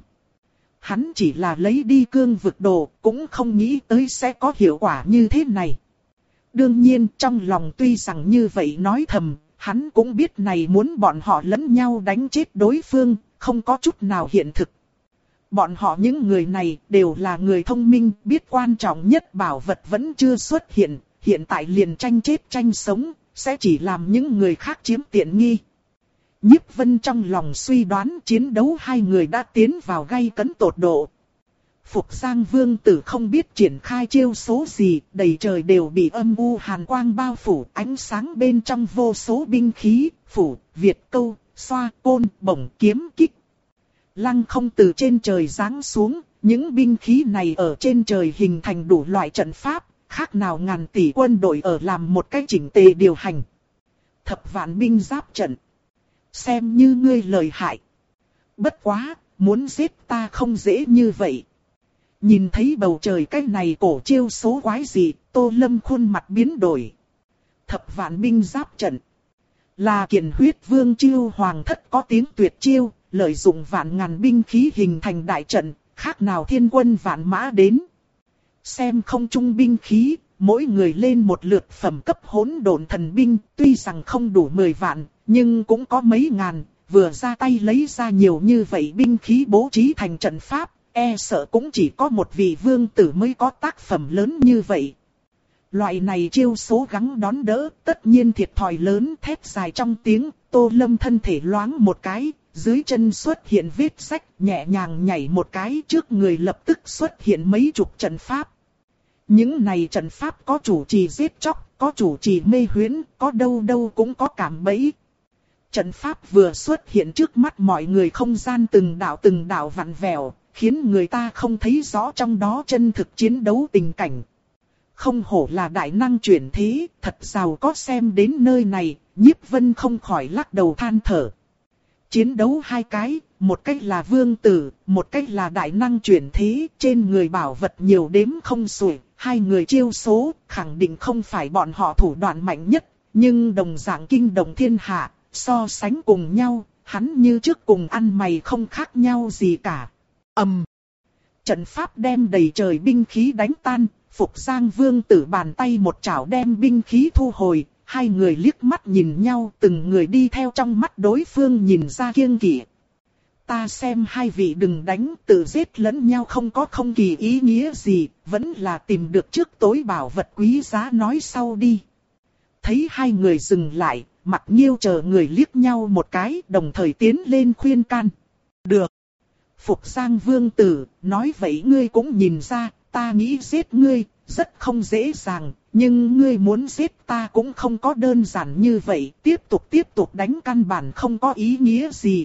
Hắn chỉ là lấy đi cương vực đồ, cũng không nghĩ tới sẽ có hiệu quả như thế này. Đương nhiên trong lòng tuy rằng như vậy nói thầm, hắn cũng biết này muốn bọn họ lẫn nhau đánh chết đối phương, không có chút nào hiện thực. Bọn họ những người này đều là người thông minh, biết quan trọng nhất bảo vật vẫn chưa xuất hiện, hiện tại liền tranh chết tranh sống, sẽ chỉ làm những người khác chiếm tiện nghi. Nhiếp Vân trong lòng suy đoán chiến đấu hai người đã tiến vào gay cấn tột độ. Phục Giang Vương Tử không biết triển khai chiêu số gì, đầy trời đều bị âm u hàn quang bao phủ, ánh sáng bên trong vô số binh khí, phủ, Việt câu, xoa, côn, bổng, kiếm, kích. Lăng không từ trên trời giáng xuống, những binh khí này ở trên trời hình thành đủ loại trận pháp, khác nào ngàn tỷ quân đội ở làm một cách chỉnh tề điều hành. Thập vạn binh giáp trận. Xem như ngươi lợi hại. Bất quá, muốn giết ta không dễ như vậy. Nhìn thấy bầu trời cái này cổ chiêu số quái gì, Tô Lâm khuôn mặt biến đổi. Thập vạn binh giáp trận. Là kiện huyết vương chiêu hoàng thất có tiếng tuyệt chiêu, lợi dụng vạn ngàn binh khí hình thành đại trận, khác nào thiên quân vạn mã đến. Xem không trung binh khí, mỗi người lên một lượt phẩm cấp hỗn độn thần binh, tuy rằng không đủ mười vạn, nhưng cũng có mấy ngàn, vừa ra tay lấy ra nhiều như vậy binh khí bố trí thành trận pháp, e sợ cũng chỉ có một vị vương tử mới có tác phẩm lớn như vậy. Loại này chiêu số gắng đón đỡ, tất nhiên thiệt thòi lớn, thét dài trong tiếng, Tô Lâm thân thể loáng một cái, dưới chân xuất hiện vết rách, nhẹ nhàng nhảy một cái, trước người lập tức xuất hiện mấy chục trận pháp. Những này trận pháp có chủ trì giết chóc, có chủ trì mê huyễn, có đâu đâu cũng có cảm bẫy. Trận pháp vừa xuất hiện trước mắt mọi người, không gian từng đạo từng đạo vặn vẹo, khiến người ta không thấy rõ trong đó chân thực chiến đấu tình cảnh. Không hổ là đại năng chuyển thế, thật giàu có. Xem đến nơi này, Nhiếp Vân không khỏi lắc đầu than thở. Chiến đấu hai cái, một cách là vương tử, một cách là đại năng chuyển thế, trên người bảo vật nhiều đếm không xuể, hai người chiêu số, khẳng định không phải bọn họ thủ đoạn mạnh nhất, nhưng đồng dạng kinh động thiên hạ, so sánh cùng nhau, hắn như trước cùng ăn mày không khác nhau gì cả. Ầm. Um. Trận pháp đem đầy trời binh khí đánh tan, Phục Giang Vương Tử bàn tay một chảo đem binh khí thu hồi, hai người liếc mắt nhìn nhau, từng người đi theo trong mắt đối phương nhìn ra kiêng kỵ. Ta xem hai vị đừng đánh, tự giết lẫn nhau không có không kỳ ý nghĩa gì, vẫn là tìm được trước tối bảo vật quý giá nói sau đi. Thấy hai người dừng lại, Mặc Nghiêu chờ người liếc nhau một cái, đồng thời tiến lên khuyên can. Được. Phục Giang Vương Tử, nói vậy ngươi cũng nhìn ra, ta nghĩ giết ngươi, rất không dễ dàng, nhưng ngươi muốn giết ta cũng không có đơn giản như vậy, tiếp tục tiếp tục đánh căn bản không có ý nghĩa gì.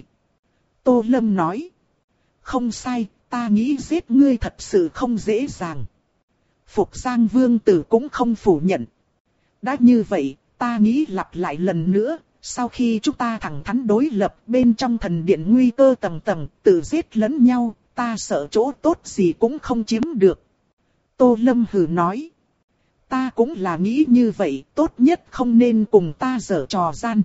Tô Lâm nói, không sai, ta nghĩ giết ngươi thật sự không dễ dàng. Phục Giang Vương Tử cũng không phủ nhận. Đã như vậy, ta nghĩ lặp lại lần nữa, sau khi chúng ta thẳng thắn đối lập bên trong thần điện nguy cơ tầng tầng, tự giết lẫn nhau, ta sợ chỗ tốt gì cũng không chiếm được. Tô Lâm hừ nói, ta cũng là nghĩ như vậy, tốt nhất không nên cùng ta giở trò gian.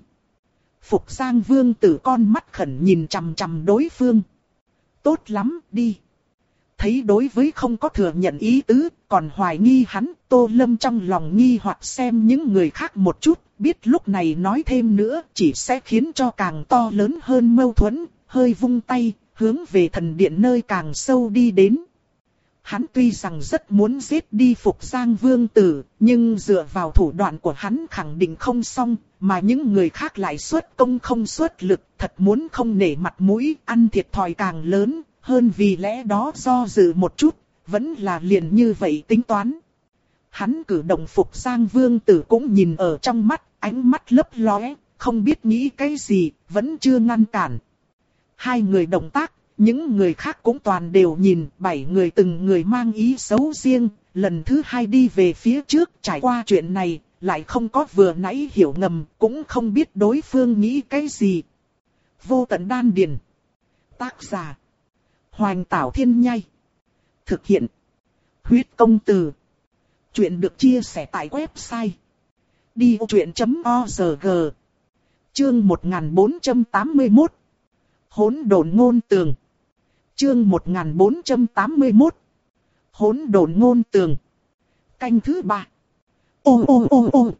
Phục Giang Vương Tử con mắt khẩn nhìn chằm chằm đối phương. Tốt lắm, đi. Thấy đối với không có thừa nhận ý tứ, còn hoài nghi hắn, Tô Lâm trong lòng nghi hoặc xem những người khác một chút, biết lúc này nói thêm nữa chỉ sẽ khiến cho càng to lớn hơn mâu thuẫn, hơi vung tay, hướng về thần điện nơi càng sâu đi đến. Hắn tuy rằng rất muốn giết đi Phục Giang Vương Tử, nhưng dựa vào thủ đoạn của hắn khẳng định không xong, mà những người khác lại xuất công không xuất lực, thật muốn không nể mặt mũi, ăn thiệt thòi càng lớn, hơn vì lẽ đó do dự một chút, vẫn là liền như vậy tính toán. Hắn cử động Phục Giang Vương Tử cũng nhìn ở trong mắt, ánh mắt lấp lóe, không biết nghĩ cái gì, vẫn chưa ngăn cản. Hai người động tác, những người khác cũng toàn đều nhìn, bảy người từng người mang ý xấu riêng, lần thứ hai đi về phía trước, trải qua chuyện này, lại không có vừa nãy hiểu ngầm, cũng không biết đối phương nghĩ cái gì. Vô tận đan điền. Tác giả: Hoành Tảo Thiên Nhai. Thực hiện: Huyết Công Từ. Chuyện được chia sẻ tại website đi ô chuyện chấm org. Chương một nghìn bốn trăm tám mươi mốt. Hỗn độn ngôn tường. Chương một nghìn bốn trăm tám mươi mốt. Hỗn độn ngôn tường. Canh thứ ba. Ôm ôm ôm ôm.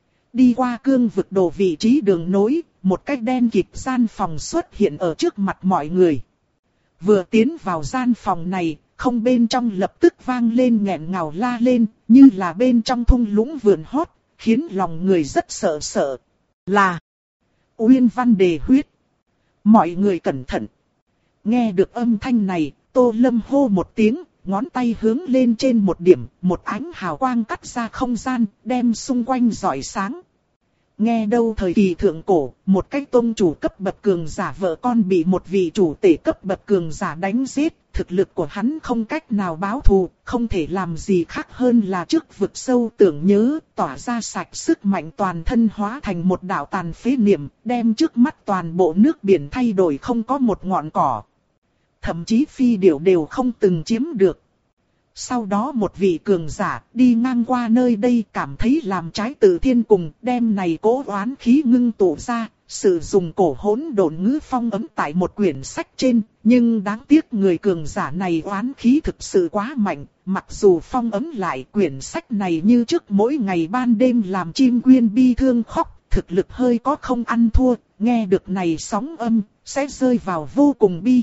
Đi qua cương vực đồ vị trí đường nối, một cái đen kịt gian phòng xuất hiện ở trước mặt mọi người. Vừa tiến vào gian phòng này, không bên trong lập tức vang lên nghẹn ngào la lên, như là bên trong thung lũng vườn hót, khiến lòng người rất sợ sợ. Là Uyên Văn Đề Huyết. Mọi người cẩn thận. Nghe được âm thanh này, Tô Lâm hô một tiếng, ngón tay hướng lên trên một điểm, một ánh hào quang cắt ra không gian, đem xung quanh rọi sáng. Nghe đâu thời kỳ thượng cổ, một cái tôn chủ cấp bậc cường giả vợ con bị một vị chủ tể cấp bậc cường giả đánh giết, thực lực của hắn không cách nào báo thù, không thể làm gì khác hơn là trước vực sâu tưởng nhớ, tỏa ra sạch sức mạnh toàn thân hóa thành một đạo tàn phế niệm, đem trước mắt toàn bộ nước biển thay đổi không có một ngọn cỏ. Thậm chí phi điểu đều không từng chiếm được. Sau đó một vị cường giả đi ngang qua nơi đây cảm thấy làm trái tự thiên cùng, đem này cố oán khí ngưng tụ ra, sử dụng cổ hỗn độn ngữ phong ấm tại một quyển sách trên, nhưng đáng tiếc người cường giả này oán khí thực sự quá mạnh, mặc dù phong ấm lại quyển sách này như trước mỗi ngày ban đêm làm chim quyên bi thương khóc, thực lực hơi có không ăn thua, nghe được này sóng âm, sẽ rơi vào vô cùng bi.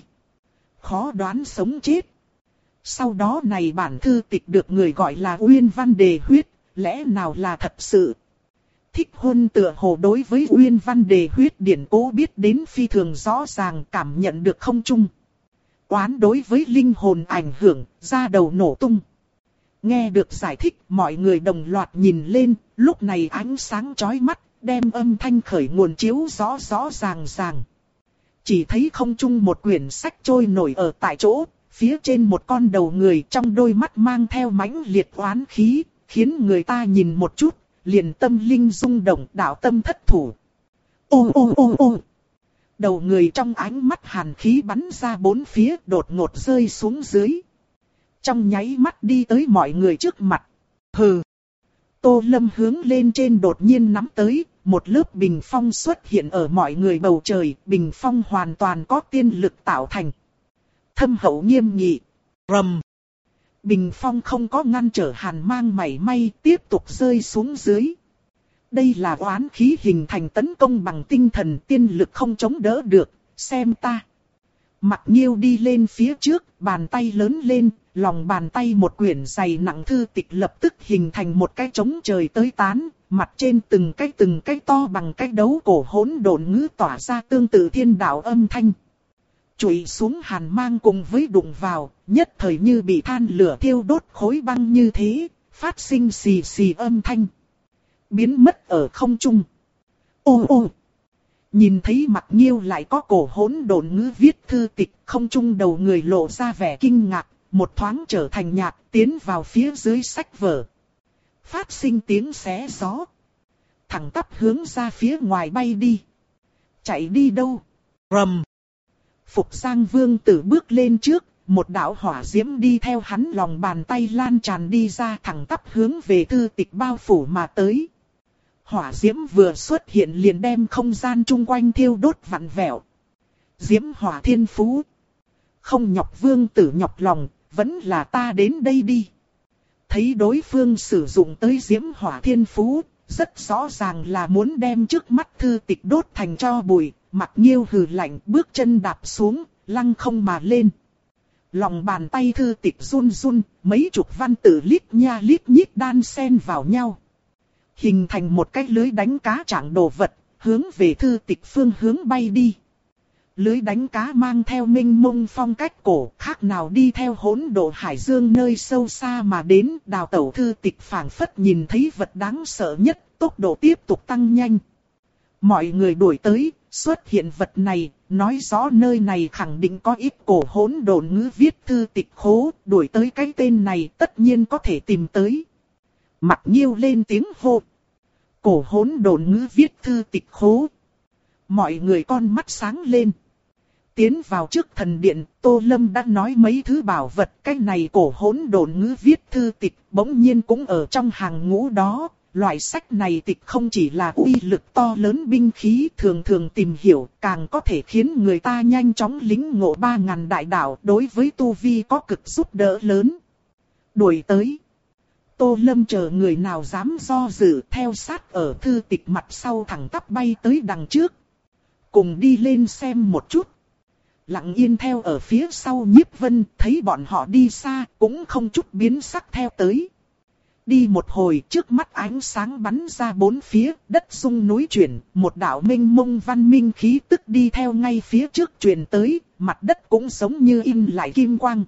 Khó đoán sống chết. Sau đó này bản thư tịch được người gọi là Uyên Văn Đề Huyết, lẽ nào là thật sự? Thích Huân tựa hồ đối với Uyên Văn Đề Huyết điển cố biết đến phi thường rõ ràng, cảm nhận được không chung. Oán đối với linh hồn ảnh hưởng, da đầu nổ tung. Nghe được giải thích, mọi người đồng loạt nhìn lên, lúc này ánh sáng chói mắt, đem âm thanh khởi nguồn chiếu rõ rõ ràng ràng. Chỉ thấy không chung một quyển sách trôi nổi ở tại chỗ. Phía trên một con đầu người trong đôi mắt mang theo mãnh liệt oán khí, khiến người ta nhìn một chút, liền tâm linh rung động, đạo tâm thất thủ. Ô ô ô ô. Đầu người trong ánh mắt hàn khí bắn ra bốn phía, đột ngột rơi xuống dưới. Trong nháy mắt đi tới mọi người trước mặt. Hừ. Tô Lâm hướng lên trên đột nhiên nắm tới, một lớp bình phong xuất hiện ở mọi người bầu trời, bình phong hoàn toàn có tiên lực tạo thành. Thâm hậu nghiêm nghị. Rầm. Bình phong không có ngăn trở hàn mang mảy may, tiếp tục rơi xuống dưới. Đây là oán khí hình thành tấn công bằng tinh thần, tiên lực không chống đỡ được, xem ta. Mặc Nhiêu đi lên phía trước, bàn tay lớn lên, lòng bàn tay một quyển dày nặng thư tịch lập tức hình thành một cái trống trời tới tán, mặt trên từng cái từng cái to bằng cái đấu cổ hỗn độn ngữ tỏa ra tương tự thiên đạo âm thanh. Chụy xuống hàn mang cùng với đụng vào, nhất thời như bị than lửa thiêu đốt khối băng như thế, phát sinh xì xì âm thanh. Biến mất ở không trung. Ô ô! Nhìn thấy Mặc Nhiêu lại có cổ hỗn độn ngữ viết thư tịch, không trung đầu người lộ ra vẻ kinh ngạc, một thoáng trở thành nhạt tiến vào phía dưới sách vở. Phát sinh tiếng xé gió. Thẳng tắp hướng ra phía ngoài bay đi. Chạy đi đâu? Rầm! Phục Giang Vương Tử bước lên trước, một đạo hỏa diễm đi theo hắn lòng bàn tay lan tràn đi ra thẳng tắp hướng về thư tịch bao phủ mà tới. Hỏa diễm vừa xuất hiện liền đem không gian chung quanh thiêu đốt vặn vẹo. Diễm hỏa thiên phú. Không nhọc Vương Tử nhọc lòng, vẫn là ta đến đây đi. Thấy đối phương sử dụng tới diễm hỏa thiên phú, rất rõ ràng là muốn đem trước mắt thư tịch đốt thành tro bụi. Mặc Nhiêu hừ lạnh bước chân đạp xuống, lăng không mà lên. Lòng bàn tay thư tịch run run, mấy chục văn tự lít nha lít nhít đan xen vào nhau. Hình thành một cái lưới đánh cá trạng đồ vật, hướng về thư tịch phương hướng bay đi. Lưới đánh cá mang theo minh mông phong cách cổ, khác nào đi theo hỗn độ hải dương nơi sâu xa mà đến. Đào tẩu thư tịch phảng phất nhìn thấy vật đáng sợ nhất, tốc độ tiếp tục tăng nhanh. Mọi người đuổi tới, xuất hiện vật này, nói rõ nơi này khẳng định có ít cổ hỗn độn ngữ viết thư tịch khố, đuổi tới cái tên này tất nhiên có thể tìm tới. Mặc Nhiêu lên tiếng hô. Cổ hỗn độn ngữ viết thư tịch khố. Mọi người con mắt sáng lên. Tiến vào trước thần điện, Tô Lâm đã nói mấy thứ bảo vật, cái này cổ hỗn độn ngữ viết thư tịch bỗng nhiên cũng ở trong hàng ngũ đó. Loại sách này tịch không chỉ là uy lực to lớn binh khí thường thường tìm hiểu, càng có thể khiến người ta nhanh chóng lĩnh ngộ ba ngàn đại đạo, đối với tu vi có cực giúp đỡ lớn. Đuổi tới. Tô Lâm chờ người nào dám do dự, theo sát ở thư tịch mặt sau thẳng tắp bay tới đằng trước. Cùng đi lên xem một chút. Lặng yên theo ở phía sau Nhiếp Vân, thấy bọn họ đi xa, cũng không chút biến sắc theo tới. Đi một hồi, trước mắt ánh sáng bắn ra bốn phía, đất rung núi chuyển, một đạo mênh mông văn minh khí tức đi theo ngay phía trước truyền tới, mặt đất cũng giống như in lại kim quang.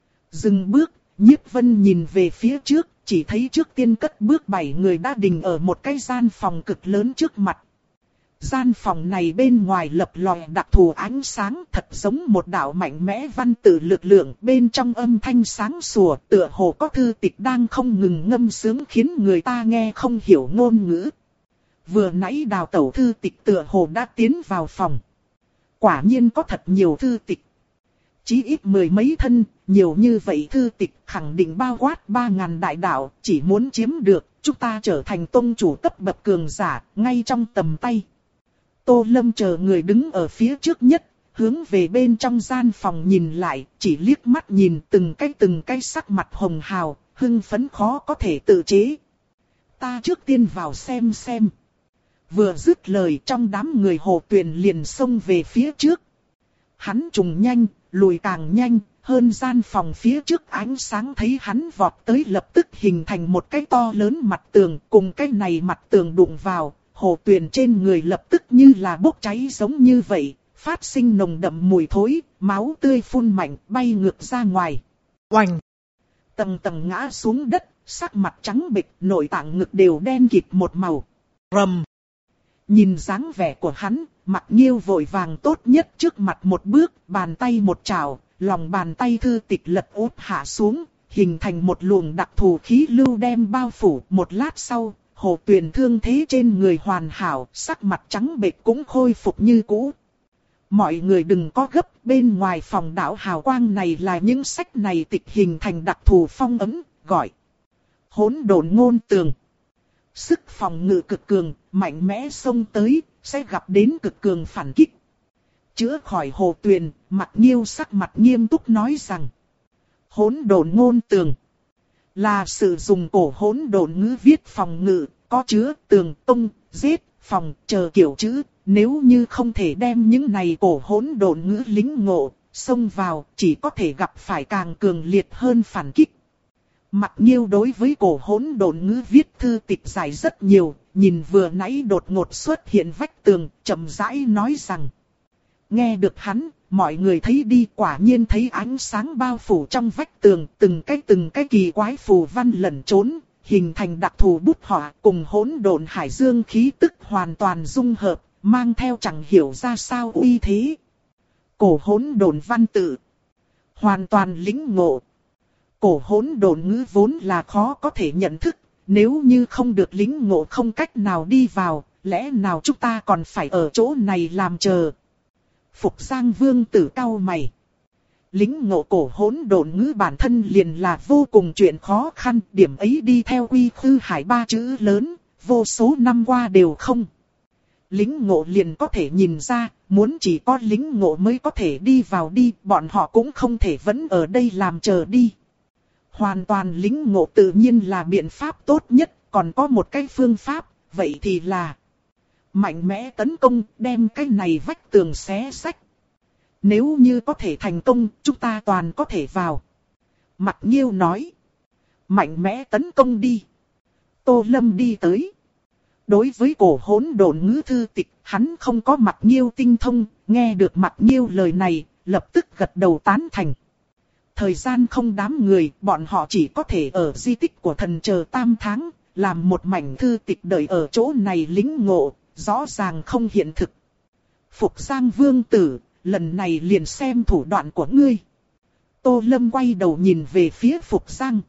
Dừng bước, Nhiếp Vân nhìn về phía trước, chỉ thấy trước tiên cất bước bảy người đã đình ở một cái gian phòng cực lớn trước mặt. Gian phòng này bên ngoài lập lòe đặc thù ánh sáng, thật giống một đạo mạnh mẽ văn tự lực lượng, bên trong âm thanh sáng sủa, tựa hồ có thư tịch đang không ngừng ngâm sướng khiến người ta nghe không hiểu ngôn ngữ. Vừa nãy đào tẩu thư tịch tựa hồ đã tiến vào phòng. Quả nhiên có thật nhiều thư tịch. Chí ít mười mấy thân, nhiều như vậy thư tịch khẳng định bao quát ba ngàn đại đạo, chỉ muốn chiếm được, chúng ta trở thành tông chủ cấp bậc cường giả, ngay trong tầm tay. Tô Lâm chờ người đứng ở phía trước nhất, hướng về bên trong gian phòng nhìn lại, chỉ liếc mắt nhìn từng cái từng cái sắc mặt hồng hào, hưng phấn khó có thể tự chế. Ta trước tiên vào xem xem. Vừa dứt lời trong đám người Hồ Tuyền liền xông về phía trước. Hắn trùng nhanh, lùi càng nhanh, hơn gian phòng phía trước ánh sáng thấy hắn vọt tới lập tức hình thành một cái to lớn mặt tường, cùng cái này mặt tường đụng vào. Hồ Tuyền trên người lập tức như là bốc cháy giống như vậy, phát sinh nồng đậm mùi thối, máu tươi phun mạnh bay ngược ra ngoài. Oành! Tầng tầng ngã xuống đất, sắc mặt trắng bệch, nội tạng ngực đều đen kịt một màu. Rầm! Nhìn dáng vẻ của hắn, Mặc Nghiêu vội vàng tốt nhất trước mặt một bước, bàn tay một trào, lòng bàn tay thư tịch lật úp hạ xuống, hình thành một luồng đặc thù khí lưu đem bao phủ. Một lát sau, Hồ Tuyền thương thế trên người hoàn hảo, sắc mặt trắng bệch cũng khôi phục như cũ. Mọi người đừng có gấp, bên ngoài phòng đảo hào quang này là những sách này tịch hình thành đặc thù phong ấn, gọi hỗn độn ngôn tường. Sức phòng ngự cực cường, mạnh mẽ xông tới, sẽ gặp đến cực cường phản kích. Chữa khỏi Hồ Tuyền, Mặc Nghiêu sắc mặt nghiêm túc nói rằng hỗn độn ngôn tường là sử dụng cổ hỗn độn ngữ viết phòng ngự, có chứa tường, tung, giết, phòng, chờ kiểu chữ. Nếu như không thể đem những này cổ hỗn độn ngữ lính ngộ, xông vào, chỉ có thể gặp phải càng cường liệt hơn phản kích. Mặc Nghiêu đối với cổ hỗn độn ngữ viết thư tịch giải rất nhiều, nhìn vừa nãy đột ngột xuất hiện vách tường, chậm rãi nói rằng. Nghe được hắn, mọi người thấy đi, quả nhiên thấy ánh sáng bao phủ trong vách tường, từng cái từng cái kỳ quái phù văn lẩn trốn, hình thành đặc thù bút họa, cùng hỗn độn hải dương khí tức hoàn toàn dung hợp, mang theo chẳng hiểu ra sao uy thế. Cổ hỗn độn văn tự, hoàn toàn lĩnh ngộ. Cổ hỗn độn ngữ vốn là khó có thể nhận thức, nếu như không được lĩnh ngộ không cách nào đi vào, lẽ nào chúng ta còn phải ở chỗ này làm chờ. Phục Giang Vương tử cau mày. Lĩnh ngộ cổ hỗn độn ngữ bản thân liền là vô cùng chuyện khó khăn, điểm ấy đi theo quy khư hải ba chữ lớn, vô số năm qua đều không. Lĩnh ngộ liền có thể nhìn ra, muốn chỉ có lĩnh ngộ mới có thể đi vào đi, bọn họ cũng không thể vẫn ở đây làm chờ đi. Hoàn toàn lĩnh ngộ tự nhiên là biện pháp tốt nhất, còn có một cái phương pháp, vậy thì là mạnh mẽ tấn công, đem cái này vách tường xé xách. Nếu như có thể thành công, chúng ta toàn có thể vào. Mặc Nghiêu nói. Mạnh mẽ tấn công đi. Tô Lâm đi tới. Đối với cổ hỗn độn ngữ thư tịch, hắn không có Mặc Nghiêu tinh thông, nghe được Mặc Nghiêu lời này, lập tức gật đầu tán thành. Thời gian không đám người, bọn họ chỉ có thể ở di tích của thần chờ tam tháng, làm một mảnh thư tịch đợi ở chỗ này lĩnh ngộ, rõ ràng không hiện thực. Phục Giang Vương tử, lần này liền xem thủ đoạn của ngươi. Tô Lâm quay đầu nhìn về phía Phục Giang.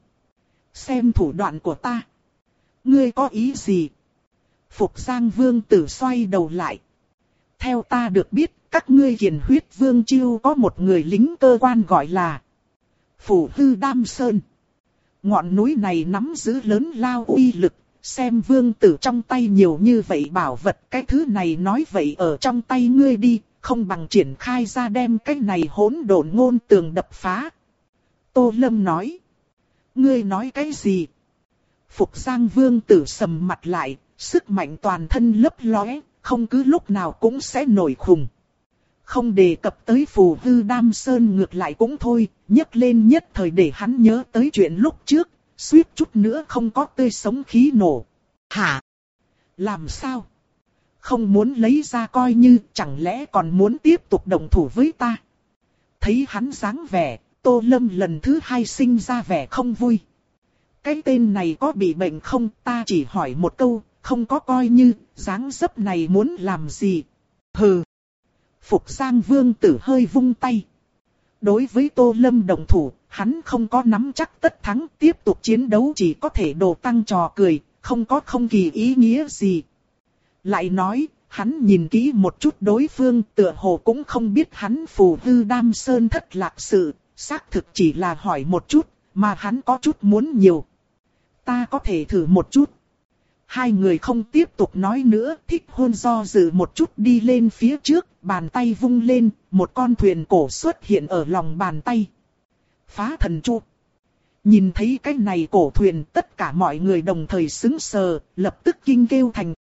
Xem thủ đoạn của ta. Ngươi có ý gì? Phục Giang Vương tử xoay đầu lại. Theo ta được biết, các ngươi Kiền Huyết Vương Chiêu có một người lính cơ quan gọi là Phủ Hư Đam Sơn. Ngọn núi này nắm giữ lớn lao uy lực, xem vương tử trong tay nhiều như vậy bảo vật, cái thứ này nói vậy ở trong tay ngươi đi, không bằng triển khai ra đem cái này hỗn độn ngôn tường đập phá. Tô Lâm nói. Ngươi nói cái gì? Phục Giang Vương Tử sầm mặt lại, sức mạnh toàn thân lấp lóe, không cứ lúc nào cũng sẽ nổi khùng. Không đề cập tới phù hư đam sơn ngược lại cũng thôi, nhấc lên nhất thời để hắn nhớ tới chuyện lúc trước, suýt chút nữa không có tươi sống khí nổ. Hả? Làm sao? Không muốn lấy ra coi như, chẳng lẽ còn muốn tiếp tục đồng thủ với ta? Thấy hắn dáng vẻ, Tô Lâm lần thứ hai sinh ra vẻ không vui. Cái tên này có bị bệnh không? Ta chỉ hỏi một câu, không có coi như, dáng dấp này muốn làm gì? Hừ. Phục Giang Vương Tử hơi vung tay. Đối với Tô Lâm đồng thủ, hắn không có nắm chắc tất thắng, tiếp tục chiến đấu chỉ có thể đồ tăng trò cười, không có không kỳ ý nghĩa gì. Lại nói, hắn nhìn kỹ một chút đối phương, tựa hồ cũng không biết hắn phù hư đam sơn thất lạc sự, xác thực chỉ là hỏi một chút, mà hắn có chút muốn nhiều. Ta có thể thử một chút. Hai người không tiếp tục nói nữa, Thích Hôn do dự một chút đi lên phía trước, bàn tay vung lên, một con thuyền cổ xuất hiện ở lòng bàn tay. Phá thần chu. Nhìn thấy cái này cổ thuyền, tất cả mọi người đồng thời sững sờ, lập tức kinh kêu thành